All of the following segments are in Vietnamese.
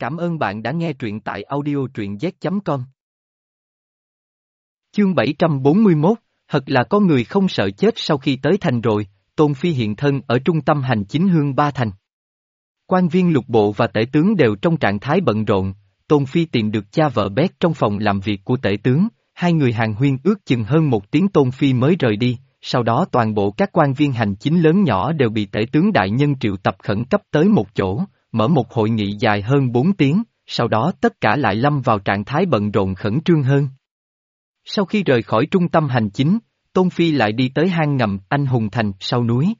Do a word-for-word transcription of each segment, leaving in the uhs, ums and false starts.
Cảm ơn bạn đã nghe truyện tại audio truyện z chấm com. Chương bảy trăm bốn mươi mốt, thật là có người không sợ chết sau khi tới thành rồi, Tôn Phi hiện thân ở trung tâm hành chính Hương Ba Thành. Quan viên lục bộ và tể tướng đều trong trạng thái bận rộn, Tôn Phi tìm được cha vợ Bét trong phòng làm việc của tể tướng, hai người hàn huyên ước chừng hơn một tiếng Tôn Phi mới rời đi, sau đó toàn bộ các quan viên hành chính lớn nhỏ đều bị tể tướng đại nhân triệu tập khẩn cấp tới một chỗ, mở một hội nghị dài hơn bốn tiếng, sau đó tất cả lại lâm vào trạng thái bận rộn khẩn trương hơn. Sau khi rời khỏi trung tâm hành chính, Tôn Phi lại đi tới hang ngầm Anh Hùng Thành sau núi.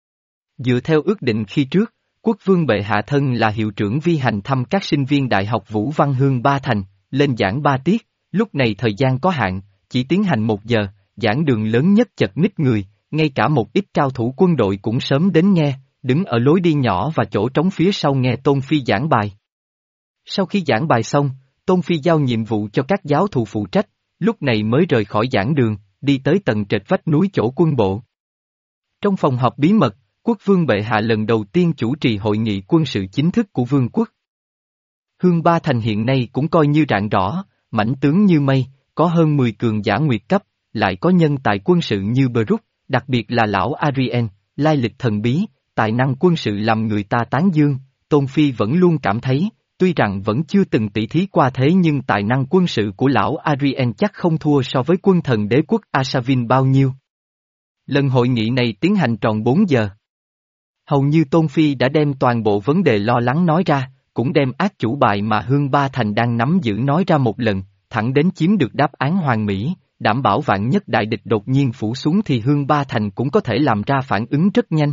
Dựa theo ước định khi trước, quốc vương bệ hạ thân là hiệu trưởng vi hành thăm các sinh viên Đại học Vũ Văn Hương Ba Thành, lên giảng ba tiết, lúc này thời gian có hạn, chỉ tiến hành một giờ, giảng đường lớn nhất chật ních người, ngay cả một ít cao thủ quân đội cũng sớm đến nghe, đứng ở lối đi nhỏ và chỗ trống phía sau nghe Tôn Phi giảng bài. Sau khi giảng bài xong, Tôn Phi giao nhiệm vụ cho các giáo thụ phụ trách, lúc này mới rời khỏi giảng đường, đi tới tầng trệt vách núi chỗ quân bộ. Trong phòng họp bí mật, quốc vương bệ hạ lần đầu tiên chủ trì hội nghị quân sự chính thức của vương quốc. Hương Ba Thành hiện nay cũng coi như rạng rõ, mãnh tướng như mây, có hơn mười cường giả nguyệt cấp, lại có nhân tài quân sự như Brook, đặc biệt là lão Arien, lai lịch thần bí, tài năng quân sự làm người ta tán dương, Tôn Phi vẫn luôn cảm thấy, tuy rằng vẫn chưa từng tỉ thí qua thế nhưng tài năng quân sự của lão Arien chắc không thua so với quân thần đế quốc Asavin bao nhiêu. Lần hội nghị này tiến hành tròn bốn giờ. Hầu như Tôn Phi đã đem toàn bộ vấn đề lo lắng nói ra, cũng đem ác chủ bài mà Hương Ba Thành đang nắm giữ nói ra một lần, thẳng đến chiếm được đáp án hoàn mỹ, đảm bảo vạn nhất đại địch đột nhiên phủ xuống thì Hương Ba Thành cũng có thể làm ra phản ứng rất nhanh.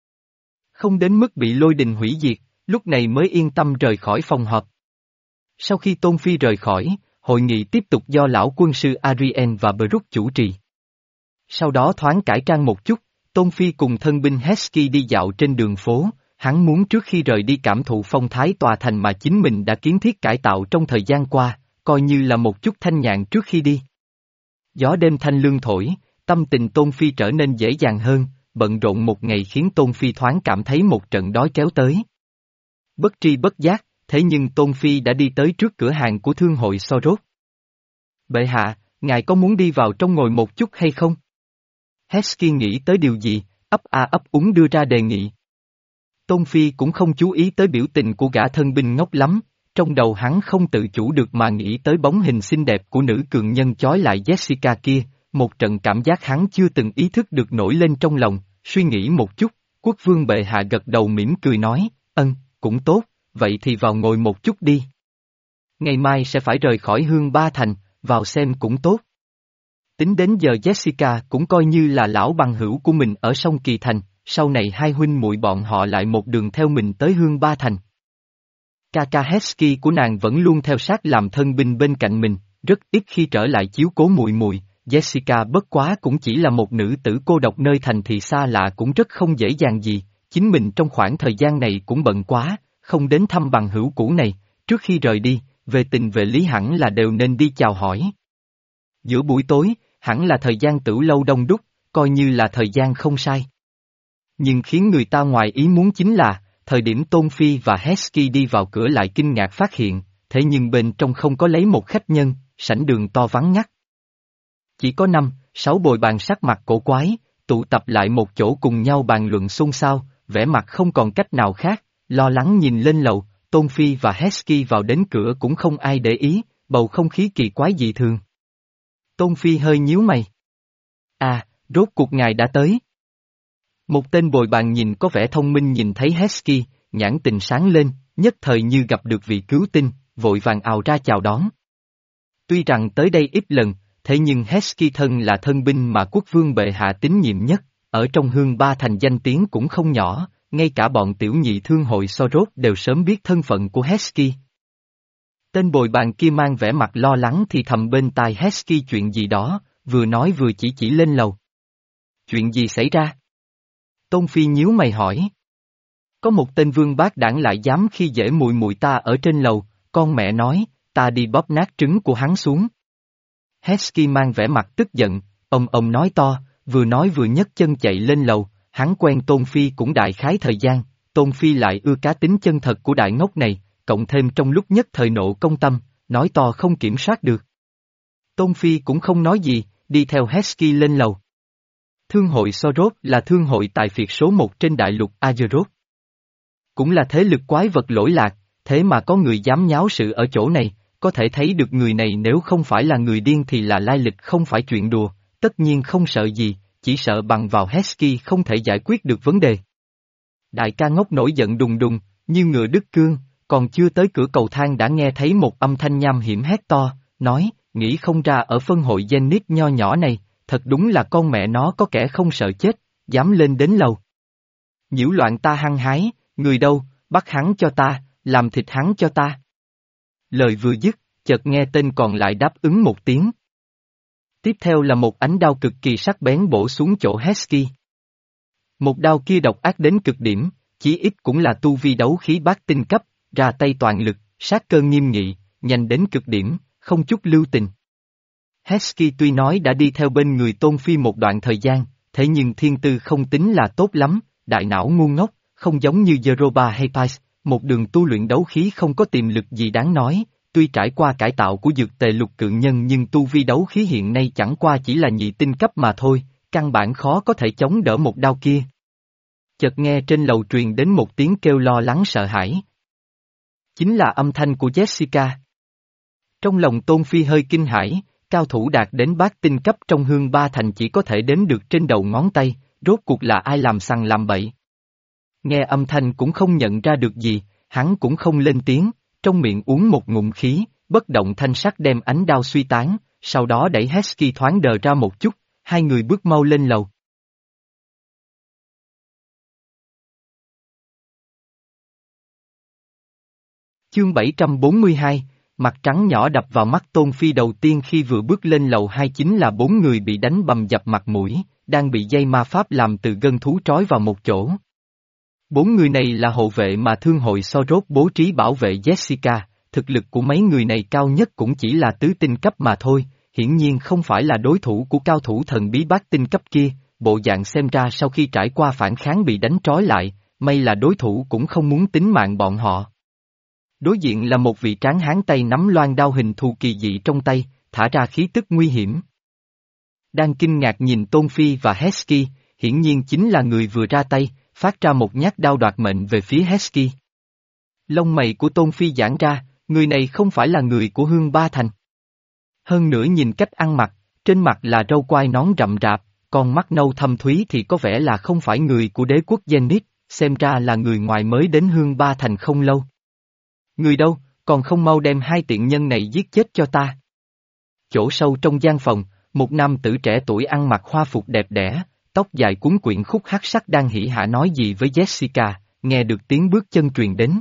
Không đến mức bị lôi đình hủy diệt, lúc này mới yên tâm rời khỏi phòng họp. Sau khi Tôn Phi rời khỏi, hội nghị tiếp tục do lão quân sư Arien và Brook chủ trì. Sau đó thoáng cải trang một chút, Tôn Phi cùng thân binh Hesky đi dạo trên đường phố, hắn muốn trước khi rời đi cảm thụ phong thái tòa thành mà chính mình đã kiến thiết cải tạo trong thời gian qua, coi như là một chút thanh nhàn trước khi đi. Gió đêm thanh lương thổi, tâm tình Tôn Phi trở nên dễ dàng hơn, bận rộn một ngày khiến Tôn Phi thoáng cảm thấy một trận đói kéo tới. Bất tri bất giác, thế nhưng Tôn Phi đã đi tới trước cửa hàng của thương hội Soros. Bệ hạ, ngài có muốn đi vào trong ngồi một chút hay không? Hesky nghĩ tới điều gì, ấp a ấp úng đưa ra đề nghị. Tôn Phi cũng không chú ý tới biểu tình của gã thân binh ngốc lắm, trong đầu hắn không tự chủ được mà nghĩ tới bóng hình xinh đẹp của nữ cường nhân chói lại Jessica kia, một trận cảm giác hắn chưa từng ý thức được nổi lên trong lòng, suy nghĩ một chút, quốc vương bệ hạ gật đầu mỉm cười nói, ân, cũng tốt, vậy thì vào ngồi một chút đi. Ngày mai sẽ phải rời khỏi Hương Ba Thành, vào xem cũng tốt. Tính đến giờ Jessica cũng coi như là lão bằng hữu của mình ở sông Kỳ Thành, sau này hai huynh muội bọn họ lại một đường theo mình tới Hương Ba Thành. Kaka Hesky của nàng vẫn luôn theo sát làm thân binh bên cạnh mình, rất ít khi trở lại chiếu cố muội muội. Jessica bất quá cũng chỉ là một nữ tử cô độc nơi thành thị xa lạ cũng rất không dễ dàng gì, chính mình trong khoảng thời gian này cũng bận quá, không đến thăm bằng hữu cũ này, trước khi rời đi, về tình về lý hẳn là đều nên đi chào hỏi. Giữa buổi tối, hẳn là thời gian tửu lâu đông đúc, coi như là thời gian không sai. Nhưng khiến người ta ngoài ý muốn chính là, thời điểm Tôn Phi và Hesky đi vào cửa lại kinh ngạc phát hiện, thế nhưng bên trong không có lấy một khách nhân, sảnh đường to vắng ngắt. Chỉ có năm, sáu bồi bàn sắc mặt cổ quái, tụ tập lại một chỗ cùng nhau bàn luận xôn xao, vẻ mặt không còn cách nào khác, lo lắng nhìn lên lầu, Tôn Phi và Hesky vào đến cửa cũng không ai để ý, bầu không khí kỳ quái dị thường. Tôn Phi hơi nhíu mày. À, rốt cuộc ngài đã tới. Một tên bồi bàn nhìn có vẻ thông minh nhìn thấy Hesky, nhãn tình sáng lên, nhất thời như gặp được vị cứu tinh, vội vàng ào ra chào đón. Tuy rằng tới đây ít lần, thế nhưng Hesky thân là thân binh mà quốc vương bệ hạ tín nhiệm nhất, ở trong Hương Ba Thành danh tiếng cũng không nhỏ, ngay cả bọn tiểu nhị thương hội Soros đều sớm biết thân phận của Hesky. Tên bồi bàn kia mang vẻ mặt lo lắng thì thầm bên tai Hesky chuyện gì đó, vừa nói vừa chỉ chỉ lên lầu. Chuyện gì xảy ra? Tôn Phi nhíu mày hỏi. Có một tên vương bác đảng lại dám khi dễ muội muội ta ở trên lầu, con mẹ nói, ta đi bóp nát trứng của hắn xuống. Hesky mang vẻ mặt tức giận, ông ông nói to, vừa nói vừa nhấc chân chạy lên lầu, hắn quen Tôn Phi cũng đại khái thời gian, Tôn Phi lại ưa cá tính chân thật của đại ngốc này, cộng thêm trong lúc nhất thời nộ công tâm, nói to không kiểm soát được. Tôn Phi cũng không nói gì, đi theo Hesky lên lầu. Thương hội Sorot là thương hội tài phiệt số một trên đại lục Azeroth. Cũng là thế lực quái vật lỗi lạc, thế mà có người dám nháo sự ở chỗ này, có thể thấy được người này nếu không phải là người điên thì là lai lịch không phải chuyện đùa, tất nhiên không sợ gì, chỉ sợ bằng vào Hesky không thể giải quyết được vấn đề. Đại ca ngốc nổi giận đùng đùng, như ngựa đứt cương, còn chưa tới cửa cầu thang đã nghe thấy một âm thanh nham hiểm hét to, nói, nghĩ không ra ở phân hội Zenith nho nhỏ này, thật đúng là con mẹ nó có kẻ không sợ chết, dám lên đến lầu. Nhiễu loạn ta hăng hái, người đâu, bắt hắn cho ta, làm thịt hắn cho ta. Lời vừa dứt, chợt nghe tên còn lại đáp ứng một tiếng. Tiếp theo là một ánh đao cực kỳ sắc bén bổ xuống chỗ Hesky. Một đao kia độc ác đến cực điểm, chí ít cũng là tu vi đấu khí bát tinh cấp, ra tay toàn lực, sát cơ nghiêm nghị, nhanh đến cực điểm, không chút lưu tình. Hesky tuy nói đã đi theo bên người Tôn Phi một đoạn thời gian, thế nhưng thiên tư không tính là tốt lắm, đại não ngu ngốc, không giống như Zeroba hay Pais, một đường tu luyện đấu khí không có tiềm lực gì đáng nói, tuy trải qua cải tạo của dược tề lục cự nhân nhưng tu vi đấu khí hiện nay chẳng qua chỉ là nhị tinh cấp mà thôi, căn bản khó có thể chống đỡ một đao kia. Chợt nghe trên lầu truyền đến một tiếng kêu lo lắng sợ hãi. Chính là âm thanh của Jessica. Trong lòng Tôn Phi hơi kinh hãi, cao thủ đạt đến bát tinh cấp trong hương ba thành chỉ có thể đếm được trên đầu ngón tay, rốt cuộc là ai làm sằng làm bậy. Nghe âm thanh cũng không nhận ra được gì, hắn cũng không lên tiếng, trong miệng uống một ngụm khí, bất động thanh sắc đem ánh đao suy tán, sau đó đẩy Hesky thoáng đờ ra một chút, hai người bước mau lên lầu. Chương bảy trăm bốn mươi hai, mặt trắng nhỏ đập vào mắt Tôn Phi đầu tiên khi vừa bước lên lầu hai chính là bốn người bị đánh bầm dập mặt mũi, đang bị dây ma pháp làm từ gân thú trói vào một chỗ. Bốn người này là hộ vệ mà thương hội Sorot bố trí bảo vệ Jessica, thực lực của mấy người này cao nhất cũng chỉ là tứ tinh cấp mà thôi, hiển nhiên không phải là đối thủ của cao thủ thần bí bát tinh cấp kia, bộ dạng xem ra sau khi trải qua phản kháng bị đánh trói lại, may là đối thủ cũng không muốn tính mạng bọn họ. Đối diện là một vị tráng hán tay nắm loan đao hình thù kỳ dị trong tay, thả ra khí tức nguy hiểm. Đang kinh ngạc nhìn Tôn Phi và Hesky, hiển nhiên chính là người vừa ra tay, phát ra một nhát đao đoạt mệnh về phía Hesky. Lông mày của Tôn Phi giãn ra, người này không phải là người của Hương Ba Thành. Hơn nữa nhìn cách ăn mặc, trên mặt là râu quai nón rậm rạp, còn mắt nâu thâm thúy thì có vẻ là không phải người của đế quốc Zenith, xem ra là người ngoài mới đến Hương Ba Thành không lâu. Người đâu, còn không mau đem hai tiện nhân này giết chết cho ta. Chỗ sâu trong gian phòng, một nam tử trẻ tuổi ăn mặc hoa phục đẹp đẽ, tóc dài cuốn quyện khúc hắc sắc đang hỉ hả nói gì với Jessica, nghe được tiếng bước chân truyền đến.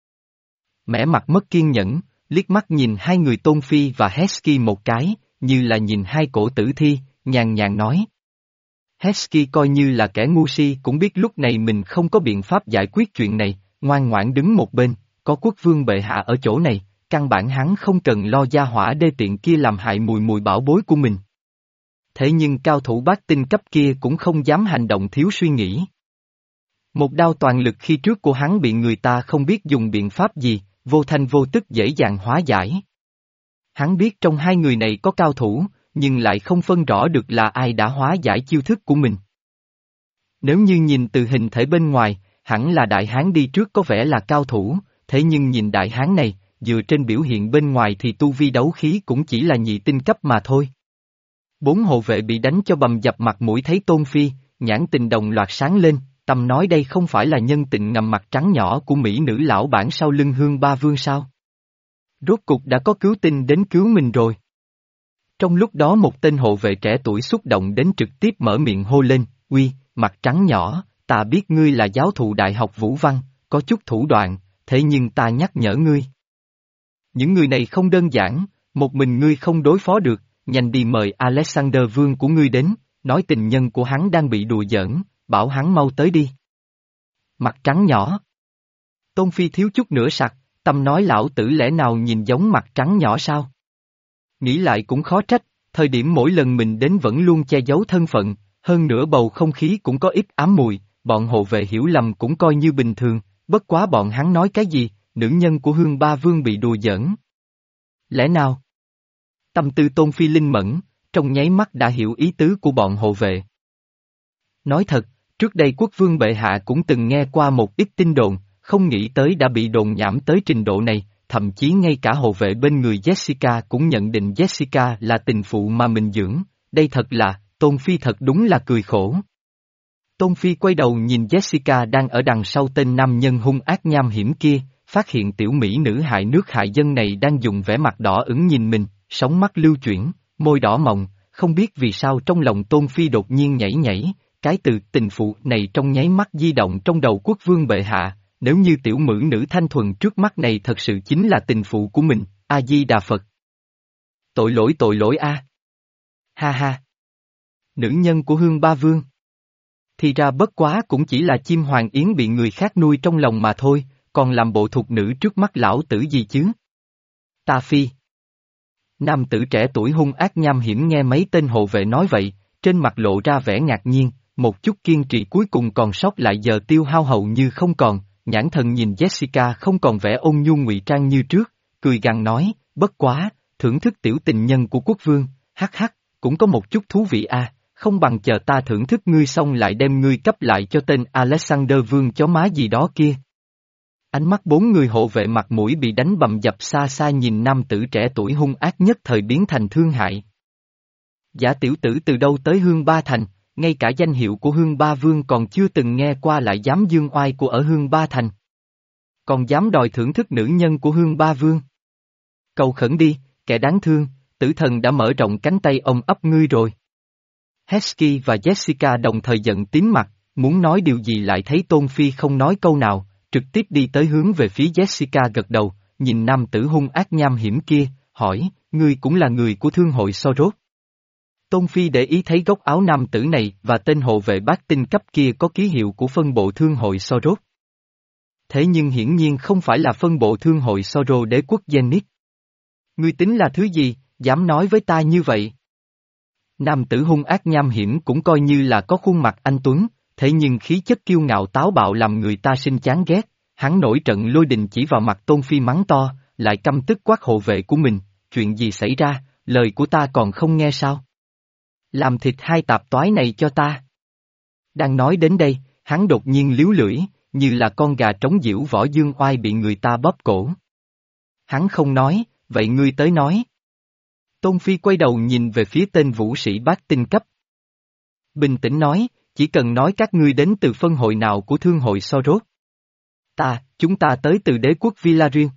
Mẻ mặt mất kiên nhẫn, liếc mắt nhìn hai người Tôn Phi và Hesky một cái, như là nhìn hai cổ tử thi, nhàn nhàn nói. Hesky coi như là kẻ ngu si cũng biết lúc này mình không có biện pháp giải quyết chuyện này, ngoan ngoãn đứng một bên, có quốc vương bệ hạ ở chỗ này, căn bản hắn không cần lo gia hỏa đê tiện kia làm hại mùi mùi bảo bối của mình. Thế nhưng cao thủ bát tinh cấp kia cũng không dám hành động thiếu suy nghĩ. Một đao toàn lực khi trước của hắn bị người ta không biết dùng biện pháp gì, vô thanh vô tức dễ dàng hóa giải. Hắn biết trong hai người này có cao thủ, nhưng lại không phân rõ được là ai đã hóa giải chiêu thức của mình. Nếu như nhìn từ hình thể bên ngoài, hẳn là đại hán đi trước có vẻ là cao thủ, thế nhưng nhìn đại hán này, dựa trên biểu hiện bên ngoài thì tu vi đấu khí cũng chỉ là nhị tinh cấp mà thôi. Bốn hộ vệ bị đánh cho bầm dập mặt mũi thấy Tôn Phi, nhãn tình đồng loạt sáng lên, tâm nói đây không phải là nhân tình ngầm mặt trắng nhỏ của mỹ nữ lão bản sau lưng Hương Ba Vương sao? Rốt cục đã có cứu tinh đến cứu mình rồi. Trong lúc đó một tên hộ vệ trẻ tuổi xúc động đến trực tiếp mở miệng hô lên, uy, mặt trắng nhỏ, ta biết ngươi là giáo thụ đại học Vũ Văn, có chút thủ đoạn, thế nhưng ta nhắc nhở ngươi. Những người này không đơn giản, một mình ngươi không đối phó được, nhanh đi mời Alexander Vương của ngươi đến, nói tình nhân của hắn đang bị đùa giỡn, bảo hắn mau tới đi. Mặt trắng nhỏ. Tôn Phi thiếu chút nữa sặc, tâm nói lão tử lẽ nào nhìn giống mặt trắng nhỏ sao? Nghĩ lại cũng khó trách, thời điểm mỗi lần mình đến vẫn luôn che giấu thân phận, hơn nữa bầu không khí cũng có ít ám mùi, bọn hộ vệ hiểu lầm cũng coi như bình thường, bất quá bọn hắn nói cái gì, nữ nhân của Hương Ba Vương bị đùa giỡn. Lẽ nào? Tâm tư Tôn Phi linh mẫn, trong nháy mắt đã hiểu ý tứ của bọn hộ vệ. Nói thật, trước đây quốc vương bệ hạ cũng từng nghe qua một ít tin đồn, không nghĩ tới đã bị đồn nhảm tới trình độ này, thậm chí ngay cả hộ vệ bên người Jessica cũng nhận định Jessica là tình phụ mà mình dưỡng, đây thật là, Tôn Phi thật đúng là cười khổ. Tôn Phi quay đầu nhìn Jessica đang ở đằng sau tên nam nhân hung ác nham hiểm kia, phát hiện tiểu mỹ nữ hại nước hại dân này đang dùng vẻ mặt đỏ ửng nhìn mình, sóng mắt lưu chuyển, môi đỏ mọng, không biết vì sao trong lòng Tôn Phi đột nhiên nhảy nhảy, cái từ tình phụ này trong nháy mắt di động trong đầu quốc vương bệ hạ, nếu như tiểu mỹ nữ thanh thuần trước mắt này thật sự chính là tình phụ của mình, A-di-đà Phật. Tội lỗi tội lỗi a. Ha ha. Nữ nhân của Hương Ba Vương. Thì ra bất quá cũng chỉ là chim hoàng yến bị người khác nuôi trong lòng mà thôi, còn làm bộ thục nữ trước mắt lão tử gì chứ? Ta phi. Nam tử trẻ tuổi hung ác nham hiểm nghe mấy tên hộ vệ nói vậy, trên mặt lộ ra vẻ ngạc nhiên, một chút kiên trì cuối cùng còn sót lại giờ tiêu hao hầu như không còn, nhãn thần nhìn Jessica không còn vẻ ôn nhu ngụy trang như trước, cười gằn nói, bất quá, thưởng thức tiểu tình nhân của quốc vương, hắc hắc, cũng có một chút thú vị a. Không bằng chờ ta thưởng thức ngươi xong lại đem ngươi cấp lại cho tên Alexander Vương chó má gì đó kia. Ánh mắt bốn người hộ vệ mặt mũi bị đánh bầm dập xa xa nhìn nam tử trẻ tuổi hung ác nhất thời biến thành thương hại. Giả tiểu tử từ đâu tới Hương Ba Thành, ngay cả danh hiệu của Hương Ba Vương còn chưa từng nghe qua lại dám dương oai của ở Hương Ba Thành. Còn dám đòi thưởng thức nữ nhân của Hương Ba Vương. Cầu khẩn đi, kẻ đáng thương, tử thần đã mở rộng cánh tay ôm ấp ngươi rồi. Hesky và Jessica đồng thời giận tím mặt, muốn nói điều gì lại thấy Tôn Phi không nói câu nào, trực tiếp đi tới hướng về phía Jessica gật đầu, nhìn nam tử hung ác nham hiểm kia, hỏi, ngươi cũng là người của thương hội Soros. Tôn Phi để ý thấy góc áo nam tử này và tên hộ vệ bát tinh cấp kia có ký hiệu của phân bộ thương hội Soros. Thế nhưng hiển nhiên không phải là phân bộ thương hội Soros đế quốc Zenith. Ngươi tính là thứ gì, dám nói với ta như vậy? Nam tử hung ác nham hiểm cũng coi như là có khuôn mặt anh tuấn, thế nhưng khí chất kiêu ngạo táo bạo làm người ta sinh chán ghét, hắn nổi trận lôi đình chỉ vào mặt Tôn Phi mắng to, lại căm tức quát hộ vệ của mình, chuyện gì xảy ra, lời của ta còn không nghe sao? Làm thịt hai tạp toái này cho ta. Đang nói đến đây, hắn đột nhiên líu lưỡi, như là con gà trống diễu võ dương oai bị người ta bóp cổ. Hắn không nói, vậy ngươi tới nói. Tôn Phi quay đầu nhìn về phía tên vũ sĩ bát tinh cấp. Bình tĩnh nói, chỉ cần nói các ngươi đến từ phân hội nào của thương hội Soros. Ta, chúng ta tới từ đế quốc Villarreal.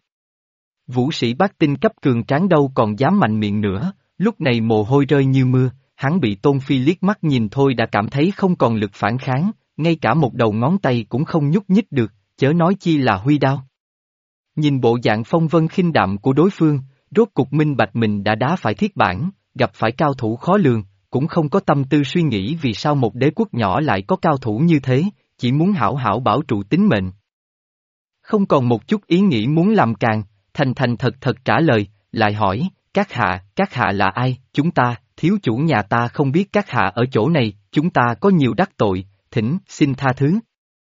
Vũ sĩ bát tinh cấp cường tráng đâu còn dám mạnh miệng nữa, lúc này mồ hôi rơi như mưa, hắn bị Tôn Phi liếc mắt nhìn thôi đã cảm thấy không còn lực phản kháng, ngay cả một đầu ngón tay cũng không nhúc nhích được, chớ nói chi là huy đao. Nhìn bộ dạng phong vân khinh đạm của đối phương, rốt cục minh bạch mình đã đá phải thiết bản, gặp phải cao thủ khó lường, cũng không có tâm tư suy nghĩ vì sao một đế quốc nhỏ lại có cao thủ như thế, chỉ muốn hảo hảo bảo trụ tính mệnh. Không còn một chút ý nghĩ muốn làm càng, thành thành thật thật trả lời, lại hỏi, các hạ, các hạ là ai, chúng ta, thiếu chủ nhà ta không biết các hạ ở chỗ này, chúng ta có nhiều đắc tội, thỉnh, xin tha thứ.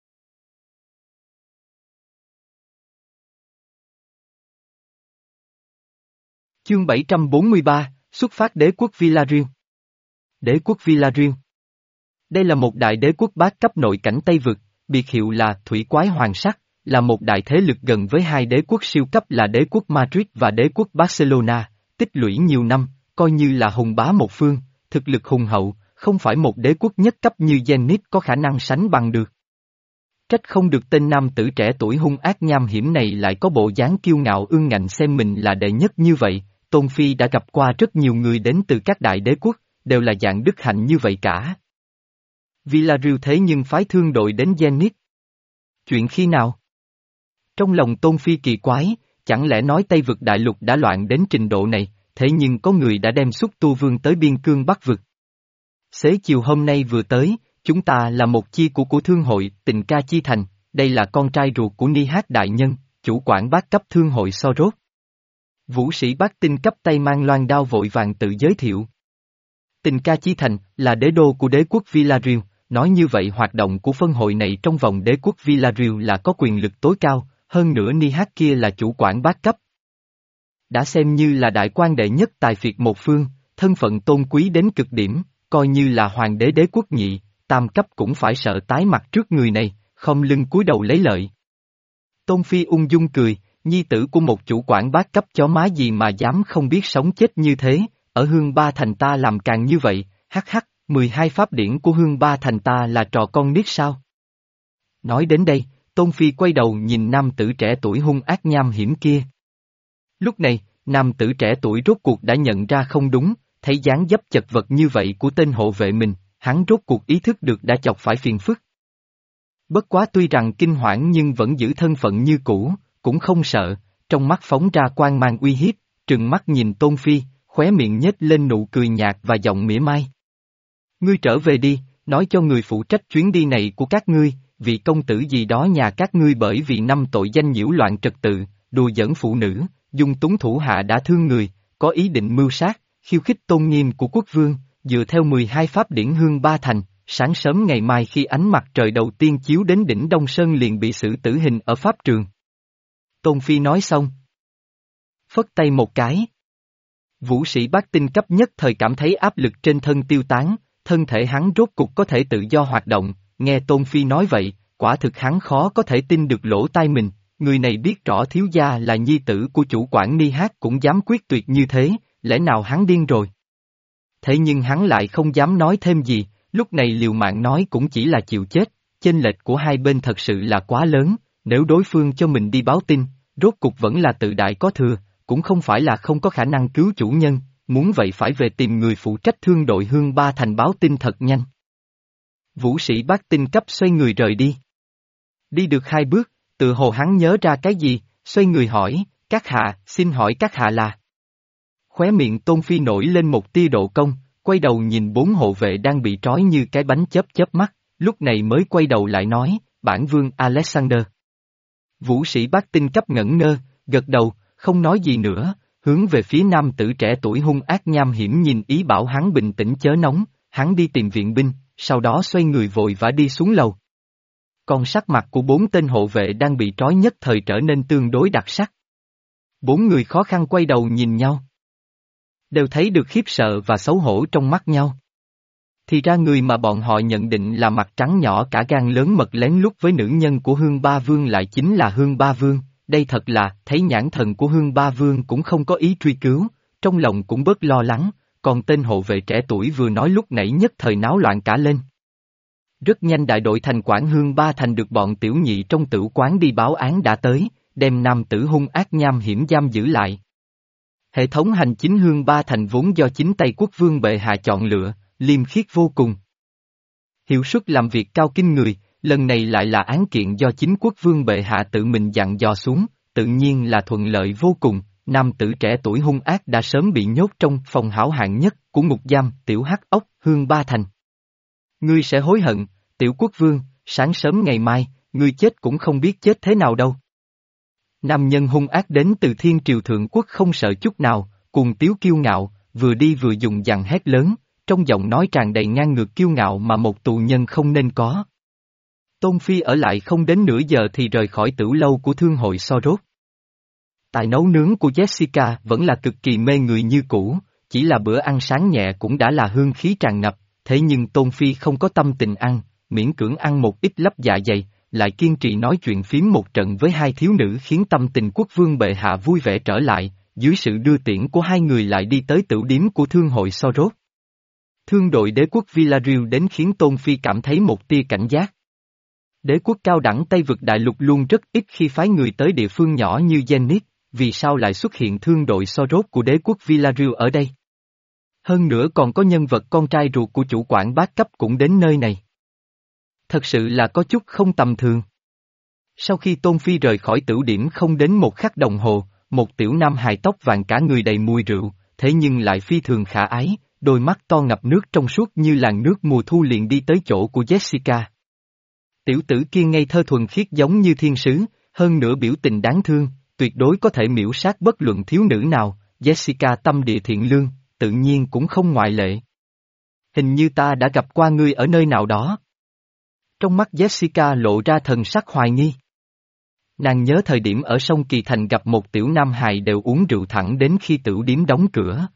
Chương bảy trăm bốn mươi ba, xuất phát đế quốc Villarreal. Đế quốc Villarreal. Đây là một đại đế quốc bát cấp nội cảnh Tây Vực, biệt hiệu là Thủy Quái Hoàng Sắc, là một đại thế lực gần với hai đế quốc siêu cấp là đế quốc Madrid và đế quốc Barcelona, tích lũy nhiều năm, coi như là hùng bá một phương, thực lực hùng hậu, không phải một đế quốc nhất cấp như Zenith có khả năng sánh bằng được. Trách không được tên nam tử trẻ tuổi hung ác nham hiểm này lại có bộ dáng kiêu ngạo ương ngạnh xem mình là đệ nhất như vậy. Tôn Phi đã gặp qua rất nhiều người đến từ các đại đế quốc, đều là dạng đức hạnh như vậy cả. Villarreal thế nhưng phái thương đội đến Zenith. Chuyện khi nào? Trong lòng Tôn Phi kỳ quái, chẳng lẽ nói Tây vực đại lục đã loạn đến trình độ này, thế nhưng có người đã đem xúc tu vương tới biên cương Bắc vực. Xế chiều hôm nay vừa tới, chúng ta là một chi của của thương hội Tình Ca Chi Thành, đây là con trai ruột của Ni Hát Đại Nhân, chủ quản bát cấp thương hội Soros. Vũ sĩ bát tinh cấp tay mang loan đao vội vàng tự giới thiệu. Tình Ca Chi Thành là đế đô của đế quốc Villarreal, nói như vậy hoạt động của phân hội này trong vòng đế quốc Villarreal là có quyền lực tối cao, hơn nữa Ni Hát kia là chủ quản bát cấp. Đã xem như là đại quan đệ nhất tài phiệt một phương, thân phận tôn quý đến cực điểm, coi như là hoàng đế đế quốc nhị, tam cấp cũng phải sợ tái mặt trước người này, không lưng cúi đầu lấy lợi. Tôn Phi ung dung cười, nhi tử của một chủ quản bát cấp chó má gì mà dám không biết sống chết như thế, ở Hương Ba Thành ta làm càng như vậy, hắc hắc, mười hai pháp điển của Hương Ba Thành ta là trò con nít sao? Nói đến đây, Tôn Phi quay đầu nhìn nam tử trẻ tuổi hung ác nham hiểm kia. Lúc này, nam tử trẻ tuổi rốt cuộc đã nhận ra không đúng, thấy dáng dấp chật vật như vậy của tên hộ vệ mình, hắn rốt cuộc ý thức được đã chọc phải phiền phức. Bất quá tuy rằng kinh hoảng nhưng vẫn giữ thân phận như cũ, cũng không sợ, trong mắt phóng ra quang mang uy hiếp, trừng mắt nhìn Tôn Phi, khóe miệng nhếch lên nụ cười nhạt và giọng mỉa mai. Ngươi trở về đi, nói cho người phụ trách chuyến đi này của các ngươi, vị công tử gì đó nhà các ngươi bởi vì năm tội danh nhiễu loạn trật tự, đùa giỡn phụ nữ, dung túng thủ hạ đã thương người, có ý định mưu sát, khiêu khích tôn nghiêm của quốc vương, dựa theo mười hai pháp điển Hương Ba Thành, sáng sớm ngày mai khi ánh mặt trời đầu tiên chiếu đến đỉnh Đông Sơn liền bị xử tử hình ở pháp trường. Tôn Phi nói xong, phất tay một cái. Vũ sĩ bát tinh cấp nhất thời cảm thấy áp lực trên thân tiêu tán, thân thể hắn rốt cục có thể tự do hoạt động, nghe Tôn Phi nói vậy, quả thực hắn khó có thể tin được lỗ tai mình, người này biết rõ thiếu gia là nhi tử của chủ quản Ni Hát cũng dám quyết tuyệt như thế, lẽ nào hắn điên rồi? Thế nhưng hắn lại không dám nói thêm gì, lúc này liều mạng nói cũng chỉ là chịu chết, chênh lệch của hai bên thật sự là quá lớn, nếu đối phương cho mình đi báo tin, rốt cục vẫn là tự đại có thừa, cũng không phải là không có khả năng cứu chủ nhân, muốn vậy phải về tìm người phụ trách thương đội Hương Ba Thành báo tin thật nhanh. Vũ sĩ bát tinh cấp xoay người rời đi. Đi được hai bước, tự hồ hắn nhớ ra cái gì, xoay người hỏi, các hạ, xin hỏi các hạ là. Khóe miệng Tôn Phi nổi lên một tia độ cong, quay đầu nhìn bốn hộ vệ đang bị trói như cái bánh chớp chớp mắt, lúc này mới quay đầu lại nói, bản vương Alexander. Vũ sĩ bát tinh cấp ngẩn ngơ, gật đầu, không nói gì nữa, hướng về phía nam tử trẻ tuổi hung ác nham hiểm nhìn ý bảo hắn bình tĩnh chớ nóng, hắn đi tìm viện binh, sau đó xoay người vội vã đi xuống lầu. Còn sắc mặt của bốn tên hộ vệ đang bị trói nhất thời trở nên tương đối đặc sắc. Bốn người khó khăn quay đầu nhìn nhau. Đều thấy được khiếp sợ và xấu hổ trong mắt nhau. Thì ra người mà bọn họ nhận định là mặt trắng nhỏ cả gan lớn mật lén lút với nữ nhân của Hương Ba Vương lại chính là Hương Ba Vương, đây thật là, thấy nhãn thần của Hương Ba Vương cũng không có ý truy cứu, trong lòng cũng bớt lo lắng, còn tên hộ vệ trẻ tuổi vừa nói lúc nãy nhất thời náo loạn cả lên. Rất nhanh đại đội thành quản Hương Ba Thành được bọn tiểu nhị trong tử quán đi báo án đã tới, đem nam tử hung ác nham hiểm giam giữ lại. Hệ thống hành chính Hương Ba Thành vốn do chính tay quốc vương bệ hạ chọn lựa, liêm khiết vô cùng. Hiệu suất làm việc cao kinh người, lần này lại là án kiện do chính quốc vương bệ hạ tự mình dặn dò xuống, tự nhiên là thuận lợi vô cùng, nam tử trẻ tuổi hung ác đã sớm bị nhốt trong phòng hảo hạng nhất của ngục giam tiểu hắc ốc Hương Ba Thành. Ngươi sẽ hối hận, tiểu quốc vương, sáng sớm ngày mai, ngươi chết cũng không biết chết thế nào đâu. Nam nhân hung ác đến từ thiên triều thượng quốc không sợ chút nào, cuồng tiếu kiêu ngạo, vừa đi vừa dùng dằn hét lớn, trong giọng nói tràn đầy ngang ngược kiêu ngạo mà một tù nhân không nên có. Tôn Phi ở lại không đến nửa giờ thì rời khỏi tửu lâu của thương hội Sorot. Tài nấu nướng của Jessica vẫn là cực kỳ mê người như cũ, chỉ là bữa ăn sáng nhẹ cũng đã là hương khí tràn ngập, thế nhưng Tôn Phi không có tâm tình ăn, miễn cưỡng ăn một ít lấp dạ dày, lại kiên trì nói chuyện phím một trận với hai thiếu nữ khiến tâm tình quốc vương bệ hạ vui vẻ trở lại, dưới sự đưa tiễn của hai người lại đi tới tửu điếm của thương hội Sorot. Thương đội đế quốc Villarreal đến khiến Tôn Phi cảm thấy một tia cảnh giác. Đế quốc cao đẳng Tây vực đại lục luôn rất ít khi phái người tới địa phương nhỏ như Zenith, vì sao lại xuất hiện thương đội Sorot của đế quốc Villarreal ở đây? Hơn nữa còn có nhân vật con trai ruột của chủ quản bát cấp cũng đến nơi này. Thật sự là có chút không tầm thường. Sau khi Tôn Phi rời khỏi tửu điểm không đến một khắc đồng hồ, một tiểu nam hài tóc vàng cả người đầy mùi rượu, thế nhưng lại phi thường khả ái, đôi mắt to ngập nước trong suốt như làn nước mùa thu liền đi tới chỗ của Jessica. Tiểu tử kia ngây thơ thuần khiết giống như thiên sứ, hơn nữa biểu tình đáng thương, tuyệt đối có thể miễu sát bất luận thiếu nữ nào, Jessica tâm địa thiện lương, tự nhiên cũng không ngoại lệ. Hình như ta đã gặp qua ngươi ở nơi nào đó. Trong mắt Jessica lộ ra thần sắc hoài nghi. Nàng nhớ thời điểm ở sông Kỳ Thành gặp một tiểu nam hài đều uống rượu thẳng đến khi tửu điếm đóng cửa.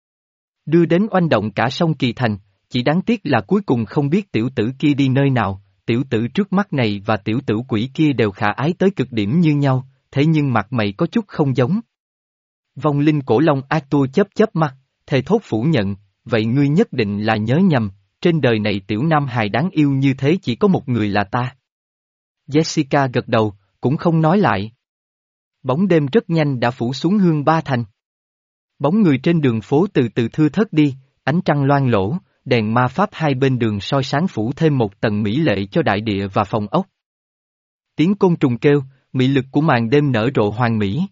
Đưa đến oanh động cả sông Kỳ Thành, chỉ đáng tiếc là cuối cùng không biết tiểu tử kia đi nơi nào, tiểu tử trước mắt này và tiểu tử quỷ kia đều khả ái tới cực điểm như nhau, thế nhưng mặt mày có chút không giống. Vong linh cổ long Arthur chớp chớp mắt, thề thốt phủ nhận, vậy ngươi nhất định là nhớ nhầm, trên đời này tiểu nam hài đáng yêu như thế chỉ có một người là ta. Jessica gật đầu, cũng không nói lại. Bóng đêm rất nhanh đã phủ xuống Hương Ba Thành. Bóng người trên đường phố từ từ thưa thớt đi, ánh trăng loang lổ, đèn ma pháp hai bên đường soi sáng phủ thêm một tầng mỹ lệ cho đại địa và phòng ốc. Tiếng côn trùng kêu, mị lực của màn đêm nở rộ hoàn mỹ.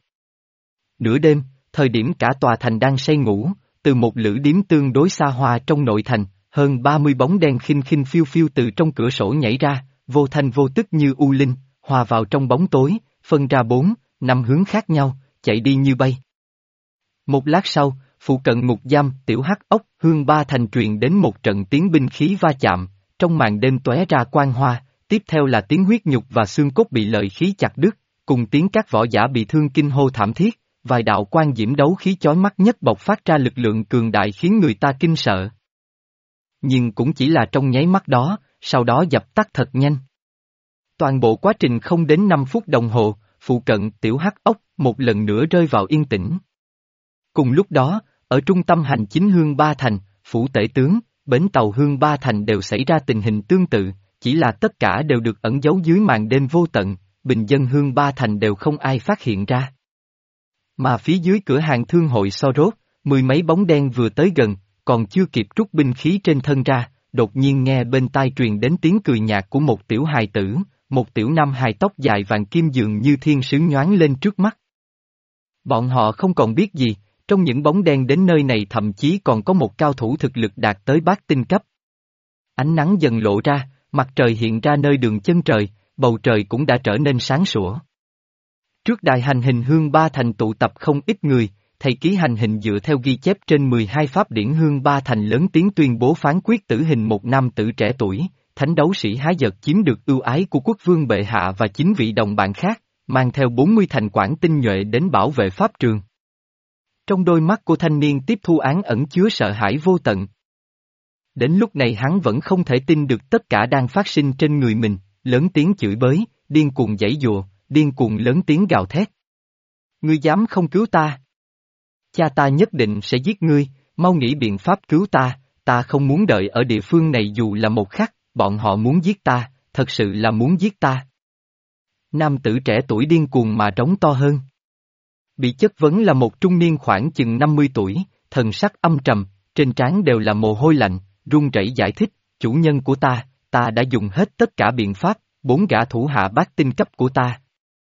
Nửa đêm, thời điểm cả tòa thành đang say ngủ, từ một lữ điếm tương đối xa hoa trong nội thành, hơn ba mươi bóng đen khinh khinh phiêu phiêu từ trong cửa sổ nhảy ra, vô thanh vô tức như u linh, hòa vào trong bóng tối, phân ra bốn, năm hướng khác nhau, chạy đi như bay. Một lát sau, phụ cận ngục giam tiểu hắc ốc Hương Ba Thành truyền đến một trận tiếng binh khí va chạm, trong màn đêm tóe ra quang hoa, tiếp theo là tiếng huyết nhục và xương cốt bị lợi khí chặt đứt, cùng tiếng các võ giả bị thương kinh hô thảm thiết, vài đạo quan diễm đấu khí chói mắt nhất bộc phát ra lực lượng cường đại khiến người ta kinh sợ. Nhưng cũng chỉ là trong nháy mắt đó, sau đó dập tắt thật nhanh. Toàn bộ quá trình không đến năm phút đồng hồ, phụ cận tiểu hắc ốc một lần nữa rơi vào yên tĩnh. Cùng lúc đó, ở trung tâm hành chính Hương Ba Thành, phủ tể tướng, bến tàu Hương Ba Thành đều xảy ra tình hình tương tự, chỉ là tất cả đều được ẩn giấu dưới màn đêm vô tận, bình dân Hương Ba Thành đều không ai phát hiện ra. Mà phía dưới cửa hàng thương hội Soros, mười mấy bóng đen vừa tới gần, còn chưa kịp rút binh khí trên thân ra, đột nhiên nghe bên tai truyền đến tiếng cười nhạt của một tiểu hài tử, một tiểu nam hài tóc dài vàng kim dường như thiên sứ nhoáng lên trước mắt. Bọn họ không còn biết gì, trong những bóng đen đến nơi này thậm chí còn có một cao thủ thực lực đạt tới bát tinh cấp. Ánh nắng dần lộ ra, mặt trời hiện ra nơi đường chân trời, bầu trời cũng đã trở nên sáng sủa. Trước đài hành hình Hương Ba Thành tụ tập không ít người, thầy ký hành hình dựa theo ghi chép trên mười hai pháp điển Hương Ba Thành lớn tiếng tuyên bố phán quyết tử hình một nam tử trẻ tuổi, thánh đấu sĩ hái giật chiếm được ưu ái của quốc vương bệ hạ và chín vị đồng bạn khác, mang theo bốn mươi thành quản tinh nhuệ đến bảo vệ pháp trường. Trong đôi mắt của thanh niên tiếp thu án ẩn chứa sợ hãi vô tận. Đến lúc này hắn vẫn không thể tin được tất cả đang phát sinh trên người mình, lớn tiếng chửi bới, điên cuồng giãy giụa, điên cuồng lớn tiếng gào thét. Ngươi dám không cứu ta? Cha ta nhất định sẽ giết ngươi, mau nghĩ biện pháp cứu ta, ta không muốn đợi ở địa phương này dù là một khắc, bọn họ muốn giết ta, thật sự là muốn giết ta. Nam tử trẻ tuổi điên cuồng mà trống to hơn. Bị chất vấn là một trung niên khoảng chừng năm mươi tuổi, thần sắc âm trầm, trên trán đều là mồ hôi lạnh, run rẩy giải thích, chủ nhân của ta, ta đã dùng hết tất cả biện pháp, bốn gã thủ hạ bát tinh cấp của ta.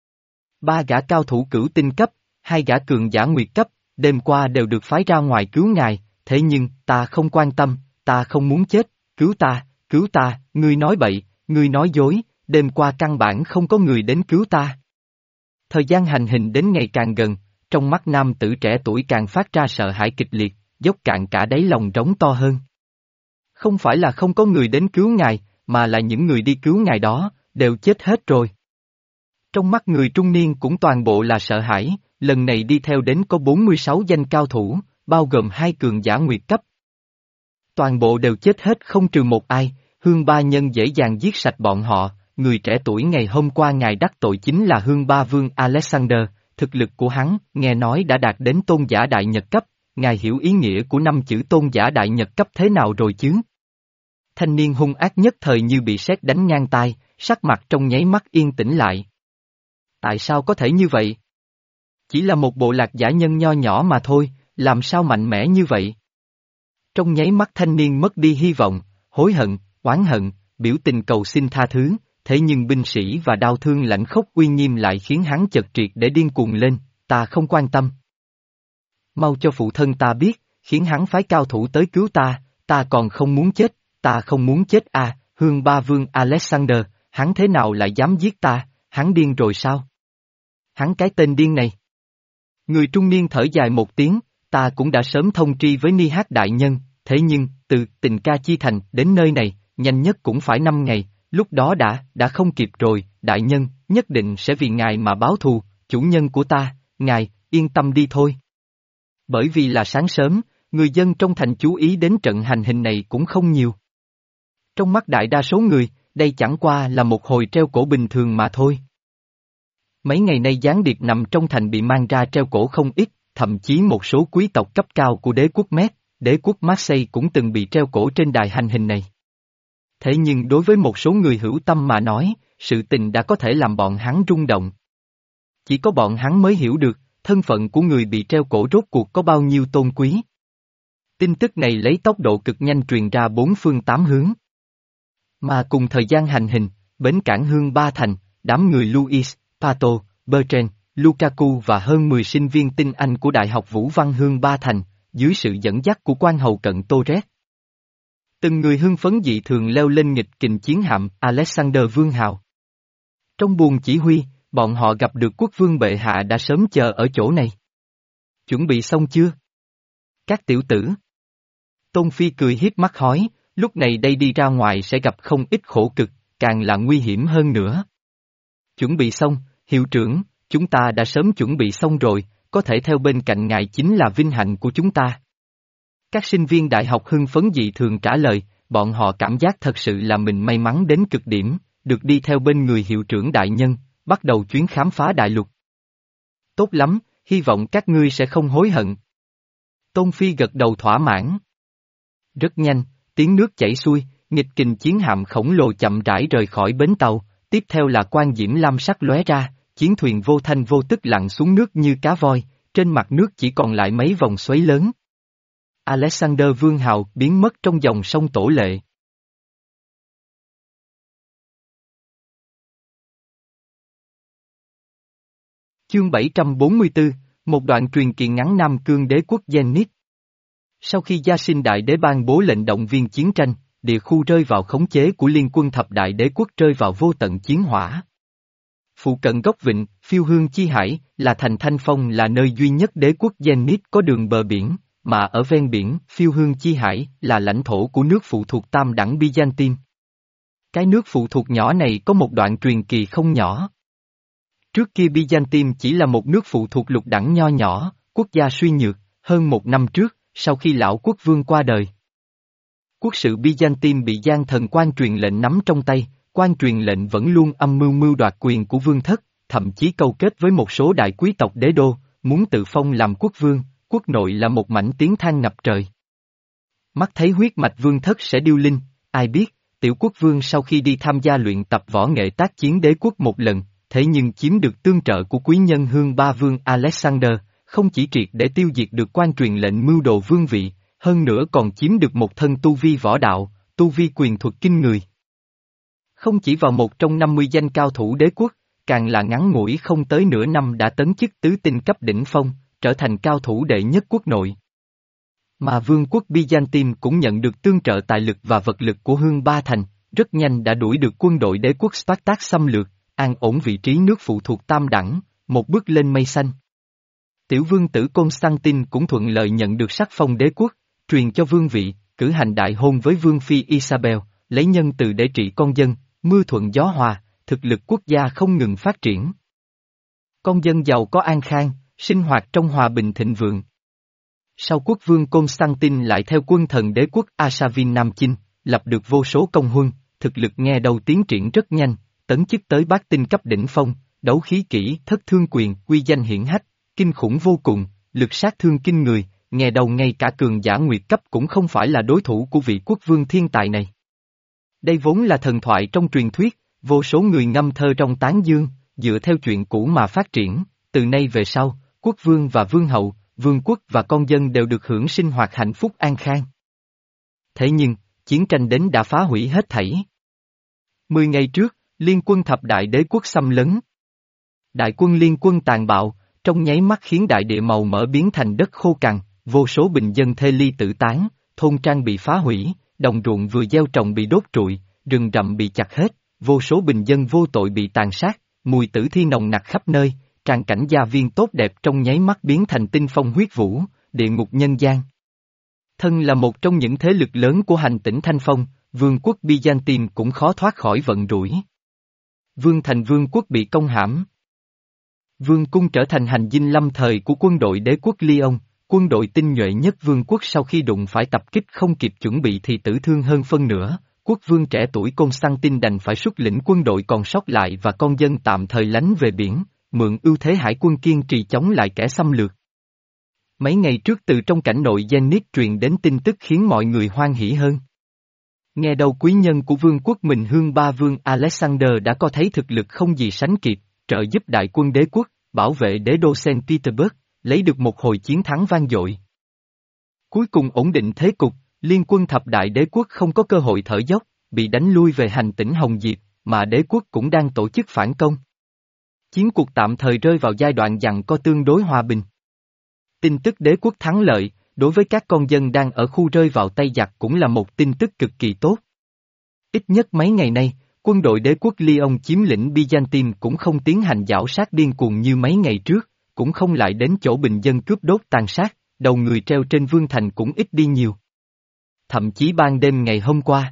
Ba gã cao thủ cửu tinh cấp, hai gã cường giả nguyệt cấp, đêm qua đều được phái ra ngoài cứu ngài, thế nhưng, ta không quan tâm, ta không muốn chết, cứu ta, cứu ta, ngươi nói bậy, ngươi nói dối, đêm qua căn bản không có người đến cứu ta. Thời gian hành hình đến ngày càng gần, trong mắt nam tử trẻ tuổi càng phát ra sợ hãi kịch liệt, dốc cạn cả đáy lòng trống to hơn. Không phải là không có người đến cứu ngài, mà là những người đi cứu ngài đó, đều chết hết rồi. Trong mắt người trung niên cũng toàn bộ là sợ hãi, lần này đi theo đến có bốn mươi sáu danh cao thủ, bao gồm hai cường giả nguyệt cấp. Toàn bộ đều chết hết không trừ một ai, Hương Ba Nhân dễ dàng giết sạch bọn họ, người trẻ tuổi ngày hôm qua ngài đắc tội chính là Hương Ba Vương Alexander, thực lực của hắn, nghe nói đã đạt đến tôn giả đại nhật cấp, ngài hiểu ý nghĩa của năm chữ tôn giả đại nhật cấp thế nào rồi chứ? Thanh niên hung ác nhất thời như bị sét đánh ngang tai, sắc mặt trong nháy mắt yên tĩnh lại. Tại sao có thể như vậy? Chỉ là một bộ lạc giả nhân nho nhỏ mà thôi, làm sao mạnh mẽ như vậy? Trong nháy mắt thanh niên mất đi hy vọng, hối hận, oán hận, biểu tình cầu xin tha thứ, thế nhưng binh sĩ và đau thương lãnh khốc uy nghiêm lại khiến hắn chật triệt để điên cuồng lên, ta không quan tâm. Mau cho phụ thân ta biết, khiến hắn phái cao thủ tới cứu ta, ta còn không muốn chết, ta không muốn chết à, Hương Ba Vương Alexander, hắn thế nào lại dám giết ta, hắn điên rồi sao? Hắn cái tên điên này. Người trung niên thở dài một tiếng, ta cũng đã sớm thông tri với Ni Hát đại nhân, thế nhưng, từ Tình Ca Chi Thành đến nơi này, nhanh nhất cũng phải năm ngày, lúc đó đã, đã không kịp rồi, đại nhân, nhất định sẽ vì ngài mà báo thù, chủ nhân của ta, ngài, yên tâm đi thôi. Bởi vì là sáng sớm, người dân trong thành chú ý đến trận hành hình này cũng không nhiều. Trong mắt đại đa số người, đây chẳng qua là một hồi treo cổ bình thường mà thôi. Mấy ngày nay gián điệp nằm trong thành bị mang ra treo cổ không ít, thậm chí một số quý tộc cấp cao của đế quốc Mét, đế quốc Marseille cũng từng bị treo cổ trên đài hành hình này. Thế nhưng đối với một số người hữu tâm mà nói, sự tình đã có thể làm bọn hắn rung động. Chỉ có bọn hắn mới hiểu được, thân phận của người bị treo cổ rốt cuộc có bao nhiêu tôn quý. Tin tức này lấy tốc độ cực nhanh truyền ra bốn phương tám hướng. Mà cùng thời gian hành hình, bến cảng Hương Ba Thành, đám người Louis, Pato, Bertrand, Lukaku và hơn mười sinh viên tinh Anh của Đại học Vũ văn Hương Ba Thành, dưới sự dẫn dắt của quan hầu cận Torres. Từng người hưng phấn dị thường leo lên nghịch kình chiến hạm Alexander Vương Hào. Trong buồng chỉ huy, bọn họ gặp được quốc vương bệ hạ đã sớm chờ ở chỗ này. Chuẩn bị xong chưa? Các tiểu tử. Tôn Phi cười hiếp mắt hỏi, lúc này đây đi ra ngoài sẽ gặp không ít khổ cực, càng là nguy hiểm hơn nữa. Chuẩn bị xong, hiệu trưởng, chúng ta đã sớm chuẩn bị xong rồi, có thể theo bên cạnh ngài chính là vinh hạnh của chúng ta. Các sinh viên đại học hưng phấn dị thường trả lời, bọn họ cảm giác thật sự là mình may mắn đến cực điểm, được đi theo bên người hiệu trưởng đại nhân, bắt đầu chuyến khám phá đại lục. Tốt lắm, hy vọng các ngươi sẽ không hối hận. Tôn Phi gật đầu thỏa mãn. Rất nhanh, tiếng nước chảy xuôi, nghịch kình chiến hạm khổng lồ chậm rãi rời khỏi bến tàu, tiếp theo là quang diễm lam sắc lóe ra, chiến thuyền vô thanh vô tức lặn xuống nước như cá voi, trên mặt nước chỉ còn lại mấy vòng xoáy lớn. Alexander Vương Hào biến mất trong dòng sông Tổ Lệ. Chương bảy trăm bốn mươi tư, một đoạn truyền kỳ ngắn Nam Cương đế quốc Zenith. Sau khi Gia Sinh Đại Đế ban bố lệnh động viên chiến tranh, địa khu rơi vào khống chế của liên quân thập đại đế quốc rơi vào vô tận chiến hỏa. Phụ cận góc vịnh, Phiêu Hương Chi Hải, là thành Thanh Phong là nơi duy nhất đế quốc Zenith có đường bờ biển, mà ở ven biển, Phiêu Hương Chi Hải, là lãnh thổ của nước phụ thuộc tam đẳng Byzantine. Cái nước phụ thuộc nhỏ này có một đoạn truyền kỳ không nhỏ. Trước kia Byzantine chỉ là một nước phụ thuộc lục đẳng nho nhỏ, quốc gia suy nhược, hơn một năm trước, sau khi lão quốc vương qua đời. Quốc sự Byzantine bị gian thần quan truyền lệnh nắm trong tay, quan truyền lệnh vẫn luôn âm mưu mưu đoạt quyền của vương thất, thậm chí câu kết với một số đại quý tộc đế đô, muốn tự phong làm quốc vương, quốc nội là một mảnh tiếng than ngập trời. Mắt thấy huyết mạch vương thất sẽ điêu linh, ai biết, tiểu quốc vương sau khi đi tham gia luyện tập võ nghệ tác chiến đế quốc một lần, thế nhưng chiếm được tương trợ của quý nhân Hương Ba Vương Alexander, không chỉ triệt để tiêu diệt được quan truyền lệnh mưu đồ vương vị, hơn nữa còn chiếm được một thân tu vi võ đạo, tu vi quyền thuật kinh người. Không chỉ vào một trong năm mươi danh cao thủ đế quốc, càng là ngắn ngủi không tới nửa năm đã tấn chức tứ tinh cấp đỉnh phong, trở thành cao thủ đệ nhất quốc nội. Mà vương quốc Byzantine cũng nhận được tương trợ tài lực và vật lực của Hương Ba Thành, rất nhanh đã đuổi được quân đội đế quốc Spartak xâm lược, an ổn vị trí nước phụ thuộc tam đẳng, một bước lên mây xanh. Tiểu vương tử Constantine cũng thuận lợi nhận được sắc phong đế quốc, truyền cho vương vị, cử hành đại hôn với vương phi Isabel, lấy nhân từ để trị con dân, mưa thuận gió hòa, thực lực quốc gia không ngừng phát triển. Con dân giàu có an khang, sinh hoạt trong hòa bình thịnh vượng. Sau quốc vương Constantine lại theo quân thần đế quốc Arshavin Nam Chinh, lập được vô số công huân, thực lực nghe đầu tiến triển rất nhanh, tấn chức tới bát tinh cấp đỉnh phong, đấu khí kỹ thất thương quyền, uy danh hiển hách, kinh khủng vô cùng, lực sát thương kinh người, nghe đầu ngay cả cường giả nguyệt cấp cũng không phải là đối thủ của vị quốc vương thiên tài này. Đây vốn là thần thoại trong truyền thuyết, vô số người ngâm thơ trong tán dương, dựa theo chuyện cũ mà phát triển, từ nay về sau, quốc vương và vương hậu, vương quốc và con dân đều được hưởng sinh hoạt hạnh phúc an khang. Thế nhưng, chiến tranh đến đã phá hủy hết thảy. Mười ngày trước, liên quân thập đại đế quốc xâm lấn. Đại quân liên quân tàn bạo, trong nháy mắt khiến đại địa màu mỡ biến thành đất khô cằn, vô số bình dân thê ly tử tán, thôn trang bị phá hủy, đồng ruộng vừa gieo trồng bị đốt trụi, rừng rậm bị chặt hết, vô số bình dân vô tội bị tàn sát, mùi tử thi nồng nặc khắp nơi, tràn cảnh gia viên tốt đẹp trong nháy mắt biến thành tinh phong huyết vũ, địa ngục nhân gian. Thân là một trong những thế lực lớn của hành tỉnh Thanh Phong, vương quốc Byzantine cũng khó thoát khỏi vận rủi. Vương thành vương quốc bị công hãm. Vương cung trở thành hành dinh lâm thời của quân đội đế quốc Lyon, quân đội tinh nhuệ nhất vương quốc sau khi đụng phải tập kích không kịp chuẩn bị thì tử thương hơn phân nửa. Quốc vương trẻ tuổi Constantine đành phải xuất lĩnh quân đội còn sót lại và con dân tạm thời lánh về biển, mượn ưu thế hải quân kiên trì chống lại kẻ xâm lược. Mấy ngày trước từ trong cảnh nội Zenith truyền đến tin tức khiến mọi người hoan hỉ hơn. Nghe đầu quý nhân của vương quốc mình Hương Ba Vương Alexander đã có thấy thực lực không gì sánh kịp, trợ giúp đại quân đế quốc, bảo vệ đế đô Saint Petersburg, lấy được một hồi chiến thắng vang dội. Cuối cùng ổn định thế cục, liên quân thập đại đế quốc không có cơ hội thở dốc, bị đánh lui về hành tỉnh Hồng Diệp, mà đế quốc cũng đang tổ chức phản công. Chiến cuộc tạm thời rơi vào giai đoạn giằng co tương đối hòa bình. Tin tức đế quốc thắng lợi, đối với các con dân đang ở khu rơi vào tay giặc cũng là một tin tức cực kỳ tốt. Ít nhất mấy ngày nay, quân đội đế quốc Lyon chiếm lĩnh Byzantine cũng không tiến hành giảo sát điên cuồng như mấy ngày trước, cũng không lại đến chỗ bình dân cướp đốt tàn sát, đầu người treo trên vương thành cũng ít đi nhiều. Thậm chí ban đêm ngày hôm qua,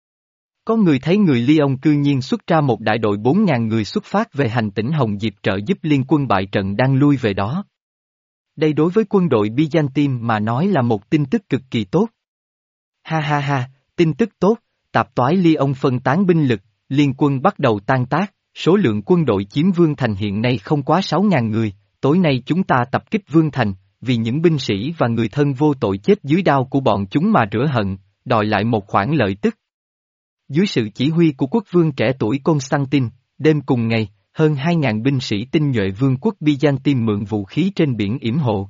có người thấy người Lyon cư nhiên xuất ra một đại đội bốn ngàn người xuất phát về hành tỉnh Hồng Diệp trợ giúp liên quân bại trận đang lui về đó. Đây đối với quân đội Byzantine mà nói là một tin tức cực kỳ tốt. Ha ha ha, tin tức tốt, tạp toái Lyon phân tán binh lực, liên quân bắt đầu tan tác, số lượng quân đội chiếm Vương Thành hiện nay không quá sáu ngàn người, tối nay chúng ta tập kích Vương Thành, vì những binh sĩ và người thân vô tội chết dưới đao của bọn chúng mà rửa hận, đòi lại một khoản lợi tức. Dưới sự chỉ huy của quốc vương trẻ tuổi Constantine, đêm cùng ngày, hơn hai ngàn binh sĩ tinh nhuệ vương quốc Byzantine mượn vũ khí trên biển yểm hộ.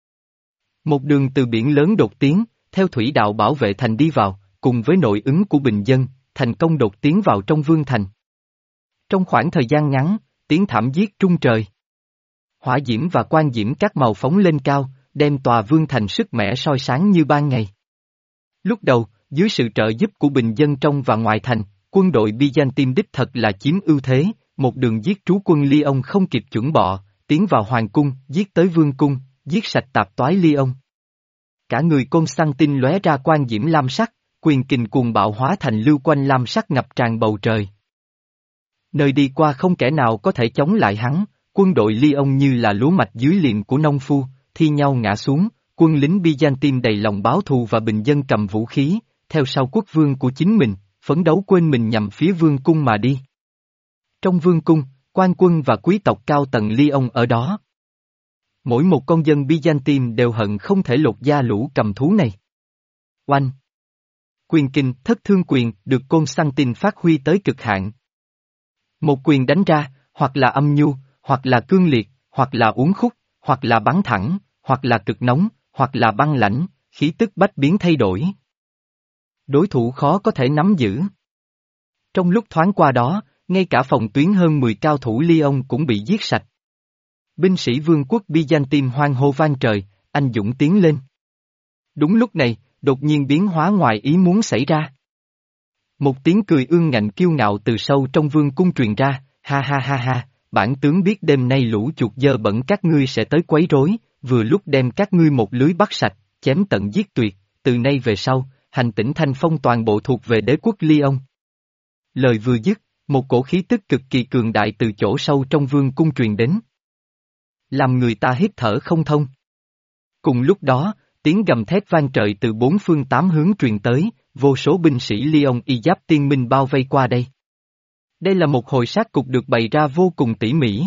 Một đường từ biển lớn đột tiến, theo thủy đạo bảo vệ thành đi vào, cùng với nội ứng của bình dân, thành công đột tiến vào trong vương thành. Trong khoảng thời gian ngắn, tiếng thảm giết trung trời. Hỏa diễm và quang diễm các màu phóng lên cao, đem tòa vương thành sức mẻ soi sáng như ban ngày. Lúc đầu, dưới sự trợ giúp của bình dân trong và ngoài thành, quân đội Byzantine đích thật là chiếm ưu thế, một đường giết trú quân Lyon không kịp chuẩn bọ, tiến vào hoàng cung, giết tới vương cung, giết sạch tạp toái Lyon. Cả người Constantine lóe ra quang diễm lam sắc, quyền kình cuồng bạo hóa thành lưu quanh lam sắc ngập tràn bầu trời. Nơi đi qua không kẻ nào có thể chống lại hắn, quân đội Lyon như là lúa mạch dưới liềm của nông phu, thi nhau ngã xuống, quân lính Byzantine đầy lòng báo thù và bình dân cầm vũ khí, theo sau quốc vương của chính mình, phấn đấu quên mình nhằm phía vương cung mà đi. Trong vương cung, quan quân và quý tộc cao tầng Lyon ở đó. Mỗi một con dân Byzantine đều hận không thể lột da lũ cầm thú này. Oanh! Quyền kình thất thương quyền được Constantine phát huy tới cực hạn. Một quyền đánh ra, hoặc là âm nhu, hoặc là cương liệt, hoặc là uốn khúc, hoặc là bắn thẳng, hoặc là cực nóng, hoặc là băng lãnh, khí tức bách biến thay đổi. Đối thủ khó có thể nắm giữ. Trong lúc thoáng qua đó, ngay cả phòng tuyến hơn mười cao thủ Lyon cũng bị giết sạch. Binh sĩ vương quốc Byzantine hoan hô vang trời, anh dũng tiến lên. Đúng lúc này, đột nhiên biến hóa ngoài ý muốn xảy ra. Một tiếng cười ương ngạnh kiêu ngạo từ sâu trong vương cung truyền ra, ha ha ha ha, bản tướng biết đêm nay lũ chuột dơ bẩn các ngươi sẽ tới quấy rối, vừa lúc đem các ngươi một lưới bắt sạch, chém tận giết tuyệt, từ nay về sau, hành tỉnh Thanh Phong toàn bộ thuộc về đế quốc Lyon. Lời vừa dứt, một cổ khí tức cực kỳ cường đại từ chỗ sâu trong vương cung truyền đến. Làm người ta hít thở không thông. Cùng lúc đó, tiếng gầm thét vang trời từ bốn phương tám hướng truyền tới, vô số binh sĩ Lyon y giáp tiên minh bao vây qua đây. Đây là một hồi sát cục được bày ra vô cùng tỉ mỉ.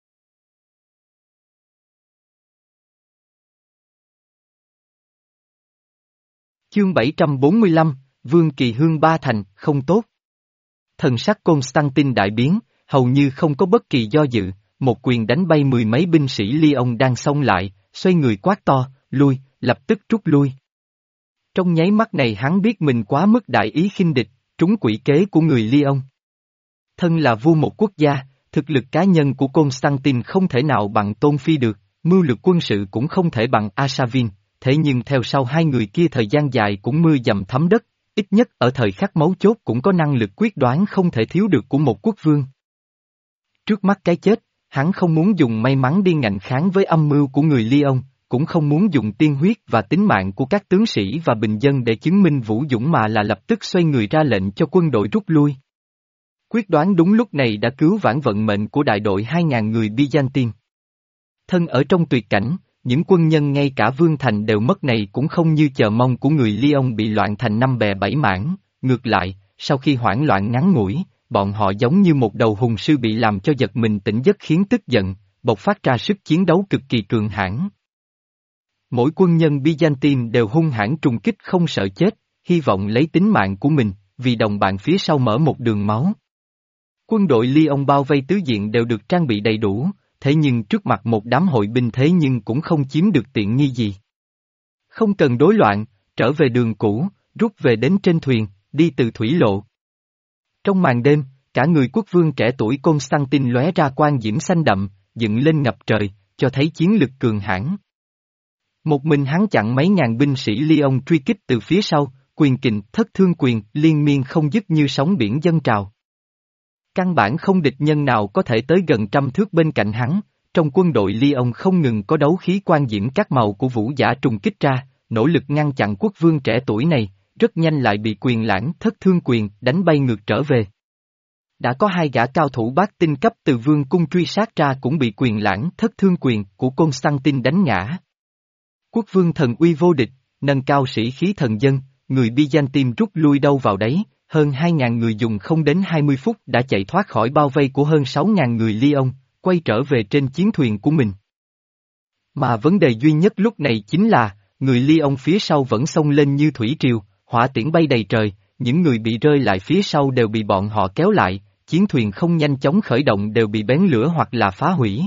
Chương bảy trăm bốn mươi lăm, Vương Kỳ Hương Ba Thành, không tốt. Thần sắc Constantine đại biến, hầu như không có bất kỳ do dự, một quyền đánh bay mười mấy binh sĩ Lyon đang xông lại, xoay người quát to, lui, lập tức rút lui. Trong nháy mắt này hắn biết mình quá mức đại ý khinh địch, trúng quỷ kế của người Lyon. Thân là vua một quốc gia, thực lực cá nhân của Constantine không thể nào bằng Tôn Phi được, mưu lược quân sự cũng không thể bằng Arshavin, thế nhưng theo sau hai người kia thời gian dài cũng mưa dầm thấm đất, ít nhất ở thời khắc mấu chốt cũng có năng lực quyết đoán không thể thiếu được của một quốc vương. Trước mắt cái chết, hắn không muốn dùng may mắn đi ngạnh kháng với âm mưu của người Lyon, cũng không muốn dùng tiên huyết và tính mạng của các tướng sĩ và bình dân để chứng minh vũ dũng mà là lập tức xoay người ra lệnh cho quân đội rút lui. quyết đoán đúng lúc này đã cứu vãn vận mệnh của đại đội hai ngàn người Byzantine. Thân ở trong tuyệt cảnh, những quân nhân ngay cả Vương Thành đều mất này cũng không như chờ mong của người Lyon bị loạn thành năm bè bảy mảng, ngược lại, sau khi hoảng loạn ngắn ngủi, bọn họ giống như một đầu hùng sư bị làm cho giật mình tỉnh giấc khiến tức giận, bộc phát ra sức chiến đấu cực kỳ cường hãn. Mỗi quân nhân Byzantine đều hung hãn trùng kích không sợ chết, hy vọng lấy tính mạng của mình, vì đồng bạn phía sau mở một đường máu. Quân đội Lyon bao vây tứ diện đều được trang bị đầy đủ, thế nhưng trước mặt một đám hội binh thế nhưng cũng không chiếm được tiện nghi gì. Không cần đối loạn, trở về đường cũ, rút về đến trên thuyền, đi từ thủy lộ. Trong màn đêm, cả người quốc vương trẻ tuổi Constantine lóe ra quang diễm xanh đậm, dựng lên ngập trời, cho thấy chiến lực cường hãn. Một mình hắn chặn mấy ngàn binh sĩ Lyon truy kích từ phía sau, quyền kình, thất thương quyền, liên miên không dứt như sóng biển dâng trào. Căn bản không địch nhân nào có thể tới gần trăm thước bên cạnh hắn, trong quân đội Lyon không ngừng có đấu khí quang diễm các màu của vũ giả trùng kích ra, nỗ lực ngăn chặn quốc vương trẻ tuổi này, rất nhanh lại bị quyền lãng thất thương quyền đánh bay ngược trở về. Đã có hai gã cao thủ bát tinh cấp từ vương cung truy sát ra cũng bị quyền lãng thất thương quyền của Constantine đánh ngã. Quốc vương thần uy vô địch, nâng cao sĩ khí thần dân, người Byzantine rút lui đâu vào đấy, hơn hai ngàn người dùng không đến hai mươi phút đã chạy thoát khỏi bao vây của hơn sáu ngàn người Lyon, quay trở về trên chiến thuyền của mình. Mà vấn đề duy nhất lúc này chính là, người Lyon phía sau vẫn xông lên như thủy triều, hỏa tiễn bay đầy trời, những người bị rơi lại phía sau đều bị bọn họ kéo lại, chiến thuyền không nhanh chóng khởi động đều bị bén lửa hoặc là phá hủy.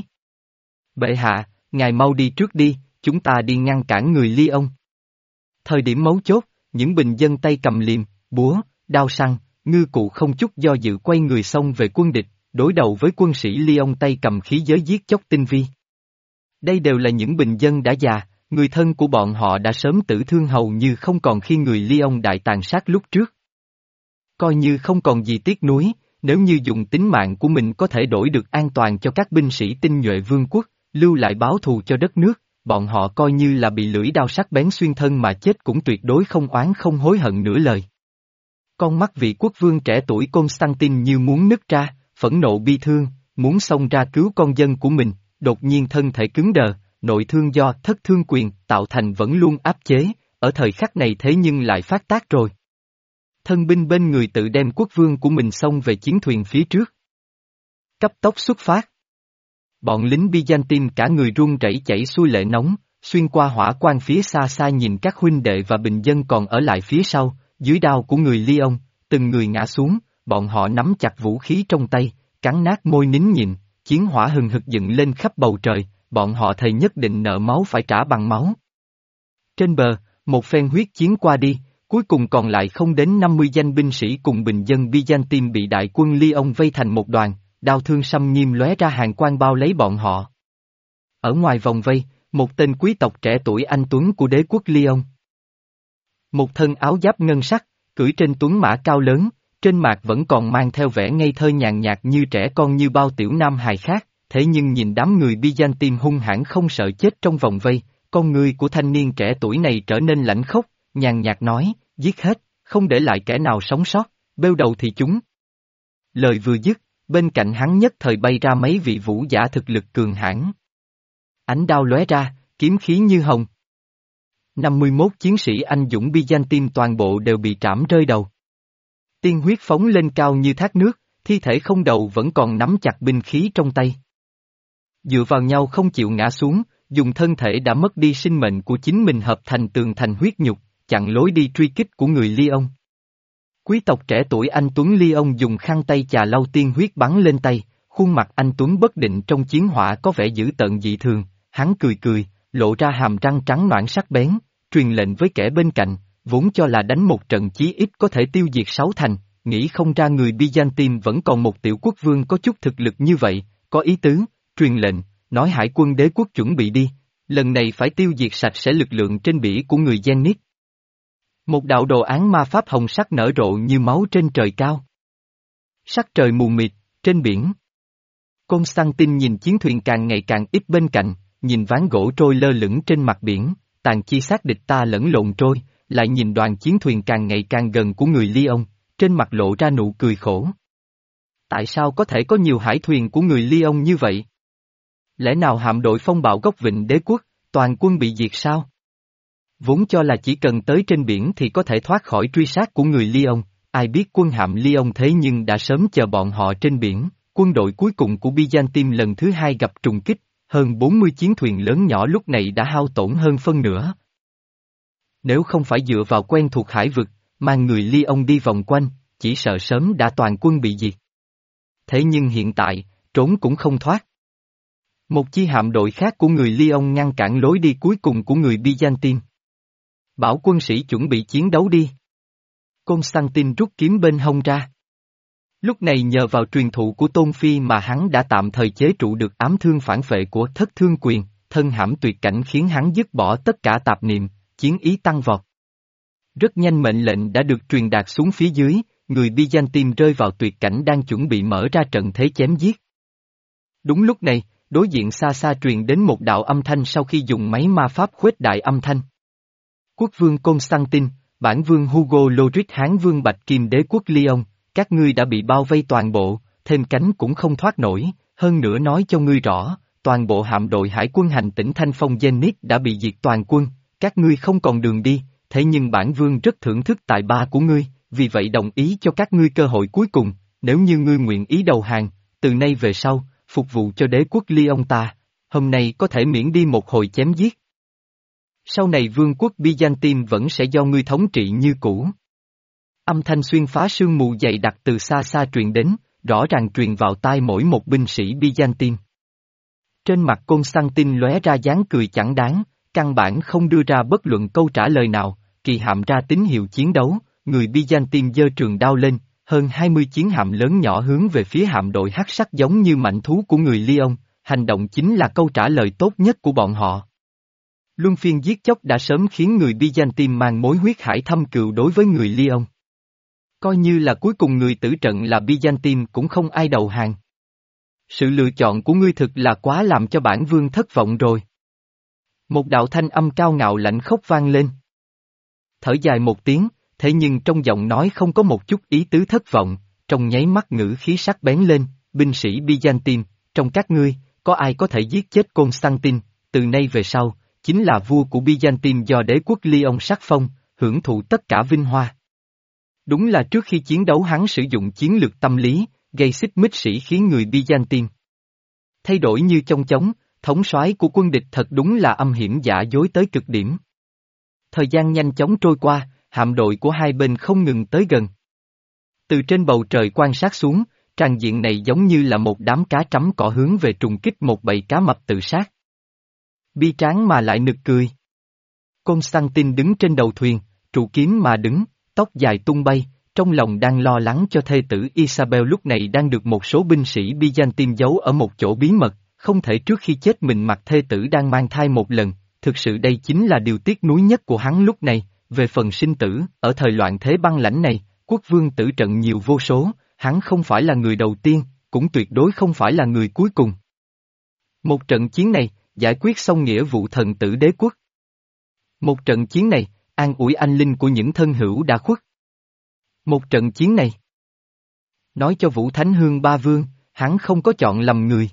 Bệ hạ, ngài mau đi trước đi, chúng ta đi ngăn cản người Lyon. Thời điểm mấu chốt, những bình dân tay cầm liềm, búa, đao săn, ngư cụ không chút do dự quay người xông về quân địch, đối đầu với quân sĩ Lyon tay cầm khí giới giết chóc tinh vi. Đây đều là những bình dân đã già, người thân của bọn họ đã sớm tử thương hầu như không còn khi người Lyon đại tàn sát lúc trước. Coi như không còn gì tiếc nuối, nếu như dùng tính mạng của mình có thể đổi được an toàn cho các binh sĩ tinh nhuệ vương quốc, lưu lại báo thù cho đất nước, bọn họ coi như là bị lưỡi đao sắc bén xuyên thân mà chết cũng tuyệt đối không oán không hối hận nửa lời. Con mắt vị quốc vương trẻ tuổi Constantine như muốn nứt ra, phẫn nộ bi thương, muốn xông ra cứu con dân của mình, đột nhiên thân thể cứng đờ, nội thương do thất thương quyền tạo thành vẫn luôn áp chế, ở thời khắc này thế nhưng lại phát tác rồi. Thân binh bên người tự đem quốc vương của mình xông về chiến thuyền phía trước. Cấp tốc xuất phát. Bọn lính Byzantine cả người run rẩy chảy xuôi lệ nóng, xuyên qua hỏa quan phía xa xa nhìn các huynh đệ và bình dân còn ở lại phía sau, dưới đao của người Lyon, từng người ngã xuống, bọn họ nắm chặt vũ khí trong tay, cắn nát môi nín nhịn, chiến hỏa hừng hực dựng lên khắp bầu trời, bọn họ thề nhất định nợ máu phải trả bằng máu. Trên bờ, một phen huyết chiến qua đi, cuối cùng còn lại không đến năm mươi danh binh sĩ cùng bình dân Byzantine bị đại quân Lyon vây thành một đoàn, đao thương xăm nghiêm lóe ra hàng quang bao lấy bọn họ. Ở ngoài vòng vây, một tên quý tộc trẻ tuổi anh tuấn của đế quốc Lyon. Một thân áo giáp ngân sắc, cưỡi trên tuấn mã cao lớn, trên mặt vẫn còn mang theo vẻ ngây thơ nhàn nhạt như trẻ con như bao tiểu nam hài khác, thế nhưng nhìn đám người Byzantine hung hãn không sợ chết trong vòng vây, con người của thanh niên trẻ tuổi này trở nên lãnh khốc, nhàn nhạt nói, giết hết, không để lại kẻ nào sống sót, bêu đầu thì chúng. Lời vừa dứt, bên cạnh hắn nhất thời bay ra mấy vị vũ giả thực lực cường hãn. Ánh đao lóe ra, kiếm khí như hồng. năm mươi mốt chiến sĩ anh dũng Byzantine toàn bộ đều bị trảm rơi đầu. Tiên huyết phóng lên cao như thác nước, thi thể không đầu vẫn còn nắm chặt binh khí trong tay. Dựa vào nhau không chịu ngã xuống, dùng thân thể đã mất đi sinh mệnh của chính mình hợp thành tường thành huyết nhục, chặn lối đi truy kích của người Lyon. Quý tộc trẻ tuổi anh Tuấn Lyon dùng khăn tay chà lau tiên huyết bắn lên tay, khuôn mặt anh Tuấn bất định trong chiến hỏa có vẻ dữ tợn dị thường, hắn cười cười, lộ ra hàm răng trắng nõn sắc bén, truyền lệnh với kẻ bên cạnh, vốn cho là đánh một trận chí ít có thể tiêu diệt sáu thành, nghĩ không ra người Byzantine vẫn còn một tiểu quốc vương có chút thực lực như vậy, có ý tứ, truyền lệnh, nói hải quân đế quốc chuẩn bị đi, lần này phải tiêu diệt sạch sẽ lực lượng trên bỉ của người Zenit. Một đạo đồ án ma pháp hồng sắc nở rộ như máu trên trời cao. Sắc trời mù mịt, trên biển. Constantine nhìn chiến thuyền càng ngày càng ít bên cạnh, nhìn ván gỗ trôi lơ lửng trên mặt biển, tàn chi xác địch ta lẫn lộn trôi, lại nhìn đoàn chiến thuyền càng ngày càng gần của người Lyon, trên mặt lộ ra nụ cười khổ. Tại sao có thể có nhiều hải thuyền của người Lyon như vậy? Lẽ nào hạm đội phong bạo góc vịnh đế quốc, toàn quân bị diệt sao? Vốn cho là chỉ cần tới trên biển thì có thể thoát khỏi truy sát của người Lyon, ai biết quân hạm Lyon thế nhưng đã sớm chờ bọn họ trên biển, quân đội cuối cùng của Byzantine lần thứ hai gặp trùng kích, hơn bốn mươi chiến thuyền lớn nhỏ lúc này đã hao tổn hơn phân nửa. Nếu không phải dựa vào quen thuộc hải vực, mang người Lyon đi vòng quanh, chỉ sợ sớm đã toàn quân bị diệt. Thế nhưng hiện tại, trốn cũng không thoát. Một chi hạm đội khác của người Lyon ngăn cản lối đi cuối cùng của người Byzantine. Bảo quân sĩ chuẩn bị chiến đấu đi. Constantine rút kiếm bên hông ra. Lúc này nhờ vào truyền thụ của Tôn Phi mà hắn đã tạm thời chế trụ được ám thương phản phệ của Thất Thương Quyền, thân hãm tuyệt cảnh khiến hắn dứt bỏ tất cả tạp niệm, chiến ý tăng vọt. Rất nhanh mệnh lệnh đã được truyền đạt xuống phía dưới, người Byzantine rơi vào tuyệt cảnh đang chuẩn bị mở ra trận thế chém giết. Đúng lúc này, đối diện xa xa truyền đến một đạo âm thanh sau khi dùng máy ma pháp khuếch đại âm thanh. Quốc vương Constantine, bản vương Hugo Loric Hán vương Bạch Kim đế quốc Lyon, các ngươi đã bị bao vây toàn bộ, thêm cánh cũng không thoát nổi, hơn nữa nói cho ngươi rõ, toàn bộ hạm đội hải quân hành tỉnh Thanh Phong Zenith đã bị diệt toàn quân, các ngươi không còn đường đi, thế nhưng bản vương rất thưởng thức tài ba của ngươi, vì vậy đồng ý cho các ngươi cơ hội cuối cùng, nếu như ngươi nguyện ý đầu hàng, từ nay về sau, phục vụ cho đế quốc Lyon ta, hôm nay có thể miễn đi một hồi chém giết. Sau này vương quốc Byzantine vẫn sẽ do ngươi thống trị như cũ. Âm thanh xuyên phá sương mù dày đặc từ xa xa truyền đến, rõ ràng truyền vào tai mỗi một binh sĩ Byzantine. Trên mặt Constantine lóe ra dáng cười chẳng đáng, căn bản không đưa ra bất luận câu trả lời nào, kỳ hạm ra tín hiệu chiến đấu, người Byzantine giơ trường đao lên, hơn hai mươi chiến hạm lớn nhỏ hướng về phía hạm đội hắc sắc giống như mãnh thú của người Lyon, hành động chính là câu trả lời tốt nhất của bọn họ. Luân phiên giết chóc đã sớm khiến người Byzantine mang mối huyết hải thâm cừu đối với người Lyon. Coi như là cuối cùng người tử trận là Byzantine cũng không ai đầu hàng. Sự lựa chọn của ngươi thực là quá làm cho bản vương thất vọng rồi. Một đạo thanh âm cao ngạo lạnh khốc vang lên. Thở dài một tiếng, thế nhưng trong giọng nói không có một chút ý tứ thất vọng, trong nháy mắt ngữ khí sắc bén lên, binh sĩ Byzantine, trong các ngươi, có ai có thể giết chết Constantine, từ nay về sau, chính là vua của Byzantine do đế quốc Lyon sắc phong, hưởng thụ tất cả vinh hoa. Đúng là trước khi chiến đấu hắn sử dụng chiến lược tâm lý, gây xích mích sĩ khiến người Byzantine thay đổi như chong chóng, thống soái của quân địch thật đúng là âm hiểm giả dối tới cực điểm. Thời gian nhanh chóng trôi qua, hạm đội của hai bên không ngừng tới gần. Từ trên bầu trời quan sát xuống, tràng diện này giống như là một đám cá trắm cỏ hướng về trùng kích một bầy cá mập tự sát. Bi tráng mà lại nực cười. Constantine đứng trên đầu thuyền, trụ kiếm mà đứng, tóc dài tung bay, trong lòng đang lo lắng cho thê tử Isabel lúc này đang được một số binh sĩ Byzantine giấu ở một chỗ bí mật, không thể trước khi chết mình mặc thê tử đang mang thai một lần, thực sự đây chính là điều tiếc nuối nhất của hắn lúc này, về phần sinh tử, ở thời loạn thế băng lãnh này, quốc vương tử trận nhiều vô số, hắn không phải là người đầu tiên, cũng tuyệt đối không phải là người cuối cùng. Một trận chiến này, giải quyết xong nghĩa vụ thần tử đế quốc. Một trận chiến này, an ủi anh linh của những thân hữu đã khuất. Một trận chiến này, nói cho Vũ Thánh Hương Ba Vương, hắn không có chọn lầm người.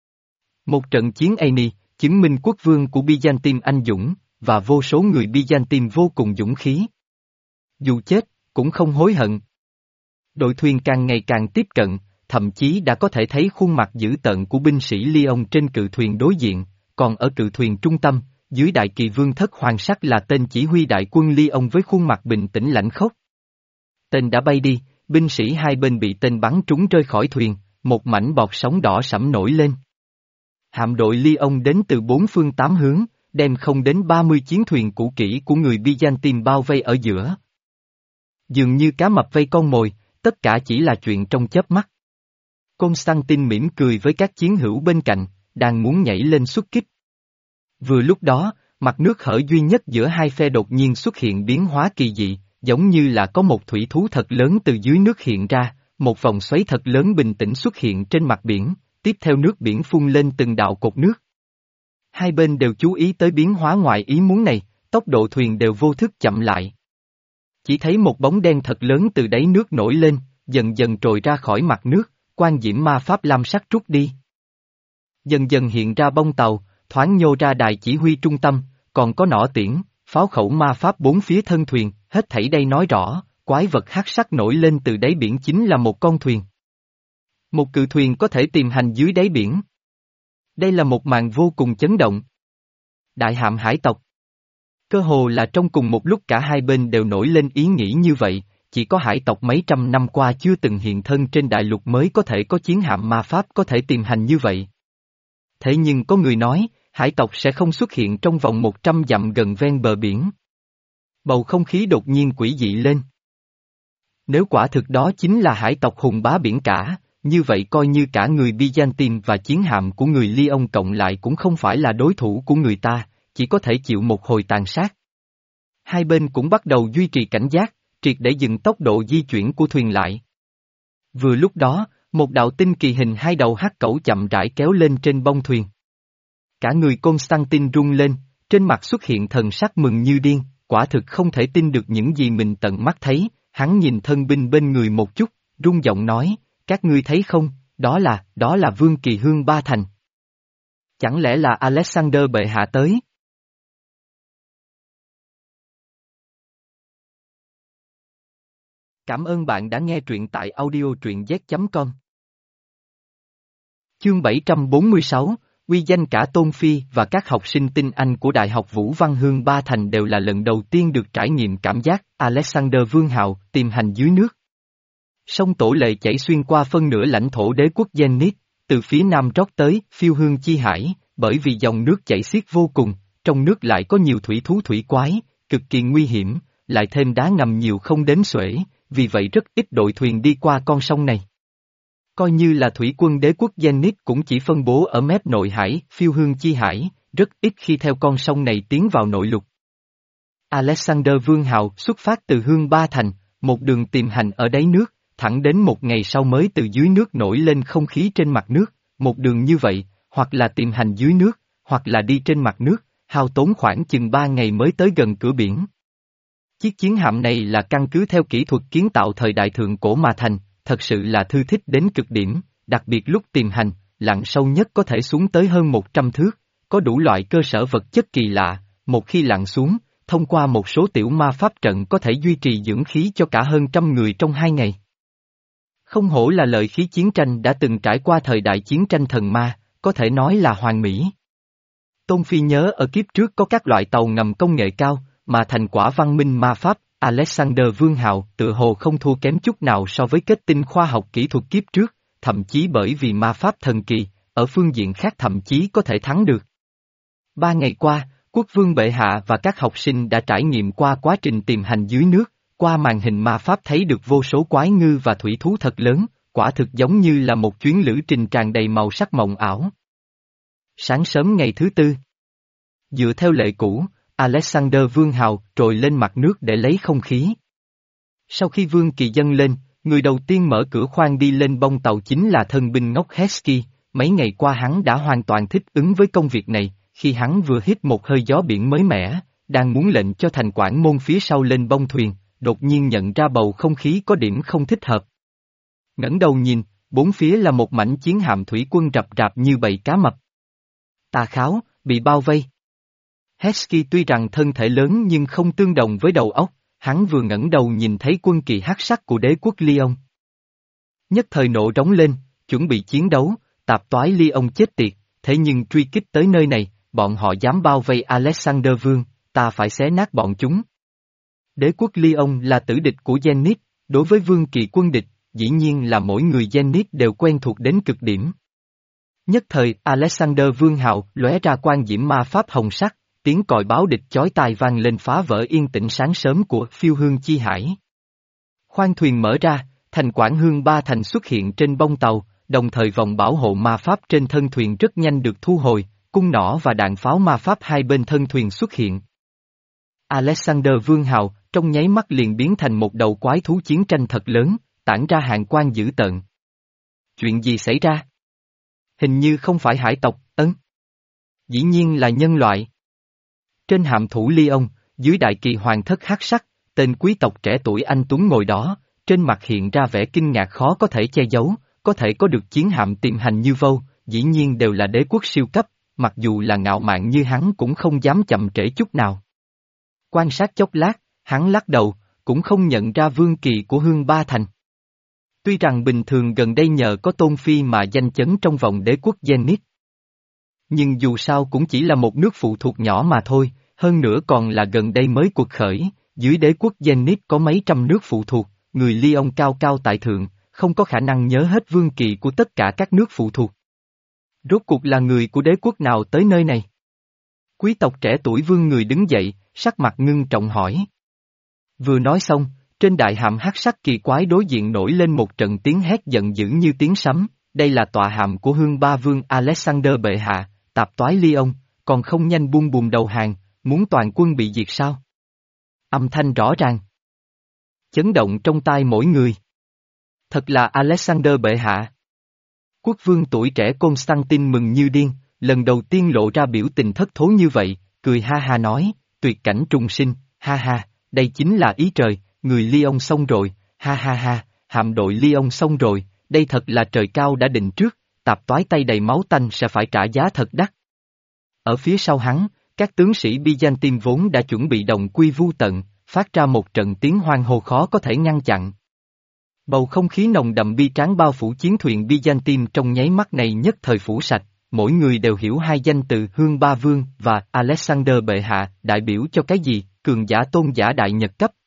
Một trận chiến ấy này, chứng minh quốc vương của Byzantine anh dũng, và vô số người Byzantine vô cùng dũng khí. Dù chết, cũng không hối hận. Đội thuyền càng ngày càng tiếp cận, thậm chí đã có thể thấy khuôn mặt dữ tợn của binh sĩ Lyon trên cự thuyền đối diện, còn ở cự thuyền trung tâm, dưới đại kỳ vương thất hoàng sắc là tên chỉ huy đại quân Lyon với khuôn mặt bình tĩnh lãnh khốc. Tên đã bay đi, binh sĩ hai bên bị tên bắn trúng rơi khỏi thuyền, một mảnh bọt sóng đỏ sẫm nổi lên. Hạm đội Lyon đến từ bốn phương tám hướng, đem không đến ba mươi chiến thuyền cũ kỹ của người Byzantine bao vây ở giữa. Dường như cá mập vây con mồi, tất cả chỉ là chuyện trong chớp mắt. Constantine mỉm cười với các chiến hữu bên cạnh, đang muốn nhảy lên xuất kích. Vừa lúc đó, mặt nước hở duy nhất giữa hai phe đột nhiên xuất hiện biến hóa kỳ dị, giống như là có một thủy thú thật lớn từ dưới nước hiện ra, một vòng xoáy thật lớn bình tĩnh xuất hiện trên mặt biển, tiếp theo nước biển phun lên từng đạo cột nước. Hai bên đều chú ý tới biến hóa ngoài ý muốn này, tốc độ thuyền đều vô thức chậm lại. Chỉ thấy một bóng đen thật lớn từ đáy nước nổi lên, dần dần trồi ra khỏi mặt nước, quan diễm ma pháp lam sắc trút đi. Dần dần hiện ra bông tàu, thoáng nhô ra đài chỉ huy trung tâm, còn có nỏ tiễn, pháo khẩu ma pháp bốn phía thân thuyền, hết thảy đây nói rõ, quái vật hắc sắc nổi lên từ đáy biển chính là một con thuyền. Một cự thuyền có thể tìm hành dưới đáy biển. Đây là một màn vô cùng chấn động. Đại hạm hải tộc. Cơ hồ là trong cùng một lúc cả hai bên đều nổi lên ý nghĩ như vậy, chỉ có hải tộc mấy trăm năm qua chưa từng hiện thân trên đại lục mới có thể có chiến hạm ma pháp có thể tìm hành như vậy. Thế nhưng có người nói, hải tộc sẽ không xuất hiện trong vòng một trăm dặm gần ven bờ biển. Bầu không khí đột nhiên quỷ dị lên. Nếu quả thực đó chính là hải tộc hùng bá biển cả, như vậy coi như cả người Byzantine và chiến hạm của người Lyon cộng lại cũng không phải là đối thủ của người ta, chỉ có thể chịu một hồi tàn sát. Hai bên cũng bắt đầu duy trì cảnh giác, triệt để dừng tốc độ di chuyển của thuyền lại. Vừa lúc đó, một đạo tinh kỳ hình hai đầu hắc cẩu chậm rãi kéo lên trên bông thuyền. Cả người Constantine rung lên, trên mặt xuất hiện thần sắc mừng như điên, quả thực không thể tin được những gì mình tận mắt thấy, hắn nhìn thân binh bên người một chút, rung giọng nói, các ngươi thấy không, đó là, đó là Vương Kỳ Hương Ba Thành. Chẳng lẽ là Alexander bệ hạ tới? Cảm ơn bạn đã nghe truyện tại audio truyện z chấm com. Chương bảy trăm bốn mươi sáu, uy danh cả Tôn Phi và các học sinh tinh Anh của Đại học Vũ Văn Hương Ba Thành đều là lần đầu tiên được trải nghiệm cảm giác Alexander Vương Hào tìm hành dưới nước. Sông Tổ Lệ chảy xuyên qua phân nửa lãnh thổ đế quốc Zenith, từ phía nam rót tới Phiêu Hương Chi Hải, bởi vì dòng nước chảy xiết vô cùng, trong nước lại có nhiều thủy thú thủy quái, cực kỳ nguy hiểm, lại thêm đá ngầm nhiều không đếm xuể, vì vậy rất ít đội thuyền đi qua con sông này. Coi như là thủy quân đế quốc Zenith cũng chỉ phân bố ở mép nội hải, Phiêu Hương Chi Hải, rất ít khi theo con sông này tiến vào nội lục. Alexander Vương Hào xuất phát từ Hương Ba Thành, một đường tìm hành ở đáy nước, thẳng đến một ngày sau mới từ dưới nước nổi lên không khí trên mặt nước, một đường như vậy, hoặc là tìm hành dưới nước, hoặc là đi trên mặt nước, hao tốn khoảng chừng ba ngày mới tới gần cửa biển. Chiếc chiến hạm này là căn cứ theo kỹ thuật kiến tạo thời đại thượng cổ mà thành, thật sự là thư thích đến cực điểm, đặc biệt lúc tìm hành, lặn sâu nhất có thể xuống tới hơn một trăm thước, có đủ loại cơ sở vật chất kỳ lạ, một khi lặn xuống, thông qua một số tiểu ma pháp trận có thể duy trì dưỡng khí cho cả hơn trăm người trong hai ngày. Không hổ là lợi khí chiến tranh đã từng trải qua thời đại chiến tranh thần ma, có thể nói là hoàn mỹ. Tôn Phi nhớ ở kiếp trước có các loại tàu ngầm công nghệ cao, mà thành quả văn minh ma pháp, Alexander Vương Hào tự hồ không thua kém chút nào so với kết tinh khoa học kỹ thuật kiếp trước, thậm chí bởi vì ma pháp thần kỳ, ở phương diện khác thậm chí có thể thắng được. Ba ngày qua, quốc vương bệ hạ và các học sinh đã trải nghiệm qua quá trình tìm hành dưới nước, qua màn hình ma pháp thấy được vô số quái ngư và thủy thú thật lớn, quả thực giống như là một chuyến lữ trình tràn đầy màu sắc mộng ảo. Sáng sớm ngày thứ tư, dựa theo lệ cũ, Alexander Vương Hào trồi lên mặt nước để lấy không khí. Sau khi Vương Kỳ dâng lên, người đầu tiên mở cửa khoang đi lên bông tàu chính là thân binh ngốc Hesky. Mấy ngày qua hắn đã hoàn toàn thích ứng với công việc này, khi hắn vừa hít một hơi gió biển mới mẻ, đang muốn lệnh cho thành quản môn phía sau lên bông thuyền, đột nhiên nhận ra bầu không khí có điểm không thích hợp. Ngẩng đầu nhìn, bốn phía là một mảnh chiến hạm thủy quân rập rạp như bầy cá mập. Tà Kháo, bị bao vây. Hesky tuy rằng thân thể lớn nhưng không tương đồng với đầu óc, hắn vừa ngẩng đầu nhìn thấy quân kỳ hắc sắc của đế quốc Lyon. Nhất thời nộ trống lên, chuẩn bị chiến đấu, tạp toái Lyon chết tiệt, thế nhưng truy kích tới nơi này, bọn họ dám bao vây Alexander Vương, ta phải xé nát bọn chúng. Đế quốc Lyon là tử địch của Zenith, đối với vương kỳ quân địch, dĩ nhiên là mỗi người Zenith đều quen thuộc đến cực điểm. Nhất thời Alexander Vương Hào lóe ra quan diễm ma pháp hồng sắc, tiếng còi báo địch chói tai vang lên phá vỡ yên tĩnh sáng sớm của Phiêu Hương Chi Hải. Khoang thuyền mở ra, thành quản Hương Ba Thành xuất hiện trên bông tàu, đồng thời vòng bảo hộ ma pháp trên thân thuyền rất nhanh được thu hồi, cung nỏ và đạn pháo ma pháp hai bên thân thuyền xuất hiện. Alexander Vương Hào trong nháy mắt liền biến thành một đầu quái thú chiến tranh thật lớn, tản ra hàn quang dữ tợn. Chuyện gì xảy ra? Hình như không phải hải tộc, ấn. Dĩ nhiên là nhân loại. Trên hạm thủ Lyon, dưới đại kỳ hoàng thất hắc sắc, tên quý tộc trẻ tuổi anh tuấn ngồi đó, trên mặt hiện ra vẻ kinh ngạc khó có thể che giấu, có thể có được chiến hạm tiềm hành như Vâu, dĩ nhiên đều là đế quốc siêu cấp, mặc dù là ngạo mạn như hắn cũng không dám chậm trễ chút nào. Quan sát chốc lát, hắn lắc đầu, cũng không nhận ra vương kỳ của Hương Ba Thành. Tuy rằng bình thường gần đây nhờ có Tôn Phi mà danh chấn trong vòng đế quốc Zenith. Nhưng dù sao cũng chỉ là một nước phụ thuộc nhỏ mà thôi, hơn nữa còn là gần đây mới cuộc khởi, dưới đế quốc Zenith có mấy trăm nước phụ thuộc, người Lyon cao cao tại thượng, không có khả năng nhớ hết vương kỳ của tất cả các nước phụ thuộc. Rốt cuộc là người của đế quốc nào tới nơi này? Quý tộc trẻ tuổi vương người đứng dậy, sắc mặt ngưng trọng hỏi. Vừa nói xong, trên đại hạm hắc sắc kỳ quái đối diện nổi lên một trận tiếng hét giận dữ như tiếng sấm, đây là tọa hạm của Hương Ba Vương Alexander bệ hạ, tạp toái Lyon, còn không nhanh buông bùm đầu hàng, muốn toàn quân bị diệt sao? Âm thanh rõ ràng. Chấn động trong tai mỗi người. Thật là Alexander bệ hạ. Quốc vương tuổi trẻ Constantine mừng như điên, lần đầu tiên lộ ra biểu tình thất thố như vậy, cười ha ha nói, tuyệt cảnh trùng sinh, ha ha, đây chính là ý trời, người Lyon xong rồi, ha ha ha, hạm đội Lyon xong rồi, đây thật là trời cao đã định trước, tạp toái tay đầy máu tanh sẽ phải trả giá thật đắt. Ở phía sau hắn, các tướng sĩ Byzantine vốn đã chuẩn bị đồng quy vu tận, phát ra một trận tiếng hoan hô khó có thể ngăn chặn. Bầu không khí nồng đậm bi tráng bao phủ chiến thuyền Byzantine trong nháy mắt này nhất thời phủ sạch, mỗi người đều hiểu hai danh từ Hương Ba Vương và Alexander bệ hạ đại biểu cho cái gì, cường giả tôn giả đại nhật cấp.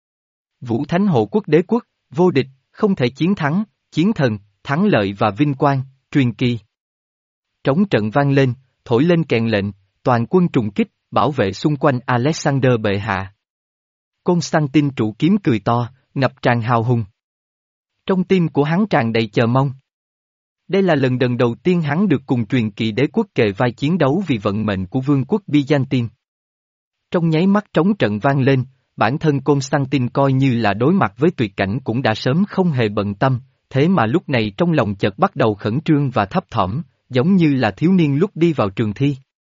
Vũ Thánh hộ quốc đế quốc, vô địch, không thể chiến thắng, chiến thần, thắng lợi và vinh quang, truyền kỳ. Trống trận vang lên, thổi lên kèn lệnh, toàn quân trùng kích, bảo vệ xung quanh Alexander bệ hạ. Constantine trụ kiếm cười to, ngập tràn hào hùng. Trong tim của hắn tràn đầy chờ mong. Đây là lần lần đầu tiên hắn được cùng truyền kỳ đế quốc kề vai chiến đấu vì vận mệnh của vương quốc Byzantine. Trong nháy mắt trống trận vang lên, bản thân Constantine coi như là đối mặt với tuyệt cảnh cũng đã sớm không hề bận tâm, thế mà lúc này trong lòng chợt bắt đầu khẩn trương và thấp thỏm, giống như là thiếu niên lúc đi vào trường thi.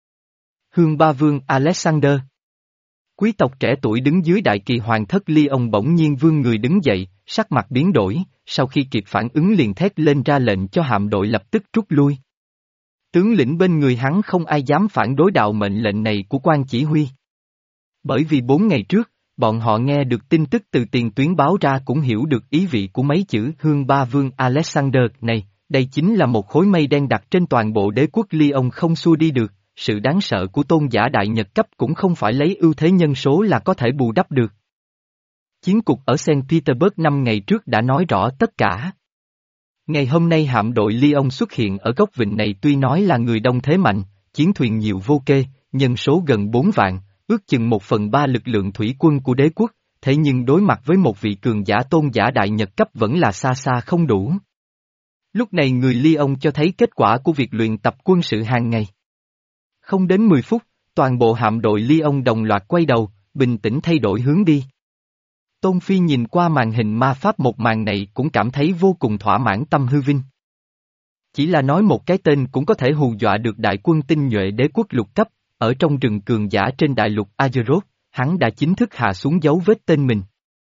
Hương Ba Vương Alexander. Quý tộc trẻ tuổi đứng dưới đại kỳ hoàng thất Lyon bỗng nhiên vươn người đứng dậy, sắc mặt biến đổi, sau khi kịp phản ứng liền thét lên ra lệnh cho hạm đội lập tức rút lui. Tướng lĩnh bên người hắn không ai dám phản đối đạo mệnh lệnh này của quan chỉ huy. Bởi vì bốn ngày trước, bọn họ nghe được tin tức từ tiền tuyến báo ra cũng hiểu được ý vị của mấy chữ Hương Ba Vương Alexander này, đây chính là một khối mây đen đặt trên toàn bộ đế quốc Lyon không xua đi được, sự đáng sợ của tôn giả đại nhật cấp cũng không phải lấy ưu thế nhân số là có thể bù đắp được. Chiến cục ở Saint Petersburg năm ngày trước đã nói rõ tất cả. Ngày hôm nay hạm đội Lyon xuất hiện ở góc vịnh này tuy nói là người đông thế mạnh, chiến thuyền nhiều vô kê, nhân số gần bốn vạn, ước chừng một phần ba lực lượng thủy quân của đế quốc, thế nhưng đối mặt với một vị cường giả tôn giả đại nhật cấp vẫn là xa xa không đủ. Lúc này người Lyon cho thấy kết quả của việc luyện tập quân sự hàng ngày. Không đến mười phút, toàn bộ hạm đội Lyon đồng loạt quay đầu, bình tĩnh thay đổi hướng đi. Tôn Phi nhìn qua màn hình ma pháp một màn này cũng cảm thấy vô cùng thỏa mãn tâm hư vinh. Chỉ là nói một cái tên cũng có thể hù dọa được đại quân tinh nhuệ đế quốc lục cấp, ở trong rừng cường giả trên đại lục Azeroth, hắn đã chính thức hạ xuống dấu vết tên mình.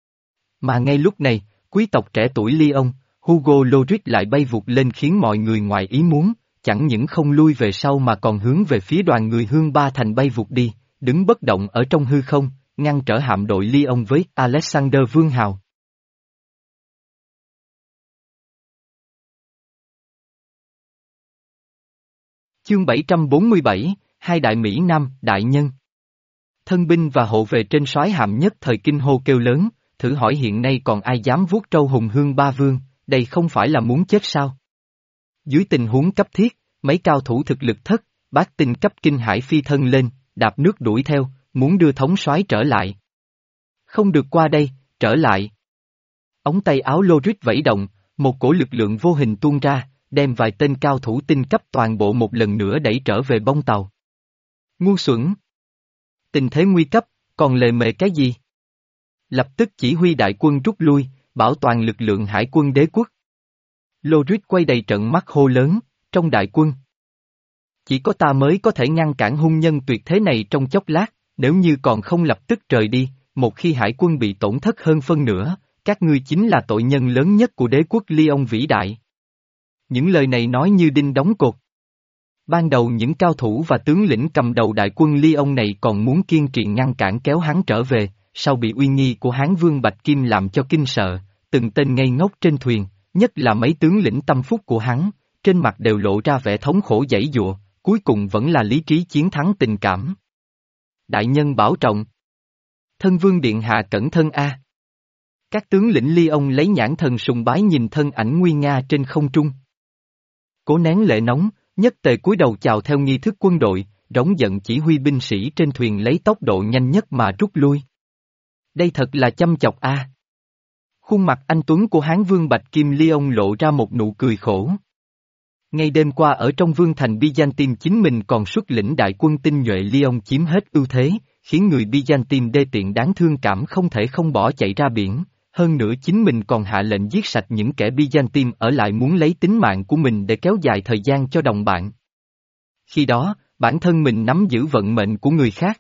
Mà ngay lúc này, quý tộc trẻ tuổi Lyon, Hugo Lorik lại bay vụt lên khiến mọi người ngoài ý muốn, chẳng những không lui về sau mà còn hướng về phía đoàn người Hương Ba Thành bay vụt đi, đứng bất động ở trong hư không, ngăn trở hạm đội Lyon với Alexander Vương Hào. Chương bảy trăm bốn mươi bảy, hai đại Mỹ Nam, đại nhân. Thân binh và hộ vệ trên soái hạm nhất thời kinh hô kêu lớn, thử hỏi hiện nay còn ai dám vuốt trâu hùng Hương Ba Vương, đây không phải là muốn chết sao? Dưới tình huống cấp thiết, mấy cao thủ thực lực thất, bát tinh cấp kinh hải phi thân lên, đạp nước đuổi theo, muốn đưa thống soái trở lại. Không được qua đây, trở lại. Ống tay áo Lorik vẫy động, một cổ lực lượng vô hình tuôn ra, đem vài tên cao thủ tinh cấp toàn bộ một lần nữa đẩy trở về bông tàu. Ngu xuẩn! Tình thế nguy cấp, còn lề mề cái gì? Lập tức chỉ huy đại quân rút lui, bảo toàn lực lượng hải quân đế quốc. Lorik quay đầy trận mắt hô lớn, trong đại quân. Chỉ có ta mới có thể ngăn cản hung nhân tuyệt thế này trong chốc lát, nếu như còn không lập tức rời đi, một khi hải quân bị tổn thất hơn phân nửa, các ngươi chính là tội nhân lớn nhất của đế quốc Lyon vĩ đại. Những lời này nói như đinh đóng cột. Ban đầu những cao thủ và tướng lĩnh cầm đầu đại quân Lyon này còn muốn kiên trì ngăn cản kéo hắn trở về, sau bị uy nghi của Hán Vương Bạch Kim làm cho kinh sợ, từng tên ngây ngốc trên thuyền, nhất là mấy tướng lĩnh tâm phúc của hắn, trên mặt đều lộ ra vẻ thống khổ giãy giụa, cuối cùng vẫn là lý trí chiến thắng tình cảm. Đại nhân bảo trọng. Thân vương điện hạ cẩn thân a. Các tướng lĩnh Lyon lấy nhãn thần sùng bái nhìn thân ảnh nguy nga trên không trung. Cố nén lệ nóng, nhất tề cúi đầu chào theo nghi thức quân đội, rống giận chỉ huy binh sĩ trên thuyền lấy tốc độ nhanh nhất mà rút lui. Đây thật là chăm chọc a. Khuôn mặt anh tuấn của Hán Vương Bạch Kim Lyon lộ ra một nụ cười khổ. Ngay đêm qua ở trong vương thành Byzantine chính mình còn xuất lĩnh đại quân tinh nhuệ Lyon chiếm hết ưu thế, khiến người Byzantine đê tiện đáng thương cảm không thể không bỏ chạy ra biển, hơn nữa chính mình còn hạ lệnh giết sạch những kẻ Byzantine ở lại muốn lấy tính mạng của mình để kéo dài thời gian cho đồng bạn. Khi đó, bản thân mình nắm giữ vận mệnh của người khác.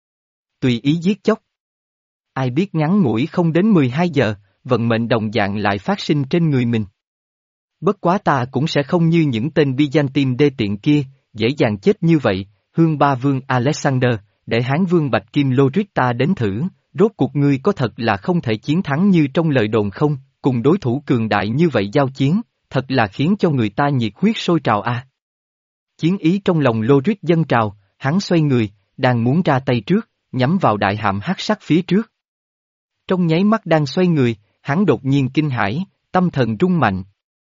Tùy ý giết chóc. Ai biết ngắn ngủi không đến mười hai giờ, vận mệnh đồng dạng lại phát sinh trên người mình. Bất quá ta cũng sẽ không như những tên Byzantine đê tiện kia, dễ dàng chết như vậy, Hương Ba Vương Alexander, để Hán Vương Bạch Kim Lorit ta đến thử, rốt cuộc ngươi có thật là không thể chiến thắng như trong lời đồn không, cùng đối thủ cường đại như vậy giao chiến, thật là khiến cho người ta nhiệt huyết sôi trào a. À. Chiến ý trong lòng Lorit dâng trào, hắn xoay người, đang muốn ra tay trước, nhắm vào đại hạm hắc sắc phía trước. Trong nháy mắt đang xoay người, hắn đột nhiên kinh hãi, tâm thần rung mạnh.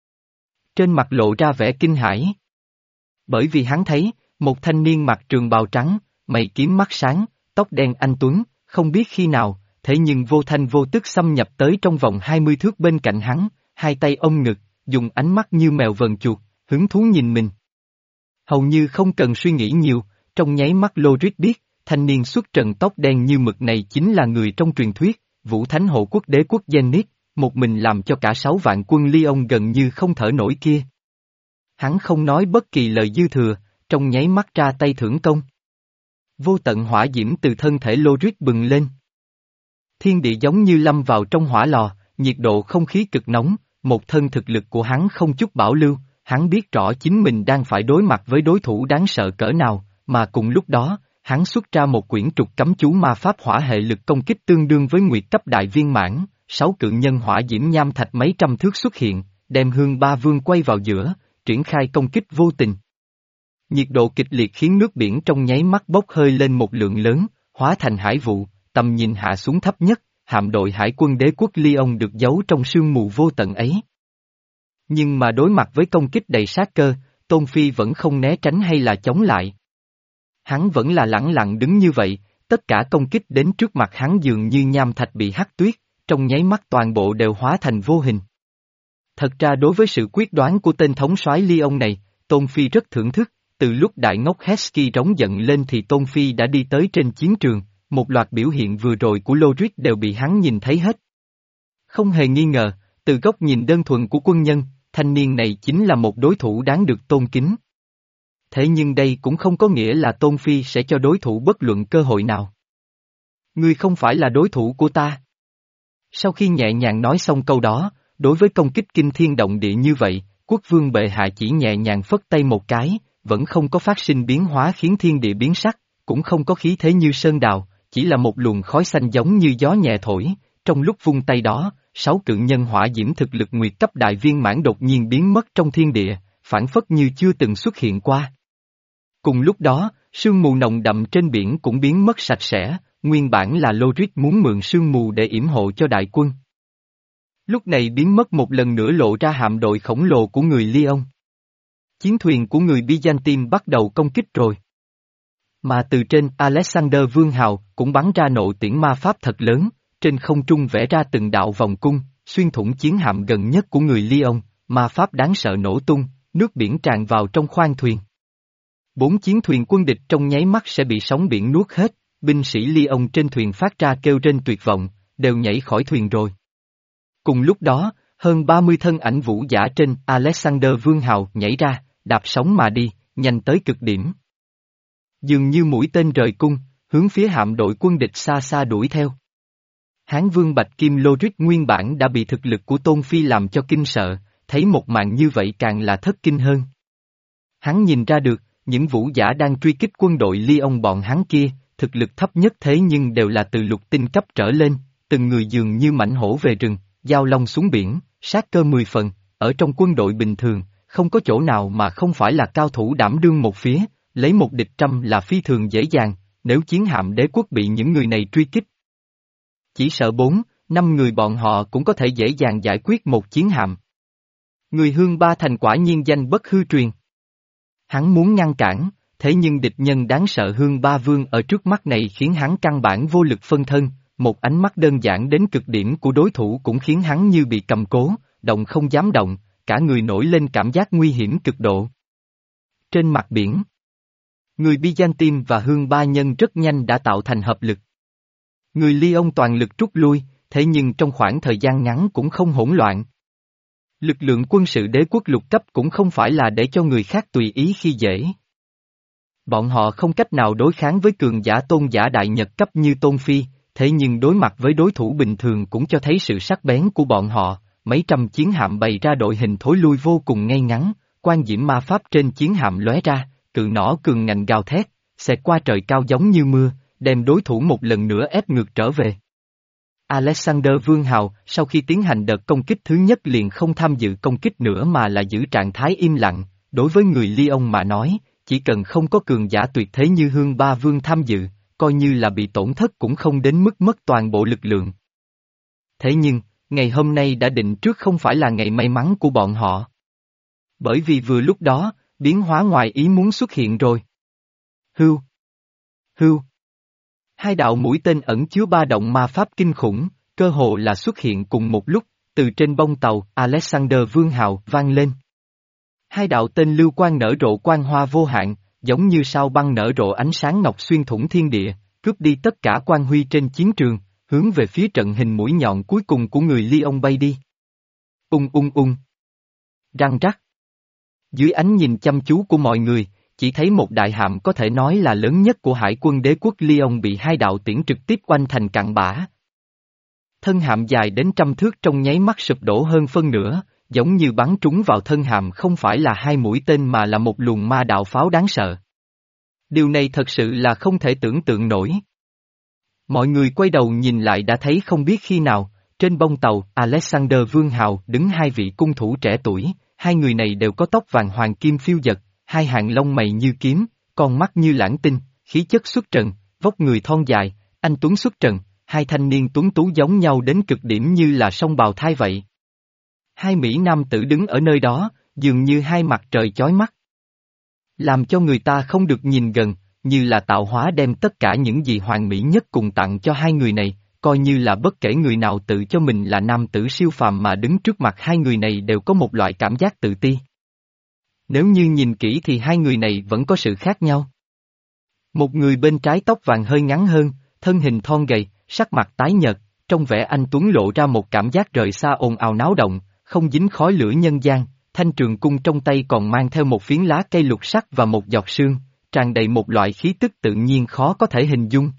Trên mặt lộ ra vẻ kinh hãi. Bởi vì hắn thấy, một thanh niên mặc trường bào trắng, mày kiếm mắt sáng, tóc đen anh tuấn, không biết khi nào, thế nhưng vô thanh vô tức xâm nhập tới trong vòng hai mươi thước bên cạnh hắn, hai tay ôm ngực, dùng ánh mắt như mèo vờn chuột, hứng thú nhìn mình. Hầu như không cần suy nghĩ nhiều, trong nháy mắt Lorit biết, thanh niên xuất trần tóc đen như mực này chính là người trong truyền thuyết, Vũ Thánh Hộ Quốc đế quốc Zenith, một mình làm cho cả sáu vạn quân Lyon gần như không thở nổi kia. Hắn không nói bất kỳ lời dư thừa, trong nháy mắt ra tay thưởng công. Vô tận hỏa diễm từ thân thể Lorit bừng lên. Thiên địa giống như lâm vào trong hỏa lò, nhiệt độ không khí cực nóng, một thân thực lực của hắn không chút bảo lưu, hắn biết rõ chính mình đang phải đối mặt với đối thủ đáng sợ cỡ nào, mà cùng lúc đó, hắn xuất ra một quyển trục cấm chú ma pháp hỏa hệ lực công kích tương đương với nguyệt cấp đại viên mãn, sáu cự nhân hỏa diễm nham thạch mấy trăm thước xuất hiện, đem Hương Ba Vương quay vào giữa, triển khai công kích vô tình. Nhiệt độ kịch liệt khiến nước biển trong nháy mắt bốc hơi lên một lượng lớn, hóa thành hải vụ, tầm nhìn hạ xuống thấp nhất, hạm đội hải quân đế quốc Lyon được giấu trong sương mù vô tận ấy. Nhưng mà đối mặt với công kích đầy sát cơ, Tôn Phi vẫn không né tránh hay là chống lại. Hắn vẫn là lẳng lặng đứng như vậy, tất cả công kích đến trước mặt hắn dường như nham thạch bị hắc tuyết, trong nháy mắt toàn bộ đều hóa thành vô hình. Thật ra đối với sự quyết đoán của tên thống soái Lyon này, Tôn Phi rất thưởng thức, từ lúc đại ngốc Hesky rống giận lên thì Tôn Phi đã đi tới trên chiến trường, một loạt biểu hiện vừa rồi của Lorit đều bị hắn nhìn thấy hết. Không hề nghi ngờ, từ góc nhìn đơn thuần của quân nhân, thanh niên này chính là một đối thủ đáng được tôn kính. Thế nhưng đây cũng không có nghĩa là Tôn Phi sẽ cho đối thủ bất luận cơ hội nào. Ngươi không phải là đối thủ của ta. Sau khi nhẹ nhàng nói xong câu đó, đối với công kích kinh thiên động địa như vậy, quốc vương bệ hạ chỉ nhẹ nhàng phất tay một cái, vẫn không có phát sinh biến hóa khiến thiên địa biến sắc, cũng không có khí thế như sơn đào, chỉ là một luồng khói xanh giống như gió nhẹ thổi, trong lúc vung tay đó, sáu cự nhân hỏa diễm thực lực nguyệt cấp đại viên mãn đột nhiên biến mất trong thiên địa, phản phất như chưa từng xuất hiện qua. Cùng lúc đó, sương mù nồng đậm trên biển cũng biến mất sạch sẽ, nguyên bản là Lorit muốn mượn sương mù để yểm hộ cho đại quân. Lúc này biến mất một lần nữa lộ ra hạm đội khổng lồ của người Lyon. Chiến thuyền của người Byzantine bắt đầu công kích rồi. Mà từ trên Alexander Vương Hào cũng bắn ra nộ tiễn ma pháp thật lớn, trên không trung vẽ ra từng đạo vòng cung, xuyên thủng chiến hạm gần nhất của người Lyon, ma pháp đáng sợ nổ tung, nước biển tràn vào trong khoang thuyền. Bốn chiến thuyền quân địch trong nháy mắt sẽ bị sóng biển nuốt hết, binh sĩ Lyon trên thuyền phát ra kêu rên tuyệt vọng, đều nhảy khỏi thuyền rồi. Cùng lúc đó, hơn ba mươi thân ảnh vũ giả trên Alexander Vương Hào nhảy ra, đạp sóng mà đi, nhanh tới cực điểm. Dường như mũi tên rời cung, hướng phía hạm đội quân địch xa xa đuổi theo. Hán Vương Bạch Kim Lorit nguyên bản đã bị thực lực của Tôn Phi làm cho kinh sợ, thấy một màn như vậy càng là thất kinh hơn. Hắn nhìn ra được, những vũ giả đang truy kích quân đội Lyon bọn hắn kia, thực lực thấp nhất thế nhưng đều là từ lục tinh cấp trở lên, từng người dường như mãnh hổ về rừng, giao long xuống biển, sát cơ mười phần, ở trong quân đội bình thường, không có chỗ nào mà không phải là cao thủ đảm đương một phía, lấy một địch trăm là phi thường dễ dàng, nếu chiến hạm đế quốc bị những người này truy kích. Chỉ sợ bốn, năm người bọn họ cũng có thể dễ dàng giải quyết một chiến hạm. Người Hương Ba Thành quả nhiên danh bất hư truyền. Hắn muốn ngăn cản, thế nhưng địch nhân đáng sợ Hương Ba Vương ở trước mắt này khiến hắn căn bản vô lực phân thân, một ánh mắt đơn giản đến cực điểm của đối thủ cũng khiến hắn như bị cầm cố, động không dám động, cả người nổi lên cảm giác nguy hiểm cực độ. Trên mặt biển, người Byzantine và Hương Ba Nhân rất nhanh đã tạo thành hợp lực. Người Lyon toàn lực rút lui, thế nhưng trong khoảng thời gian ngắn cũng không hỗn loạn. Lực lượng quân sự đế quốc lục cấp cũng không phải là để cho người khác tùy ý khi dễ. Bọn họ không cách nào đối kháng với cường giả tôn giả đại nhật cấp như Tôn Phi, thế nhưng đối mặt với đối thủ bình thường cũng cho thấy sự sắc bén của bọn họ, mấy trăm chiến hạm bày ra đội hình thối lui vô cùng ngay ngắn, quan diễm ma pháp trên chiến hạm lóe ra, cự nỏ cường ngạnh gào thét, xẹt qua trời cao giống như mưa, đem đối thủ một lần nữa ép ngược trở về. Alexander Vương Hào, sau khi tiến hành đợt công kích thứ nhất liền không tham dự công kích nữa mà là giữ trạng thái im lặng, đối với người Lyon mà nói, chỉ cần không có cường giả tuyệt thế như Hương Ba Vương tham dự, coi như là bị tổn thất cũng không đến mức mất toàn bộ lực lượng. Thế nhưng, ngày hôm nay đã định trước không phải là ngày may mắn của bọn họ. Bởi vì vừa lúc đó, biến hóa ngoài ý muốn xuất hiện rồi. Hưu. Hưu. Hai đạo mũi tên ẩn chứa ba động ma pháp kinh khủng, cơ hồ là xuất hiện cùng một lúc, từ trên bông tàu Alexander Vương Hào vang lên. Hai đạo tên lưu quang nở rộ quang hoa vô hạn, giống như sao băng nở rộ ánh sáng ngọc xuyên thủng thiên địa, cướp đi tất cả quang huy trên chiến trường, hướng về phía trận hình mũi nhọn cuối cùng của người Lyon bay đi. Ung ung ung. Răng rắc. Dưới ánh nhìn chăm chú của mọi người, chỉ thấy một đại hạm có thể nói là lớn nhất của hải quân đế quốc Lyon bị hai đạo tiễn trực tiếp oanh thành cặn bã. Thân hạm dài đến trăm thước trong nháy mắt sụp đổ hơn phân nửa, giống như bắn trúng vào thân hạm không phải là hai mũi tên mà là một luồng ma đạo pháo đáng sợ. Điều này thật sự là không thể tưởng tượng nổi. Mọi người quay đầu nhìn lại đã thấy không biết khi nào, trên bông tàu Alexander Vương Hào đứng hai vị cung thủ trẻ tuổi, hai người này đều có tóc vàng hoàng kim phiêu dật, hai hàng lông mày như kiếm, con mắt như lãng tinh, khí chất xuất trần, vóc người thon dài, anh tuấn xuất trần, hai thanh niên tuấn tú giống nhau đến cực điểm như là song bào thai vậy. Hai Mỹ nam tử đứng ở nơi đó, dường như hai mặt trời chói mắt. Làm cho người ta không được nhìn gần, như là tạo hóa đem tất cả những gì hoàn mỹ nhất cùng tặng cho hai người này, coi như là bất kể người nào tự cho mình là nam tử siêu phàm mà đứng trước mặt hai người này đều có một loại cảm giác tự ti. Nếu như nhìn kỹ thì hai người này vẫn có sự khác nhau. Một người bên trái tóc vàng hơi ngắn hơn, thân hình thon gầy, sắc mặt tái nhợt, trong vẻ anh tuấn lộ ra một cảm giác rời xa ồn ào náo động, không dính khói lửa nhân gian, thanh trường cung trong tay còn mang theo một phiến lá cây lục sắc và một giọt sương, tràn đầy một loại khí tức tự nhiên khó có thể hình dung.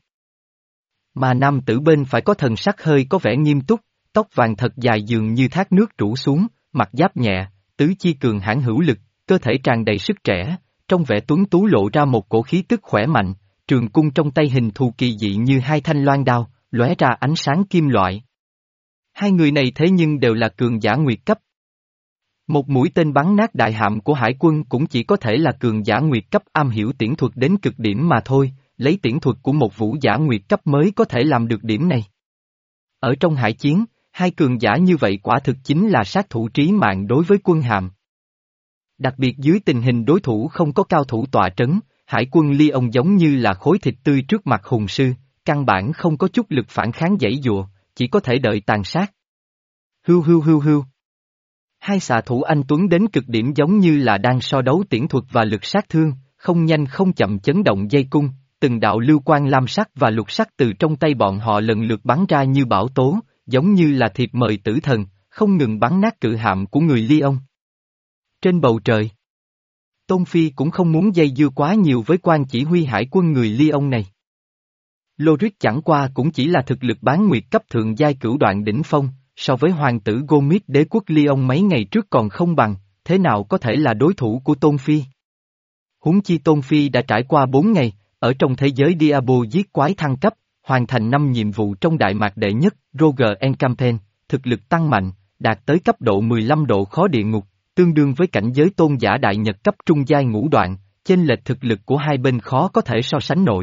Mà nam tử bên phải có thần sắc hơi có vẻ nghiêm túc, tóc vàng thật dài dường như thác nước rủ xuống, mặt giáp nhẹ, tứ chi cường hãn hữu lực, cơ thể tràn đầy sức trẻ, trong vẻ tuấn tú lộ ra một cổ khí tức khỏe mạnh, trường cung trong tay hình thù kỳ dị như hai thanh loan đao, lóe ra ánh sáng kim loại. Hai người này thế nhưng đều là cường giả nguyệt cấp. Một mũi tên bắn nát đại hạm của hải quân cũng chỉ có thể là cường giả nguyệt cấp am hiểu tiễn thuật đến cực điểm mà thôi, lấy tiễn thuật của một vũ giả nguyệt cấp mới có thể làm được điểm này. Ở trong hải chiến, hai cường giả như vậy quả thực chính là sát thủ trí mạng đối với quân hạm. Đặc biệt dưới tình hình đối thủ không có cao thủ tọa trấn, hải quân Lyon giống như là khối thịt tươi trước mặt hùng sư, căn bản không có chút lực phản kháng giãy giụa, chỉ có thể đợi tàn sát. Hưu hưu hưu hưu. Hai xạ thủ anh tuấn đến cực điểm giống như là đang so đấu tiễn thuật và lực sát thương, không nhanh không chậm chấn động dây cung, từng đạo lưu quang lam sắc và lục sắc từ trong tay bọn họ lần lượt bắn ra như bão tố, giống như là thiệp mời tử thần, không ngừng bắn nát cự hạm của người Lyon. Trên bầu trời, Tôn Phi cũng không muốn dây dưa quá nhiều với quan chỉ huy hải quân người Lyon này. Lorik chẳng qua cũng chỉ là thực lực bán nguyệt cấp thượng giai cửu đoạn đỉnh phong, so với hoàng tử Gomit đế quốc Lyon mấy ngày trước còn không bằng, thế nào có thể là đối thủ của Tôn Phi? Huống chi Tôn Phi đã trải qua bốn ngày, ở trong thế giới Diablo giết quái thăng cấp, hoàn thành năm nhiệm vụ trong Đại Mạc đệ nhất, Roger and Campaign, thực lực tăng mạnh, đạt tới cấp độ mười lăm độ khó địa ngục, tương đương với cảnh giới tôn giả đại nhật cấp trung giai ngũ đoạn, chênh lệch thực lực của hai bên khó có thể so sánh nổi.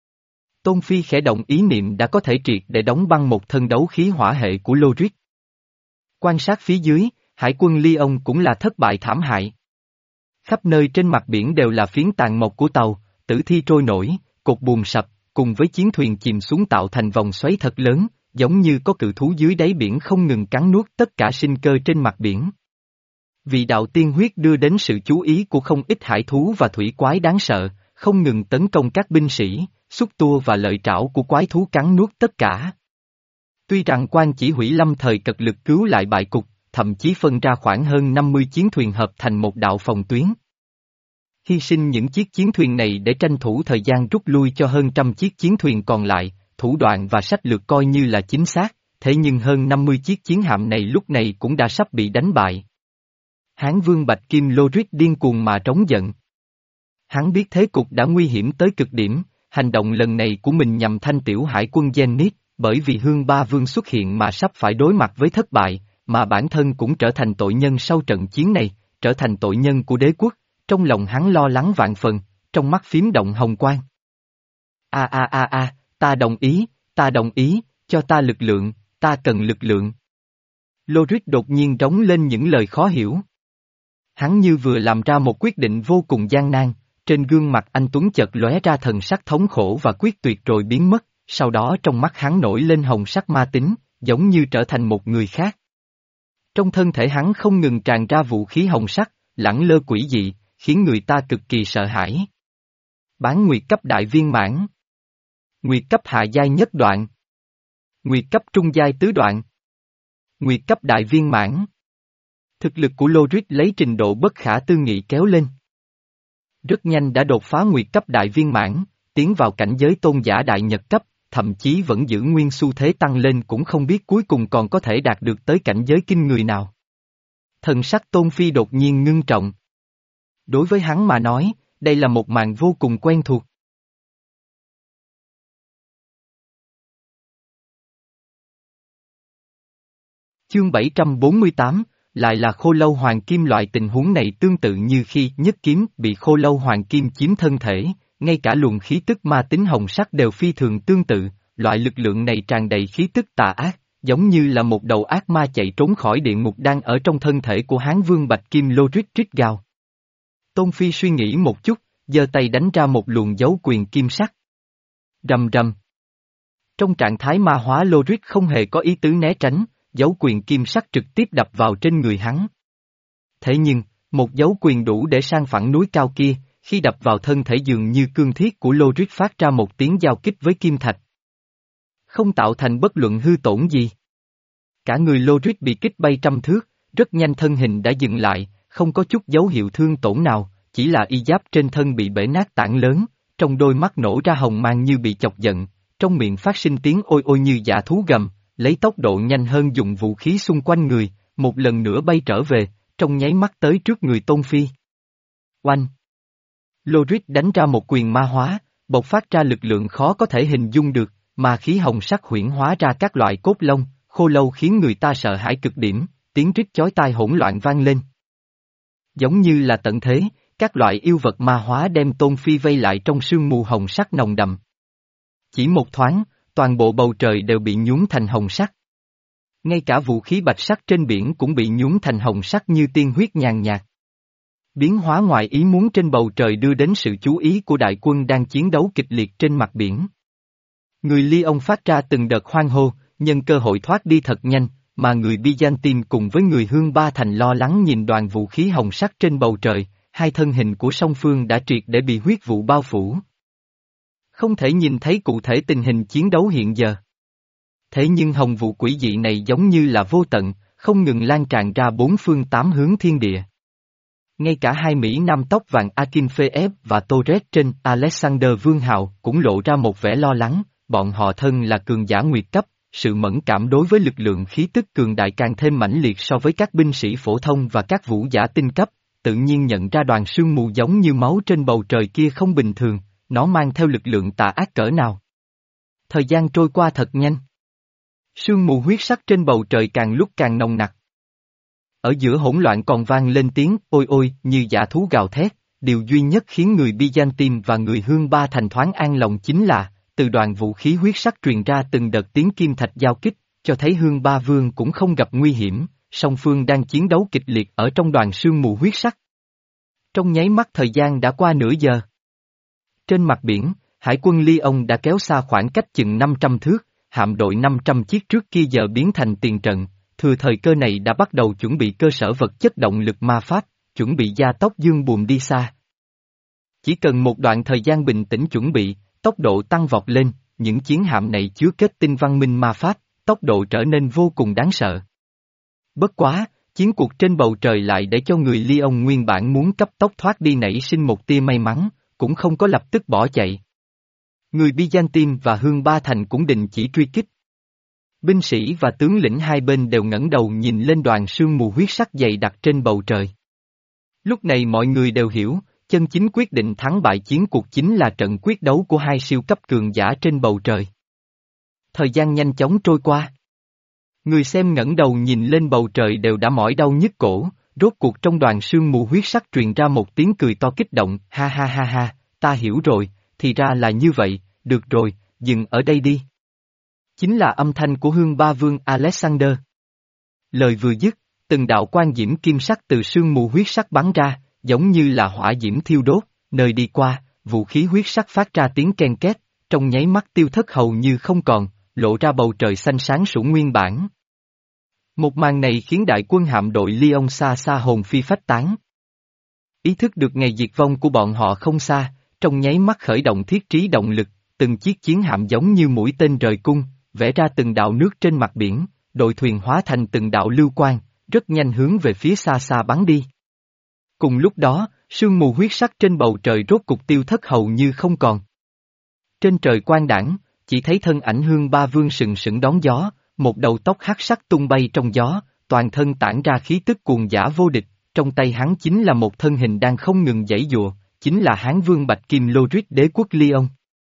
Tôn Phi khẽ động ý niệm đã có thể triệt để đóng băng một thân đấu khí hỏa hệ của Lodric. Quan sát phía dưới, hải quân Lyon cũng là thất bại thảm hại. Khắp nơi trên mặt biển đều là phiến tàn mộc của tàu, tử thi trôi nổi, cột buồm sập, cùng với chiến thuyền chìm xuống tạo thành vòng xoáy thật lớn, giống như có cự thú dưới đáy biển không ngừng cắn nuốt tất cả sinh cơ trên mặt biển. Vị đạo tiên huyết đưa đến sự chú ý của không ít hải thú và thủy quái đáng sợ, không ngừng tấn công các binh sĩ, xúc tua và lợi trảo của quái thú cắn nuốt tất cả. Tuy rằng quan chỉ huy lâm thời cật lực cứu lại bại cục, thậm chí phân ra khoảng hơn năm mươi chiến thuyền hợp thành một đạo phòng tuyến. Hy sinh những chiếc chiến thuyền này để tranh thủ thời gian rút lui cho hơn trăm chiếc chiến thuyền còn lại, thủ đoạn và sách lược coi như là chính xác, thế nhưng hơn năm mươi chiếc chiến hạm này lúc này cũng đã sắp bị đánh bại. Hán vương Bạch Kim Lodric điên cuồng mà trống giận. Hắn biết thế cục đã nguy hiểm tới cực điểm, hành động lần này của mình nhằm thanh tiểu hải quân Zenith, bởi vì Hương Ba Vương xuất hiện mà sắp phải đối mặt với thất bại, mà bản thân cũng trở thành tội nhân sau trận chiến này, trở thành tội nhân của đế quốc, trong lòng hắn lo lắng vạn phần, trong mắt phím động hồng quang. A a a a, ta đồng ý, ta đồng ý, cho ta lực lượng, ta cần lực lượng. Lodric đột nhiên rống lên những lời khó hiểu. Hắn như vừa làm ra một quyết định vô cùng gian nan, trên gương mặt anh Tuấn chợt lóe ra thần sắc thống khổ và quyết tuyệt rồi biến mất, sau đó trong mắt hắn nổi lên hồng sắc ma tính, giống như trở thành một người khác. Trong thân thể hắn không ngừng tràn ra vũ khí hồng sắc, lẳng lơ quỷ dị, khiến người ta cực kỳ sợ hãi. Bán nguyệt cấp đại viên mãn. Nguyệt cấp hạ giai nhất đoạn. Nguyệt cấp trung giai tứ đoạn. Nguyệt cấp đại viên mãn. Thực lực của Lodric lấy trình độ bất khả tư nghị kéo lên. Rất nhanh đã đột phá nguyệt cấp đại viên mãn, tiến vào cảnh giới tôn giả đại nhật cấp, thậm chí vẫn giữ nguyên xu thế tăng lên cũng không biết cuối cùng còn có thể đạt được tới cảnh giới kinh người nào. Thần sắc Tôn Phi đột nhiên ngưng trọng. Đối với hắn mà nói, đây là một màn vô cùng quen thuộc. Chương bảy trăm bốn mươi tám, lại là khô lâu hoàng kim. Loại tình huống này tương tự như khi nhất kiếm bị khô lâu hoàng kim chiếm thân thể, ngay cả luồng khí tức ma tính hồng sắc đều phi thường tương tự, loại lực lượng này tràn đầy khí tức tà ác, giống như là một đầu ác ma chạy trốn khỏi địa ngục đang ở trong thân thể của Hán Vương Bạch Kim Lodric rít gào. Tôn Phi suy nghĩ một chút, giơ tay đánh ra một luồng dấu quyền kim sắc. Rầm rầm. Trong trạng thái ma hóa Lodric không hề có ý tứ né tránh, dấu quyền kim sắc trực tiếp đập vào trên người hắn. Thế nhưng, một dấu quyền đủ để san phẳng núi cao kia, khi đập vào thân thể dường như cương thiết của Lodric phát ra một tiếng giao kích với kim thạch. Không tạo thành bất luận hư tổn gì. Cả người Lodric bị kích bay trăm thước, rất nhanh thân hình đã dừng lại, không có chút dấu hiệu thương tổn nào, chỉ là y giáp trên thân bị bể nát tảng lớn, trong đôi mắt nổ ra hồng mang như bị chọc giận, trong miệng phát sinh tiếng ôi ôi như dã thú gầm, lấy tốc độ nhanh hơn dùng vũ khí xung quanh người, một lần nữa bay trở về, trong nháy mắt tới trước người Tôn Phi. Oanh! Lodric đánh ra một quyền ma hóa, bộc phát ra lực lượng khó có thể hình dung được, mà khí hồng sắc huyễn hóa ra các loại cốt lông, khô lâu khiến người ta sợ hãi cực điểm, tiếng rít chói tai hỗn loạn vang lên. Giống như là tận thế, các loại yêu vật ma hóa đem Tôn Phi vây lại trong sương mù hồng sắc nồng đậm. Chỉ một thoáng, toàn bộ bầu trời đều bị nhuốm thành hồng sắc. Ngay cả vũ khí bạch sắc trên biển cũng bị nhuốm thành hồng sắc như tiên huyết nhàn nhạt. Biến hóa ngoài ý muốn trên bầu trời đưa đến sự chú ý của đại quân đang chiến đấu kịch liệt trên mặt biển. Người Lyon phát ra từng đợt hoan hô, nhân cơ hội thoát đi thật nhanh, mà người Byzantine cùng với người Hương Ba Thành lo lắng nhìn đoàn vũ khí hồng sắc trên bầu trời, hai thân hình của song phương đã triệt để bị huyết vụ bao phủ. Không thể nhìn thấy cụ thể tình hình chiến đấu hiện giờ. Thế nhưng hồng vụ quỷ dị này giống như là vô tận, không ngừng lan tràn ra bốn phương tám hướng thiên địa. Ngay cả hai Mỹ Nam tóc vàng Akinfeev và Torres trên Alexander Vương Hào cũng lộ ra một vẻ lo lắng, bọn họ thân là cường giả nguyệt cấp, sự mẫn cảm đối với lực lượng khí tức cường đại càng thêm mãnh liệt so với các binh sĩ phổ thông và các vũ giả tinh cấp, tự nhiên nhận ra đoàn sương mù giống như máu trên bầu trời kia không bình thường, nó mang theo lực lượng tà ác cỡ nào. Thời gian trôi qua thật nhanh. Sương mù huyết sắc trên bầu trời càng lúc càng nồng nặc. Ở giữa hỗn loạn còn vang lên tiếng ôi ôi như dã thú gào thét, điều duy nhất khiến người Byzantine và người Hương Ba Thành thoáng an lòng chính là, từ đoàn vũ khí huyết sắc truyền ra từng đợt tiếng kim thạch giao kích, cho thấy Hương Ba Vương cũng không gặp nguy hiểm, song phương đang chiến đấu kịch liệt ở trong đoàn sương mù huyết sắc. Trong nháy mắt thời gian đã qua nửa giờ. Trên mặt biển, hải quân Lyon đã kéo xa khoảng cách chừng năm trăm thước, hạm đội năm trăm chiếc trước kia giờ biến thành tiền trận, thừa thời cơ này đã bắt đầu chuẩn bị cơ sở vật chất động lực ma pháp, chuẩn bị gia tốc dương buồm đi xa. Chỉ cần một đoạn thời gian bình tĩnh chuẩn bị, tốc độ tăng vọt lên, những chiến hạm này chứa kết tinh văn minh ma pháp, tốc độ trở nên vô cùng đáng sợ. Bất quá, chiến cuộc trên bầu trời lại để cho người Lyon nguyên bản muốn cấp tốc thoát đi nảy sinh một tia may mắn, cũng không có lập tức bỏ chạy. Người Byzantine và Hương Ba Thành cũng định chỉ truy kích. Binh sĩ và tướng lĩnh hai bên đều ngẩng đầu nhìn lên đoàn sương mù huyết sắc dày đặc trên bầu trời. Lúc này mọi người đều hiểu, chân chính quyết định thắng bại chiến cuộc chính là trận quyết đấu của hai siêu cấp cường giả trên bầu trời. Thời gian nhanh chóng trôi qua. Người xem ngẩng đầu nhìn lên bầu trời đều đã mỏi đau nhức cổ, rốt cuộc trong đoàn sương mù huyết sắc truyền ra một tiếng cười to kích động, ha ha ha ha, ta hiểu rồi, thì ra là như vậy, được rồi, dừng ở đây đi. Chính là âm thanh của Hương Ba Vương Alexander. Lời vừa dứt, từng đạo quang diễm kim sắc từ sương mù huyết sắc bắn ra, giống như là hỏa diễm thiêu đốt, nơi đi qua, vũ khí huyết sắc phát ra tiếng ken két, trong nháy mắt tiêu thất hầu như không còn, lộ ra bầu trời xanh sáng sủa nguyên bản. Một màn này khiến đại quân hạm đội Lyon xa xa hồn phi phách tán. Ý thức được ngày diệt vong của bọn họ không xa, trong nháy mắt khởi động thiết trí động lực, từng chiếc chiến hạm giống như mũi tên rời cung, vẽ ra từng đạo nước trên mặt biển, đội thuyền hóa thành từng đạo lưu quang, rất nhanh hướng về phía xa xa bắn đi. Cùng lúc đó, sương mù huyết sắc trên bầu trời rốt cục tiêu thất hầu như không còn. Trên trời quang đãng, chỉ thấy thân ảnh Hương Ba Vương sừng sững đón gió, một đầu tóc hắc sắc tung bay trong gió, toàn thân tản ra khí tức cuồng dã vô địch, trong tay hắn chính là một thân hình đang không ngừng giãy giụa, chính là Hán Vương Bạch Kim Lodric đế quốc Lyon.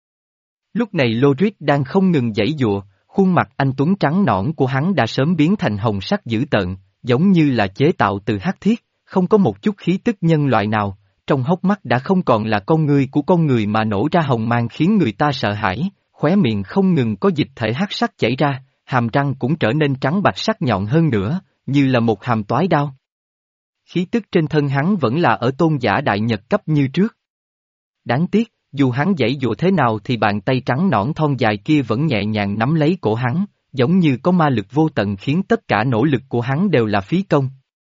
Lúc này Lodric đang không ngừng giãy giụa, khuôn mặt anh tuấn trắng nõn của hắn đã sớm biến thành hồng sắc dữ tợn, giống như là chế tạo từ hắc thiết, không có một chút khí tức nhân loại nào, trong hốc mắt đã không còn là con ngươi của con người mà nổ ra hồng mang khiến người ta sợ hãi, khóe miệng không ngừng có dịch thể hắc sắc chảy ra, hàm răng cũng trở nên trắng bạch sắc nhọn hơn nữa, như là một hàm toái đao. Khí tức trên thân hắn vẫn là ở tôn giả đại nhật cấp như trước. Đáng tiếc, dù hắn giãy giụa thế nào thì bàn tay trắng nõn thon dài kia vẫn nhẹ nhàng nắm lấy cổ hắn, giống như có ma lực vô tận khiến tất cả nỗ lực của hắn đều là phí công.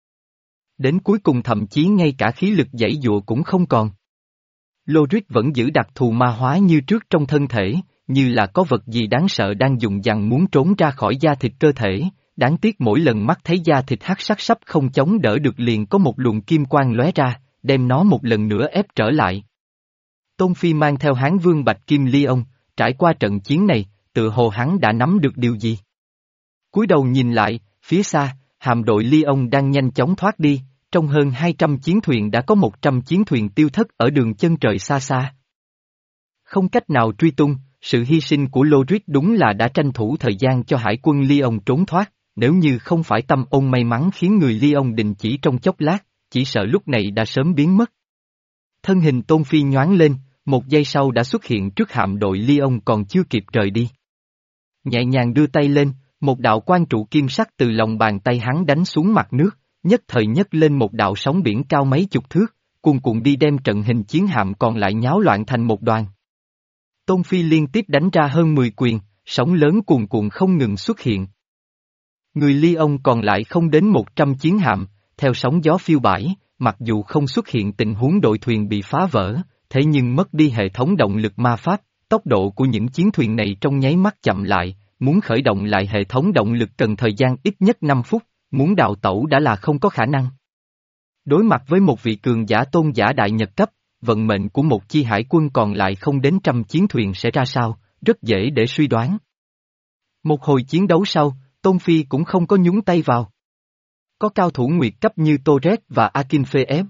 Đến cuối cùng thậm chí ngay cả khí lực giãy giụa cũng không còn. Lodric vẫn giữ đặc thù ma hóa như trước trong thân thể, như là có vật gì đáng sợ đang dùng dằn muốn trốn ra khỏi da thịt cơ thể, đáng tiếc mỗi lần mắt thấy da thịt hắc sắc sắp không chống đỡ được liền có một luồng kim quang lóe ra, đem nó một lần nữa ép trở lại. Tôn Phi mang theo Hán Vương Bạch Kim Lyon, trải qua trận chiến này, tự hồ hắn đã nắm được điều gì. Cúi đầu nhìn lại, phía xa, hạm đội Lyon đang nhanh chóng thoát đi, trong hơn hai trăm chiến thuyền đã có một trăm chiến thuyền tiêu thất ở đường chân trời xa xa. Không cách nào truy tung, sự hy sinh của Lodric đúng là đã tranh thủ thời gian cho hải quân Lyon trốn thoát, nếu như không phải tâm ôn may mắn khiến người Lyon đình chỉ trong chốc lát, chỉ sợ lúc này đã sớm biến mất. Thân hình Tôn Phi nhoáng lên, một giây sau đã xuất hiện trước hạm đội Lyon còn chưa kịp rời đi. Nhẹ nhàng đưa tay lên, một đạo quang trụ kim sắc từ lòng bàn tay hắn đánh xuống mặt nước, nhất thời nhấc lên một đạo sóng biển cao mấy chục thước, cuồn cuộn đi đem trận hình chiến hạm còn lại nháo loạn thành một đoàn. Tôn Phi liên tiếp đánh ra hơn mười quyền, sóng lớn cuồn cuộn không ngừng xuất hiện. Người Lyon còn lại không đến một trăm chiến hạm, theo sóng gió phiêu bãi, mặc dù không xuất hiện tình huống đội thuyền bị phá vỡ, thế nhưng mất đi hệ thống động lực ma pháp, tốc độ của những chiến thuyền này trong nháy mắt chậm lại, muốn khởi động lại hệ thống động lực cần thời gian ít nhất năm phút, muốn đào tẩu đã là không có khả năng. Đối mặt với một vị cường giả tôn giả đại nhật cấp, vận mệnh của một chi hải quân còn lại không đến trăm chiến thuyền sẽ ra sao, rất dễ để suy đoán. Một hồi chiến đấu sau, Tôn Phi cũng không có nhúng tay vào. Có cao thủ nguyệt cấp như Torres và Akinfeev.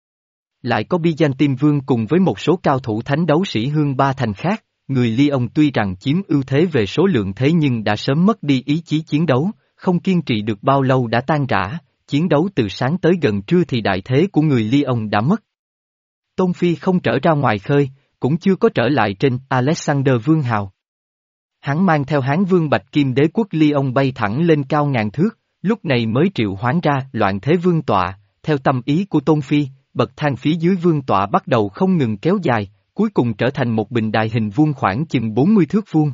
Lại có Byzantine Vương cùng với một số cao thủ thánh đấu sĩ hương ba thành khác, người Lyon tuy rằng chiếm ưu thế về số lượng thế nhưng đã sớm mất đi ý chí chiến đấu, không kiên trì được bao lâu đã tan rã, chiến đấu từ sáng tới gần trưa thì đại thế của người Lyon đã mất. Tôn Phi không trở ra ngoài khơi, cũng chưa có trở lại trên Alexander Vương Hào. Hắn mang theo Hán Vương Bạch Kim Đế quốc Lyon bay thẳng lên cao ngàn thước, lúc này mới triệu hoán ra loạn thế vương tọa, theo tâm ý của Tôn Phi, bậc thang phía dưới vương tọa bắt đầu không ngừng kéo dài, cuối cùng trở thành một bình đài hình vuông khoảng chừng bốn mươi thước vuông.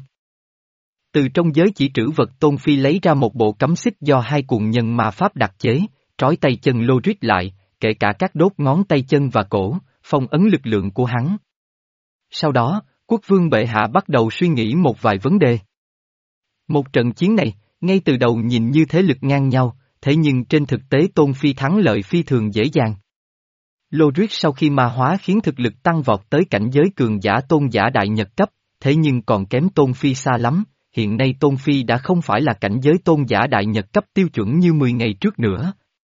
Từ trong giới chỉ trữ vật Tôn Phi lấy ra một bộ cấm xích do hai cuồng nhân ma pháp đặc chế, trói tay chân Lodric lại, kể cả các đốt ngón tay chân và cổ, phong ấn lực lượng của hắn. Sau đó, quốc vương bệ hạ bắt đầu suy nghĩ một vài vấn đề. Một trận chiến này, ngay từ đầu nhìn như thế lực ngang nhau, thế nhưng trên thực tế Tôn Phi thắng lợi phi thường dễ dàng. Lodric sau khi ma hóa khiến thực lực tăng vọt tới cảnh giới cường giả tôn giả đại nhật cấp, thế nhưng còn kém Tôn Phi xa lắm, hiện nay Tôn Phi đã không phải là cảnh giới tôn giả đại nhật cấp tiêu chuẩn như mười ngày trước nữa.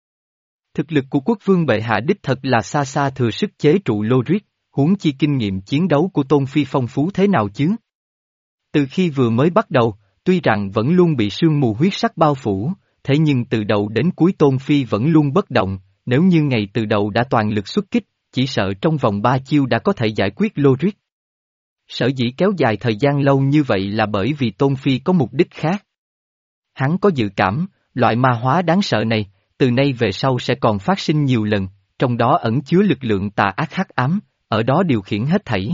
Thực lực của quốc vương bệ hạ đích thật là xa xa thừa sức chế trụ Lodric, huống chi kinh nghiệm chiến đấu của Tôn Phi phong phú thế nào chứ. Từ khi vừa mới bắt đầu, tuy rằng vẫn luôn bị sương mù huyết sắc bao phủ, thế nhưng từ đầu đến cuối Tôn Phi vẫn luôn bất động, nếu như ngày từ đầu đã toàn lực xuất kích, chỉ sợ trong vòng ba chiêu đã có thể giải quyết Lodric. Sở dĩ kéo dài thời gian lâu như vậy là bởi vì Tôn Phi có mục đích khác. Hắn có dự cảm, loại ma hóa đáng sợ này, từ nay về sau sẽ còn phát sinh nhiều lần, trong đó ẩn chứa lực lượng tà ác hắc ám, ở đó điều khiển hết thảy.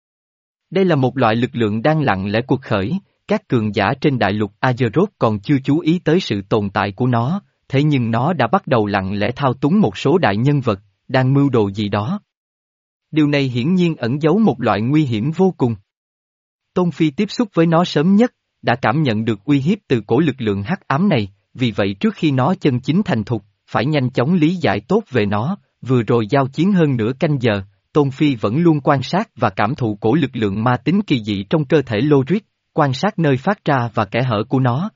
Đây là một loại lực lượng đang lặng lẽ cuộc khởi, các cường giả trên đại lục Azeroth còn chưa chú ý tới sự tồn tại của nó, thế nhưng nó đã bắt đầu lặng lẽ thao túng một số đại nhân vật, đang mưu đồ gì đó. Điều này hiển nhiên ẩn giấu một loại nguy hiểm vô cùng. Tôn Phi tiếp xúc với nó sớm nhất, đã cảm nhận được uy hiếp từ cổ lực lượng hắc ám này, vì vậy trước khi nó chân chính thành thục, phải nhanh chóng lý giải tốt về nó, vừa rồi giao chiến hơn nửa canh giờ, Tôn Phi vẫn luôn quan sát và cảm thụ cổ lực lượng ma tính kỳ dị trong cơ thể Lodric, quan sát nơi phát ra và kẽ hở của nó.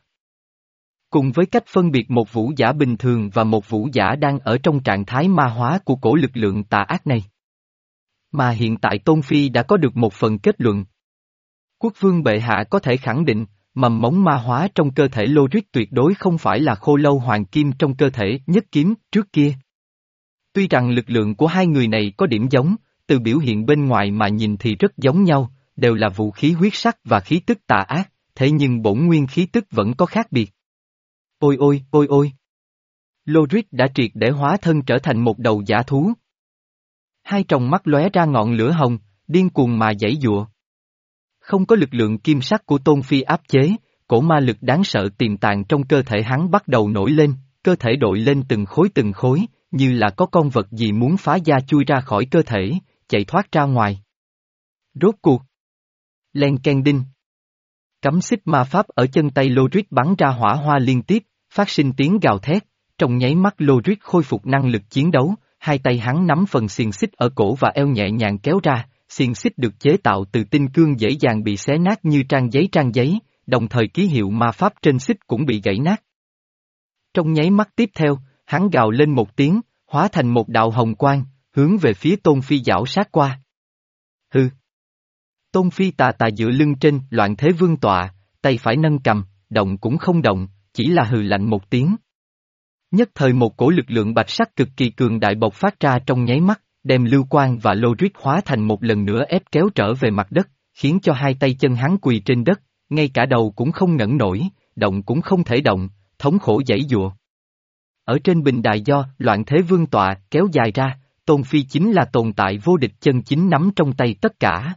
Cùng với cách phân biệt một vũ giả bình thường và một vũ giả đang ở trong trạng thái ma hóa của cổ lực lượng tà ác này. Mà hiện tại Tôn Phi đã có được một phần kết luận. Quốc vương bệ hạ có thể khẳng định, mầm mống ma hóa trong cơ thể Lodric tuyệt đối không phải là khô lâu hoàng kim trong cơ thể nhất kiếm trước kia. Tuy rằng lực lượng của hai người này có điểm giống, từ biểu hiện bên ngoài mà nhìn thì rất giống nhau, đều là vũ khí huyết sắc và khí tức tà ác, thế nhưng bổn nguyên khí tức vẫn có khác biệt. Ôi ôi, ôi ôi! Lodric đã triệt để hóa thân trở thành một đầu dã thú. Hai tròng mắt lóe ra ngọn lửa hồng, điên cuồng mà giãy giụa. Không có lực lượng kim sắc của Tôn Phi áp chế, cổ ma lực đáng sợ tiềm tàng trong cơ thể hắn bắt đầu nổi lên, cơ thể đội lên từng khối từng khối, như là có con vật gì muốn phá da chui ra khỏi cơ thể, chạy thoát ra ngoài. Rốt cuộc. Len ken đinh. Cấm xích ma pháp ở chân tay Lodric bắn ra hỏa hoa liên tiếp, phát sinh tiếng gào thét, trong nháy mắt Lodric khôi phục năng lực chiến đấu, hai tay hắn nắm phần xiềng xích ở cổ và eo nhẹ nhàng kéo ra, xiềng xích được chế tạo từ tinh cương dễ dàng bị xé nát như trang giấy trang giấy, đồng thời ký hiệu ma pháp trên xích cũng bị gãy nát. Trong nháy mắt tiếp theo, hắn gào lên một tiếng, hóa thành một đạo hồng quang, hướng về phía Tôn Phi giảo sát qua. Hừ. Tôn Phi tà tà dựa lưng trên loạn thế vương tọa, tay phải nâng cầm, động cũng không động, chỉ là hừ lạnh một tiếng. Nhất thời một cổ lực lượng bạch sắc cực kỳ cường đại bộc phát ra trong nháy mắt, đem Lưu Quang và Lodric hóa thành một lần nữa ép kéo trở về mặt đất, khiến cho hai tay chân hắn quỳ trên đất, ngay cả đầu cũng không ngẩng nổi, động cũng không thể động, thống khổ giãy giụa. Ở trên bình đài do loạn thế vương tọa kéo dài ra, Tôn Phi chính là tồn tại vô địch chân chính nắm trong tay tất cả.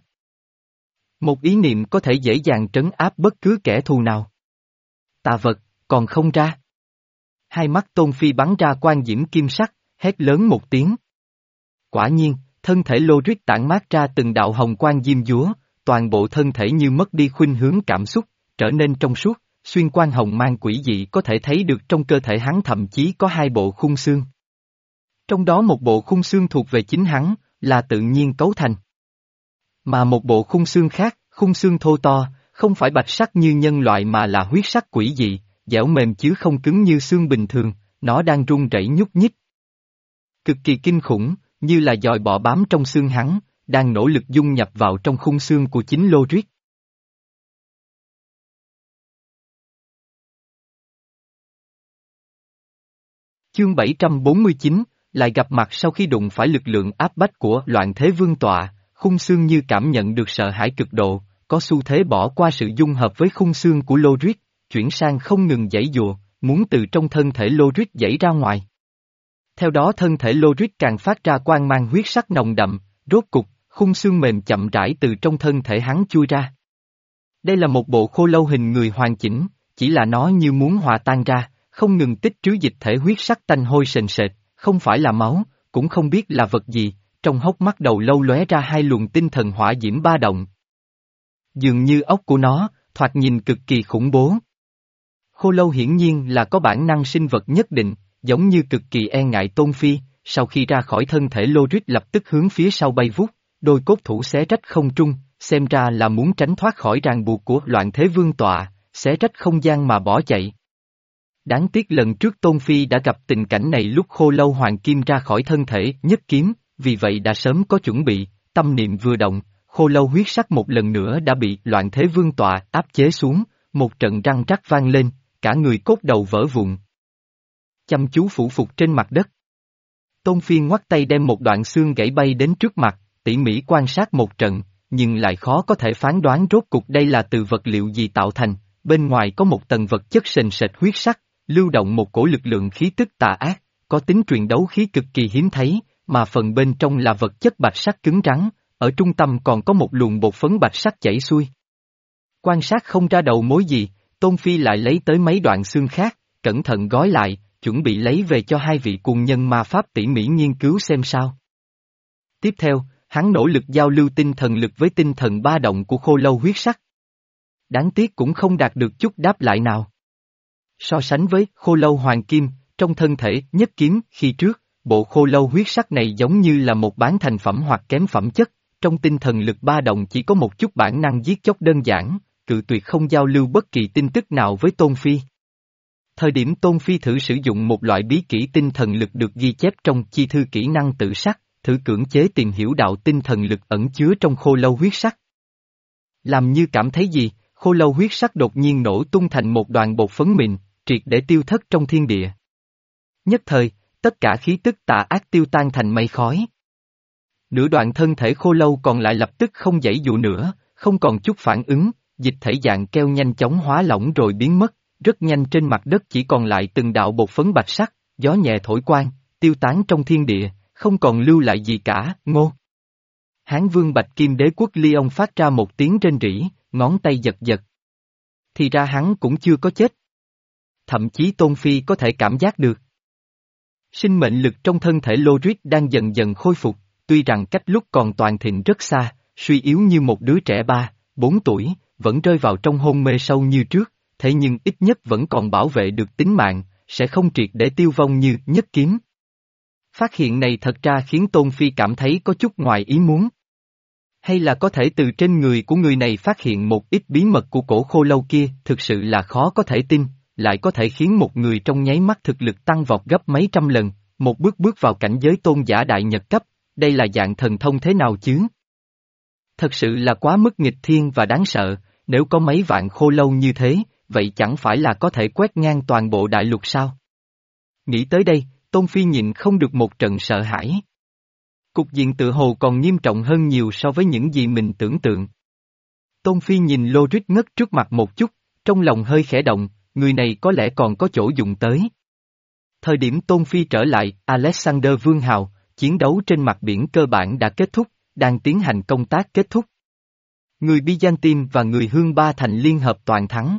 Một ý niệm có thể dễ dàng trấn áp bất cứ kẻ thù nào. Tà vật, còn không ra. Hai mắt Tôn Phi bắn ra quang diễm kim sắc, hét lớn một tiếng. Quả nhiên, thân thể Lodric tản mát ra từng đạo hồng quang diêm dúa, toàn bộ thân thể như mất đi khuynh hướng cảm xúc, trở nên trong suốt, xuyên quang hồng mang quỷ dị có thể thấy được trong cơ thể hắn thậm chí có hai bộ khung xương. Trong đó một bộ khung xương thuộc về chính hắn, là tự nhiên cấu thành. Mà một bộ khung xương khác, khung xương thô to, không phải bạch sắc như nhân loại mà là huyết sắc quỷ dị, dẻo mềm chứ không cứng như xương bình thường, nó đang run rẩy nhúc nhích. Cực kỳ kinh khủng, như là dòi bọ bám trong xương hắn, đang nỗ lực dung nhập vào trong khung xương của chính Lodric. Chương bảy trăm bốn mươi chín, lại gặp mặt sau khi đụng phải lực lượng áp bách của Loạn Thế Vương tọa, khung xương như cảm nhận được sợ hãi cực độ, có xu thế bỏ qua sự dung hợp với khung xương của Lodric, chuyển sang không ngừng giãy giụa, muốn từ trong thân thể Lodric giãy ra ngoài. Theo đó thân thể Lodric càng phát ra quang mang huyết sắc nồng đậm, rốt cục, khung xương mềm chậm rãi từ trong thân thể hắn chui ra. Đây là một bộ khô lâu hình người hoàn chỉnh, chỉ là nó như muốn hòa tan ra, không ngừng tích trữ dịch thể huyết sắc tanh hôi sền sệt, không phải là máu, cũng không biết là vật gì, trong hốc mắt đầu lâu lóe ra hai luồng tinh thần hỏa diễm ba động. Dường như ốc của nó, thoạt nhìn cực kỳ khủng bố. Khô lâu hiển nhiên là có bản năng sinh vật nhất định, giống như cực kỳ e ngại Tôn Phi, sau khi ra khỏi thân thể Lodric lập tức hướng phía sau bay vút, đôi cốt thủ xé rách không trung, xem ra là muốn tránh thoát khỏi ràng buộc của Loạn Thế Vương tọa, xé rách không gian mà bỏ chạy. Đáng tiếc lần trước Tôn Phi đã gặp tình cảnh này lúc khô lâu hoàng kim ra khỏi thân thể nhất kiếm, vì vậy đã sớm có chuẩn bị, tâm niệm vừa động, khô lâu huyết sắc một lần nữa đã bị Loạn Thế Vương tọa áp chế xuống, một trận răng rắc vang lên, cả người cốt đầu vỡ vụn. Chăm chú phủ phục trên mặt đất. Tôn Phi ngoắt tay đem một đoạn xương gãy bay đến trước mặt, tỉ mỉ quan sát một trận, nhưng lại khó có thể phán đoán rốt cục đây là từ vật liệu gì tạo thành, bên ngoài có một tầng vật chất sền sệt huyết sắc, lưu động một cổ lực lượng khí tức tà ác, có tính truyền đấu khí cực kỳ hiếm thấy, mà phần bên trong là vật chất bạch sắc cứng rắn, ở trung tâm còn có một luồng bột phấn bạch sắc chảy xuôi. Quan sát không ra đầu mối gì, Tôn Phi lại lấy tới mấy đoạn xương khác, cẩn thận gói lại, chuẩn bị lấy về cho hai vị cuồng nhân ma pháp tỉ mỉ nghiên cứu xem sao. Tiếp theo, hắn nỗ lực giao lưu tinh thần lực với tinh thần ba động của khô lâu huyết sắc. Đáng tiếc cũng không đạt được chút đáp lại nào. So sánh với khô lâu hoàng kim, trong thân thể nhất kiếm khi trước, bộ khô lâu huyết sắc này giống như là một bán thành phẩm hoặc kém phẩm chất, trong tinh thần lực ba động chỉ có một chút bản năng giết chóc đơn giản, cự tuyệt không giao lưu bất kỳ tin tức nào với Tôn Phi. Thời điểm Tôn Phi thử sử dụng một loại bí kỹ tinh thần lực được ghi chép trong chi thư kỹ năng tự sát, thử cưỡng chế tìm hiểu đạo tinh thần lực ẩn chứa trong khô lâu huyết sắc. Làm như cảm thấy gì, khô lâu huyết sắc đột nhiên nổ tung thành một đoàn bột phấn mịn, triệt để tiêu thất trong thiên địa. Nhất thời, tất cả khí tức tà ác tiêu tan thành mây khói. Nửa đoạn thân thể khô lâu còn lại lập tức không giãy dụ nữa, không còn chút phản ứng, dịch thể dạng keo nhanh chóng hóa lỏng rồi biến mất, rất nhanh trên mặt đất chỉ còn lại từng đạo bột phấn bạch sắc, gió nhẹ thổi quang, tiêu tán trong thiên địa, không còn lưu lại gì cả. Ngô. Hán vương Bạch Kim Đế quốc Lyon phát ra một tiếng rên rỉ, ngón tay giật giật. Thì ra hắn cũng chưa có chết. Thậm chí Tôn Phi có thể cảm giác được. Sinh mệnh lực trong thân thể Lodric đang dần dần khôi phục, tuy rằng cách lúc còn toàn thịnh rất xa, suy yếu như một đứa trẻ ba, bốn tuổi, vẫn rơi vào trong hôn mê sâu như trước, thế nhưng ít nhất vẫn còn bảo vệ được tính mạng, sẽ không triệt để tiêu vong như nhất kiếm. Phát hiện này thật ra khiến Tôn Phi cảm thấy có chút ngoài ý muốn. Hay là có thể từ trên người của người này phát hiện một ít bí mật của cổ khô lâu kia, thực sự là khó có thể tin, lại có thể khiến một người trong nháy mắt thực lực tăng vọt gấp mấy trăm lần, một bước bước vào cảnh giới tôn giả đại nhật cấp, đây là dạng thần thông thế nào chứ? Thật sự là quá mức nghịch thiên và đáng sợ, nếu có mấy vạn khô lâu như thế, vậy chẳng phải là có thể quét ngang toàn bộ đại lục sao? Nghĩ tới đây, Tôn Phi nhịn không được một trận sợ hãi. Cục diện tự hồ còn nghiêm trọng hơn nhiều so với những gì mình tưởng tượng. Tôn Phi nhìn Lodric ngất trước mặt một chút, trong lòng hơi khẽ động, người này có lẽ còn có chỗ dùng tới. Thời điểm Tôn Phi trở lại, Alexander Vương Hào, chiến đấu trên mặt biển cơ bản đã kết thúc, đang tiến hành công tác kết thúc. Người Byzantine và người Hương Ba Thành liên hợp toàn thắng.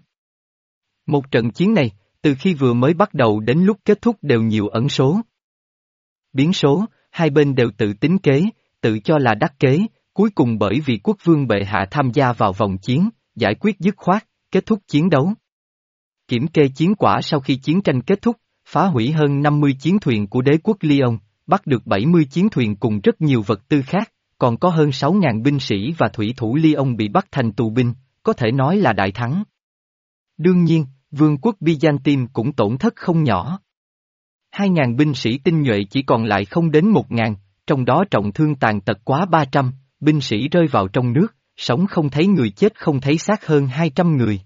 Một trận chiến này, từ khi vừa mới bắt đầu đến lúc kết thúc đều nhiều ẩn số. Biến số, hai bên đều tự tính kế, tự cho là đắc kế, cuối cùng bởi vì quốc vương bệ hạ tham gia vào vòng chiến, giải quyết dứt khoát, kết thúc chiến đấu. Kiểm kê chiến quả sau khi chiến tranh kết thúc, phá hủy hơn năm mươi chiến thuyền của đế quốc Lyon, bắt được bảy mươi chiến thuyền cùng rất nhiều vật tư khác, còn có hơn sáu nghìn binh sĩ và thủy thủ Lyon bị bắt thành tù binh, có thể nói là đại thắng. Đương nhiên, vương quốc Byzantine cũng tổn thất không nhỏ. Hai ngàn binh sĩ tinh nhuệ chỉ còn lại không đến một ngàn, trong đó trọng thương tàn tật quá ba trăm, binh sĩ rơi vào trong nước, sống không thấy người chết không thấy xác hơn hai trăm người.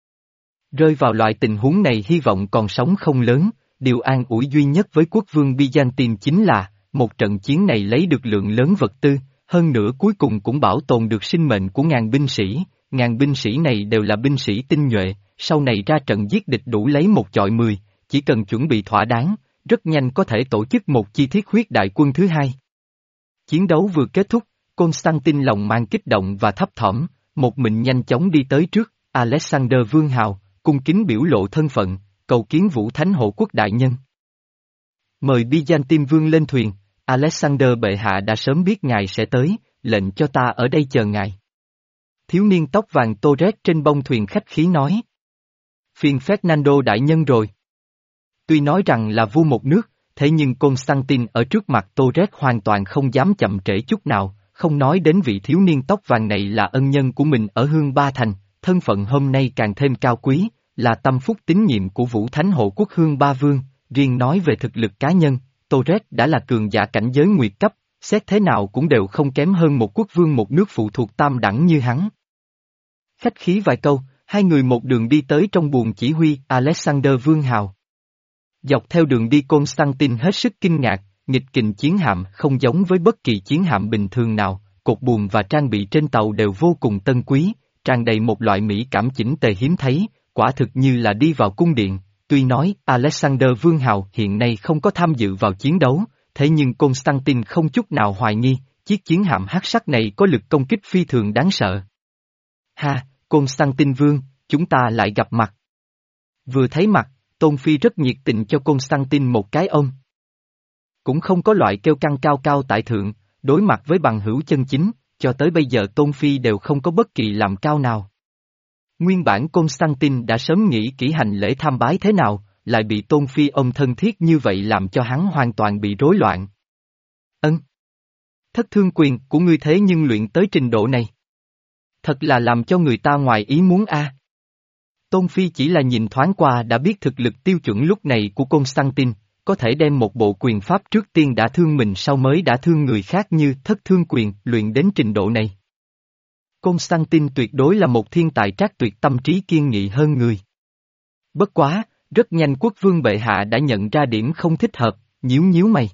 Rơi vào loại tình huống này hy vọng còn sống không lớn, điều an ủi duy nhất với quốc vương Byzantine chính là, một trận chiến này lấy được lượng lớn vật tư, hơn nữa cuối cùng cũng bảo tồn được sinh mệnh của ngàn binh sĩ, ngàn binh sĩ này đều là binh sĩ tinh nhuệ, sau này ra trận giết địch đủ lấy một chọi mười, chỉ cần chuẩn bị thỏa đáng, rất nhanh có thể tổ chức một chi thiết huyết đại quân thứ hai. Chiến đấu vừa kết thúc, Constantine lòng mang kích động và thấp thỏm, một mình nhanh chóng đi tới trước, Alexander Vương Hào, cung kính biểu lộ thân phận, cầu kiến Vũ Thánh Hộ Quốc đại nhân. Mời Byzantine Vương lên thuyền, Alexander bệ hạ đã sớm biết ngài sẽ tới, lệnh cho ta ở đây chờ ngài. Thiếu niên tóc vàng Torres trên bông thuyền khách khí nói. Phiền Fernando đại nhân rồi. Tuy nói rằng là vua một nước, thế nhưng Constantine ở trước mặt Torres hoàn toàn không dám chậm trễ chút nào, không nói đến vị thiếu niên tóc vàng này là ân nhân của mình ở Hương Ba Thành, thân phận hôm nay càng thêm cao quý, là tâm phúc tín nhiệm của Vũ Thánh Hộ Quốc Hương Ba Vương, riêng nói về thực lực cá nhân, Torres đã là cường giả cảnh giới nguyệt cấp, xét thế nào cũng đều không kém hơn một quốc vương một nước phụ thuộc tam đẳng như hắn. Khách khí vài câu, hai người một đường đi tới trong buồng chỉ huy Alexander Vương Hào. Dọc theo đường đi Constantine hết sức kinh ngạc, nghịch kình chiến hạm không giống với bất kỳ chiến hạm bình thường nào, cột buồm và trang bị trên tàu đều vô cùng tân quý, tràn đầy một loại mỹ cảm chỉnh tề hiếm thấy, quả thực như là đi vào cung điện. Tuy nói Alexander Vương Hào hiện nay không có tham dự vào chiến đấu, thế nhưng Constantine không chút nào hoài nghi, chiếc chiến hạm hắc sắc này có lực công kích phi thường đáng sợ. Ha, Constantine Vương, chúng ta lại gặp mặt. Vừa thấy mặt, Tôn Phi rất nhiệt tình cho Constantine một cái ôm. Cũng không có loại kêu căng cao cao tại thượng, đối mặt với bằng hữu chân chính, cho tới bây giờ Tôn Phi đều không có bất kỳ làm cao nào. Nguyên bản Constantine đã sớm nghĩ kỹ hành lễ tham bái thế nào, lại bị Tôn Phi ôm thân thiết như vậy làm cho hắn hoàn toàn bị rối loạn. Ân. Thất thương quyền của ngươi thế nhưng luyện tới trình độ này. Thật là làm cho người ta ngoài ý muốn a. À. Tôn Phi chỉ là nhìn thoáng qua đã biết thực lực tiêu chuẩn lúc này của Constantine, có thể đem một bộ quyền pháp trước tiên đã thương mình sau mới đã thương người khác như thất thương quyền luyện đến trình độ này. Constantine tuyệt đối là một thiên tài trác tuyệt tâm trí kiên nghị hơn người. Bất quá, rất nhanh quốc vương bệ hạ đã nhận ra điểm không thích hợp, nhíu nhíu mày.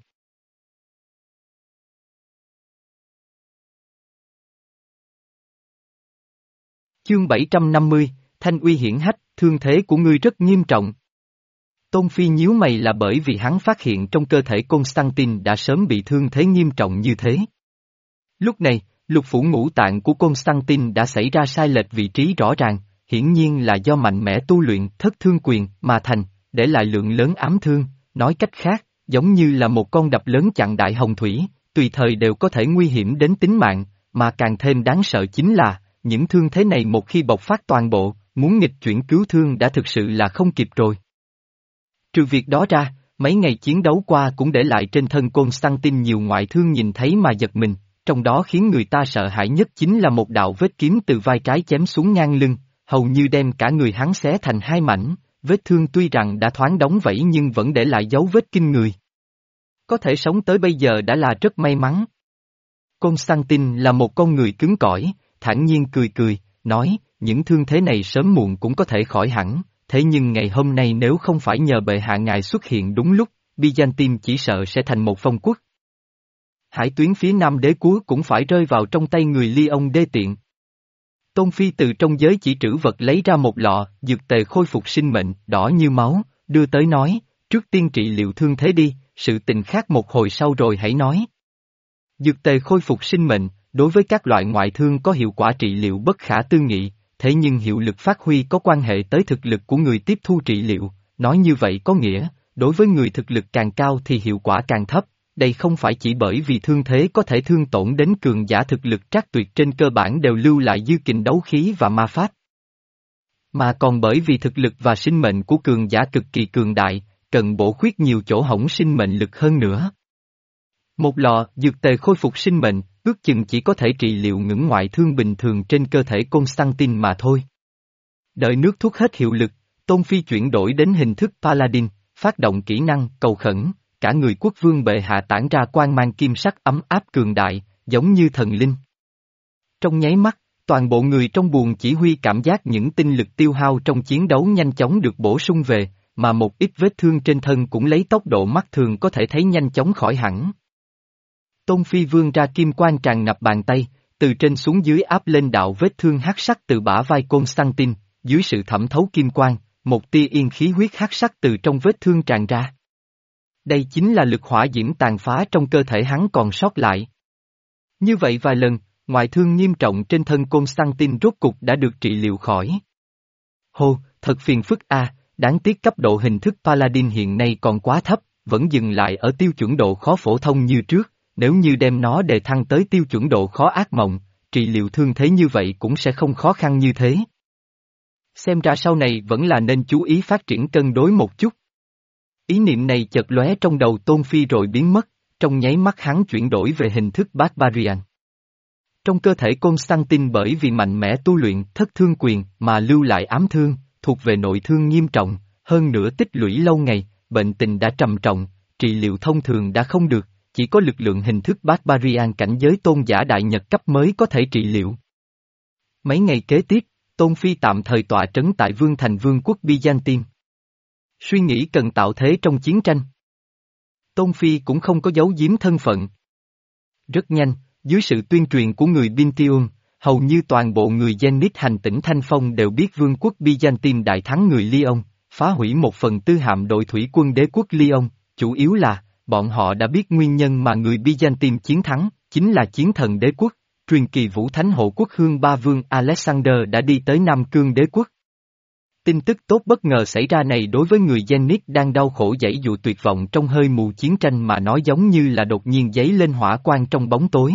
Chương bảy trăm năm mươi, Thanh uy hiển hách, thương thế của ngươi rất nghiêm trọng. Tôn Phi nhíu mày là bởi vì hắn phát hiện trong cơ thể Constantine đã sớm bị thương thế nghiêm trọng như thế. Lúc này, lục phủ ngũ tạng của Constantine đã xảy ra sai lệch vị trí rõ ràng, hiển nhiên là do mạnh mẽ tu luyện thất thương quyền mà thành, để lại lượng lớn ám thương, nói cách khác, giống như là một con đập lớn chặn đại hồng thủy, tùy thời đều có thể nguy hiểm đến tính mạng, mà càng thêm đáng sợ chính là, những thương thế này một khi bộc phát toàn bộ, muốn nghịch chuyển cứu thương đã thực sự là không kịp rồi. Trừ việc đó ra, mấy ngày chiến đấu qua cũng để lại trên thân Constantine nhiều ngoại thương nhìn thấy mà giật mình, trong đó khiến người ta sợ hãi nhất chính là một đạo vết kiếm từ vai trái chém xuống ngang lưng, hầu như đem cả người hắn xé thành hai mảnh, vết thương tuy rằng đã thoáng đóng vẫy nhưng vẫn để lại dấu vết kinh người. Có thể sống tới bây giờ đã là rất may mắn. Constantine là một con người cứng cỏi, thản nhiên cười cười, nói, những thương thế này sớm muộn cũng có thể khỏi hẳn, thế nhưng ngày hôm nay nếu không phải nhờ bệ hạ ngài xuất hiện đúng lúc, Byzantine chỉ sợ sẽ thành một phong quốc. Hải tuyến phía nam đế quốc cũng phải rơi vào trong tay người Lyon đê tiện. Tôn Phi từ trong giới chỉ trữ vật lấy ra một lọ, dược tề khôi phục sinh mệnh, đỏ như máu, đưa tới nói, trước tiên trị liệu thương thế đi, sự tình khác một hồi sau rồi hãy nói. Dược tề khôi phục sinh mệnh, đối với các loại ngoại thương có hiệu quả trị liệu bất khả tư nghị, thế nhưng hiệu lực phát huy có quan hệ tới thực lực của người tiếp thu trị liệu, nói như vậy có nghĩa, đối với người thực lực càng cao thì hiệu quả càng thấp, đây không phải chỉ bởi vì thương thế có thể thương tổn đến cường giả thực lực trác tuyệt trên cơ bản đều lưu lại dư kình đấu khí và ma pháp, mà còn bởi vì thực lực và sinh mệnh của cường giả cực kỳ cường đại, cần bổ khuyết nhiều chỗ hỏng sinh mệnh lực hơn nữa. Một lọ dược tề khôi phục sinh mệnh, ước chừng chỉ có thể trị liệu những ngoại thương bình thường trên cơ thể Constantine mà thôi. Đợi nước thuốc hết hiệu lực, Tôn Phi chuyển đổi đến hình thức Paladin, phát động kỹ năng cầu khẩn, cả người quốc vương bệ hạ tản ra quang mang kim sắc ấm áp cường đại, giống như thần linh. Trong nháy mắt, toàn bộ người trong buồng chỉ huy cảm giác những tinh lực tiêu hao trong chiến đấu nhanh chóng được bổ sung về, mà một ít vết thương trên thân cũng lấy tốc độ mắt thường có thể thấy nhanh chóng khỏi hẳn. Tôn Phi vươn ra kim quang tràn ngập bàn tay, từ trên xuống dưới áp lên đạo vết thương hắc sắc từ bả vai Constantine, dưới sự thẩm thấu kim quang, một tia yên khí huyết hắc sắc từ trong vết thương tràn ra. Đây chính là lực hỏa diễm tàn phá trong cơ thể hắn còn sót lại. Như vậy vài lần, ngoại thương nghiêm trọng trên thân Constantine rốt cục đã được trị liệu khỏi. Hô, thật phiền phức a, đáng tiếc cấp độ hình thức Paladin hiện nay còn quá thấp, vẫn dừng lại ở tiêu chuẩn độ khó phổ thông như trước, nếu như đem nó đề thăng tới tiêu chuẩn độ khó ác mộng, trị liệu thương thế như vậy cũng sẽ không khó khăn như thế. Xem ra sau này vẫn là nên chú ý phát triển cân đối một chút. Ý niệm này chợt lóe trong đầu Tôn Phi rồi biến mất, trong nháy mắt hắn chuyển đổi về hình thức Barbarian. Trong cơ thể Constantine bởi vì mạnh mẽ tu luyện thất thương quyền mà lưu lại ám thương, thuộc về nội thương nghiêm trọng, hơn nữa tích lũy lâu ngày, bệnh tình đã trầm trọng, trị liệu thông thường đã không được, chỉ có lực lượng hình thức Barbarian cảnh giới tôn giả đại nhật cấp mới có thể trị liệu. Mấy ngày kế tiếp, Tôn Phi tạm thời tọa trấn tại Vương thành Vương quốc Byzantine. Suy nghĩ cần tạo thế trong chiến tranh. Tôn Phi cũng không có giấu giếm thân phận. Rất nhanh, dưới sự tuyên truyền của người Bintium, hầu như toàn bộ người Zenith hành tỉnh Thanh Phong đều biết Vương quốc Byzantine đại thắng người Lyon, phá hủy một phần tư hạm đội thủy quân đế quốc Lyon, chủ yếu là, bọn họ đã biết nguyên nhân mà người Byzantine chiến thắng, chính là chiến thần đế quốc, truyền kỳ vũ thánh hộ quốc Hương Ba Vương Alexander đã đi tới Nam Cương đế quốc. Tin tức tốt bất ngờ xảy ra này đối với người Zenith đang đau khổ giãy dụ tuyệt vọng trong hơi mù chiến tranh mà nói giống như là đột nhiên giấy lên hỏa quang trong bóng tối.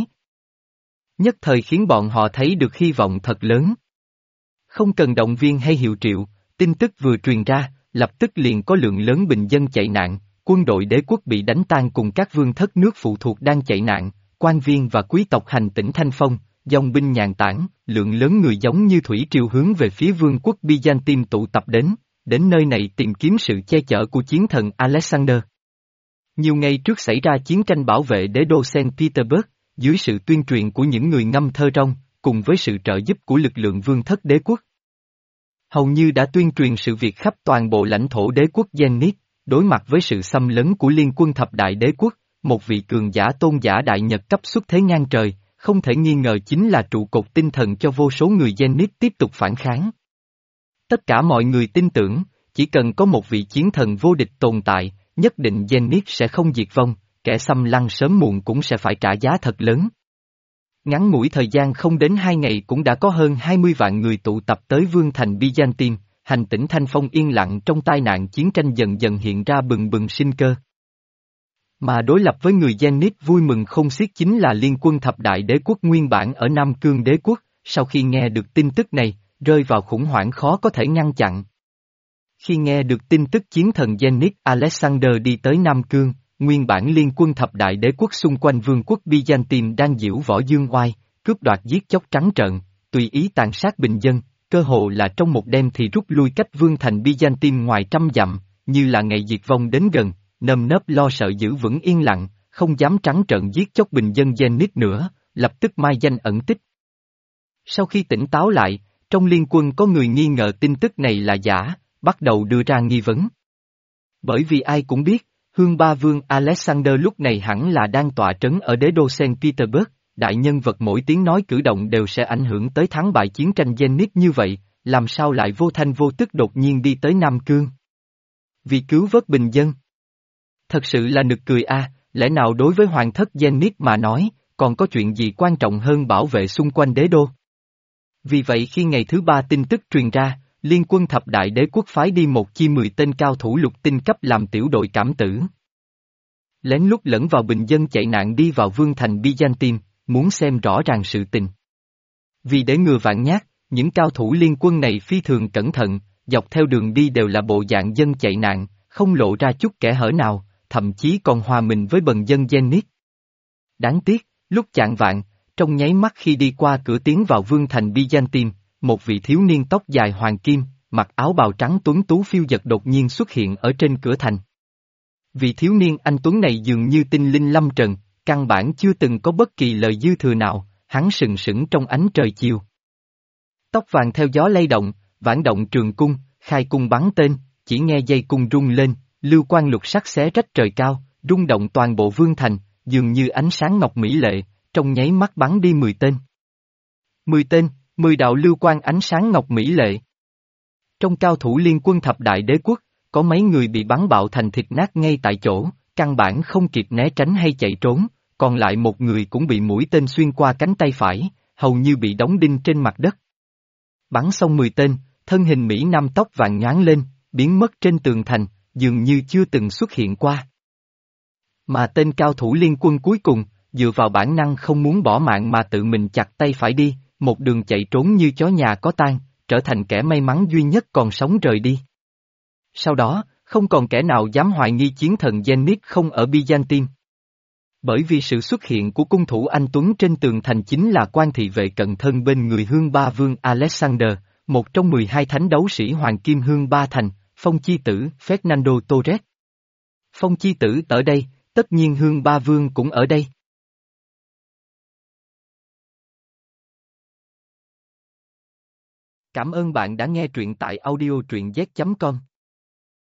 Nhất thời khiến bọn họ thấy được hy vọng thật lớn. Không cần động viên hay hiệu triệu, tin tức vừa truyền ra, lập tức liền có lượng lớn bình dân chạy nạn, quân đội đế quốc bị đánh tan cùng các vương thất nước phụ thuộc đang chạy nạn, quan viên và quý tộc hành tỉnh Thanh Phong, dòng binh nhàn tản, lượng lớn người giống như thủy triều hướng về phía vương quốc Byzantine tụ tập đến, đến nơi này tìm kiếm sự che chở của chiến thần Alexander. Nhiều ngày trước xảy ra chiến tranh bảo vệ đế đô Saint Petersburg, dưới sự tuyên truyền của những người ngâm thơ rong, cùng với sự trợ giúp của lực lượng vương thất đế quốc. Hầu như đã tuyên truyền sự việc khắp toàn bộ lãnh thổ đế quốc Zenith, đối mặt với sự xâm lấn của liên quân thập đại đế quốc, một vị cường giả tôn giả đại nhật cấp xuất thế ngang trời, không thể nghi ngờ chính là trụ cột tinh thần cho vô số người Zenith tiếp tục phản kháng. Tất cả mọi người tin tưởng, chỉ cần có một vị chiến thần vô địch tồn tại, nhất định Zenith sẽ không diệt vong, kẻ xâm lăng sớm muộn cũng sẽ phải trả giá thật lớn. Ngắn ngủi thời gian không đến hai ngày cũng đã có hơn hai mươi vạn người tụ tập tới Vương thành Byzantine, hành tỉnh Thanh Phong yên lặng trong tai nạn chiến tranh dần dần hiện ra bừng bừng sinh cơ. Mà đối lập với người Zenith vui mừng không xiết chính là liên quân thập đại đế quốc nguyên bản ở Nam Cương đế quốc, sau khi nghe được tin tức này, rơi vào khủng hoảng khó có thể ngăn chặn. Khi nghe được tin tức chiến thần Zenith Alexander đi tới Nam Cương, nguyên bản liên quân thập đại đế quốc xung quanh vương quốc Byzantine đang diễu võ dương oai, cướp đoạt giết chóc trắng trợn, tùy ý tàn sát bình dân, cơ hồ là trong một đêm thì rút lui cách vương thành Byzantine ngoài trăm dặm, như là ngày diệt vong đến gần, nơm nớp lo sợ giữ vững yên lặng, không dám trắng trợn giết chóc bình dân Zenith nữa, lập tức mai danh ẩn tích. Sau khi tỉnh táo lại, trong liên quân có người nghi ngờ tin tức này là giả, bắt đầu đưa ra nghi vấn. Bởi vì ai cũng biết, Hương Ba Vương Alexander lúc này hẳn là đang tọa trấn ở đế đô Saint Petersburg, đại nhân vật mỗi tiếng nói cử động đều sẽ ảnh hưởng tới thắng bại chiến tranh Zenith như vậy, làm sao lại vô thanh vô tức đột nhiên đi tới Nam Cương? Vì cứu vớt bình dân. Thật sự là nực cười a, lẽ nào đối với hoàng thất Zenith mà nói, còn có chuyện gì quan trọng hơn bảo vệ xung quanh đế đô? Vì vậy khi ngày thứ ba tin tức truyền ra, liên quân thập đại đế quốc phái đi một chi mười tên cao thủ lục tinh cấp làm tiểu đội cảm tử. Lén lút lẫn vào bình dân chạy nạn đi vào vương thành Byzantine, muốn xem rõ ràng sự tình. Vì để ngừa vạn nhất, những cao thủ liên quân này phi thường cẩn thận, dọc theo đường đi đều là bộ dạng dân chạy nạn, không lộ ra chút kẽ hở nào, thậm chí còn hòa mình với bần dân Zenith. Đáng tiếc, lúc chạng vạn, trong nháy mắt khi đi qua cửa tiến vào vương thành Byzantine, một vị thiếu niên tóc dài hoàng kim, mặc áo bào trắng tuấn tú phiêu dật đột nhiên xuất hiện ở trên cửa thành. Vị thiếu niên anh tuấn này dường như tinh linh lâm trần, căn bản chưa từng có bất kỳ lời dư thừa nào, hắn sừng sững trong ánh trời chiều. Tóc vàng theo gió lay động, vãn động trường cung, khai cung bắn tên, chỉ nghe dây cung rung lên, lưu quang lục sắc xé rách trời cao, rung động toàn bộ vương thành, dường như ánh sáng ngọc mỹ lệ, trong nháy mắt bắn đi mười tên. Mười tên, mười đạo lưu quang ánh sáng ngọc mỹ lệ. Trong cao thủ liên quân thập đại đế quốc, có mấy người bị bắn bạo thành thịt nát ngay tại chỗ, căn bản không kịp né tránh hay chạy trốn, còn lại một người cũng bị mũi tên xuyên qua cánh tay phải, hầu như bị đóng đinh trên mặt đất. Bắn xong mười tên, thân hình Mỹ Nam tóc vàng nhoáng lên, biến mất trên tường thành, dường như chưa từng xuất hiện qua. Mà tên cao thủ liên quân cuối cùng, dựa vào bản năng không muốn bỏ mạng mà tự mình chặt tay phải đi, một đường chạy trốn như chó nhà có tang, trở thành kẻ may mắn duy nhất còn sống rời đi. Sau đó, không còn kẻ nào dám hoài nghi chiến thần Zenith không ở Byzantine. Bởi vì sự xuất hiện của cung thủ anh Tuấn trên tường thành chính là quan thị vệ cận thân bên người Hương Ba Vương Alexander, một trong mười hai thánh đấu sĩ Hoàng Kim Hương Ba Thành, Phong Chi Tử Fernando Torres. Phong Chi Tử ở đây, tất nhiên Hương Ba Vương cũng ở đây. Cảm ơn bạn đã nghe truyện tại audio truyện z chấm com.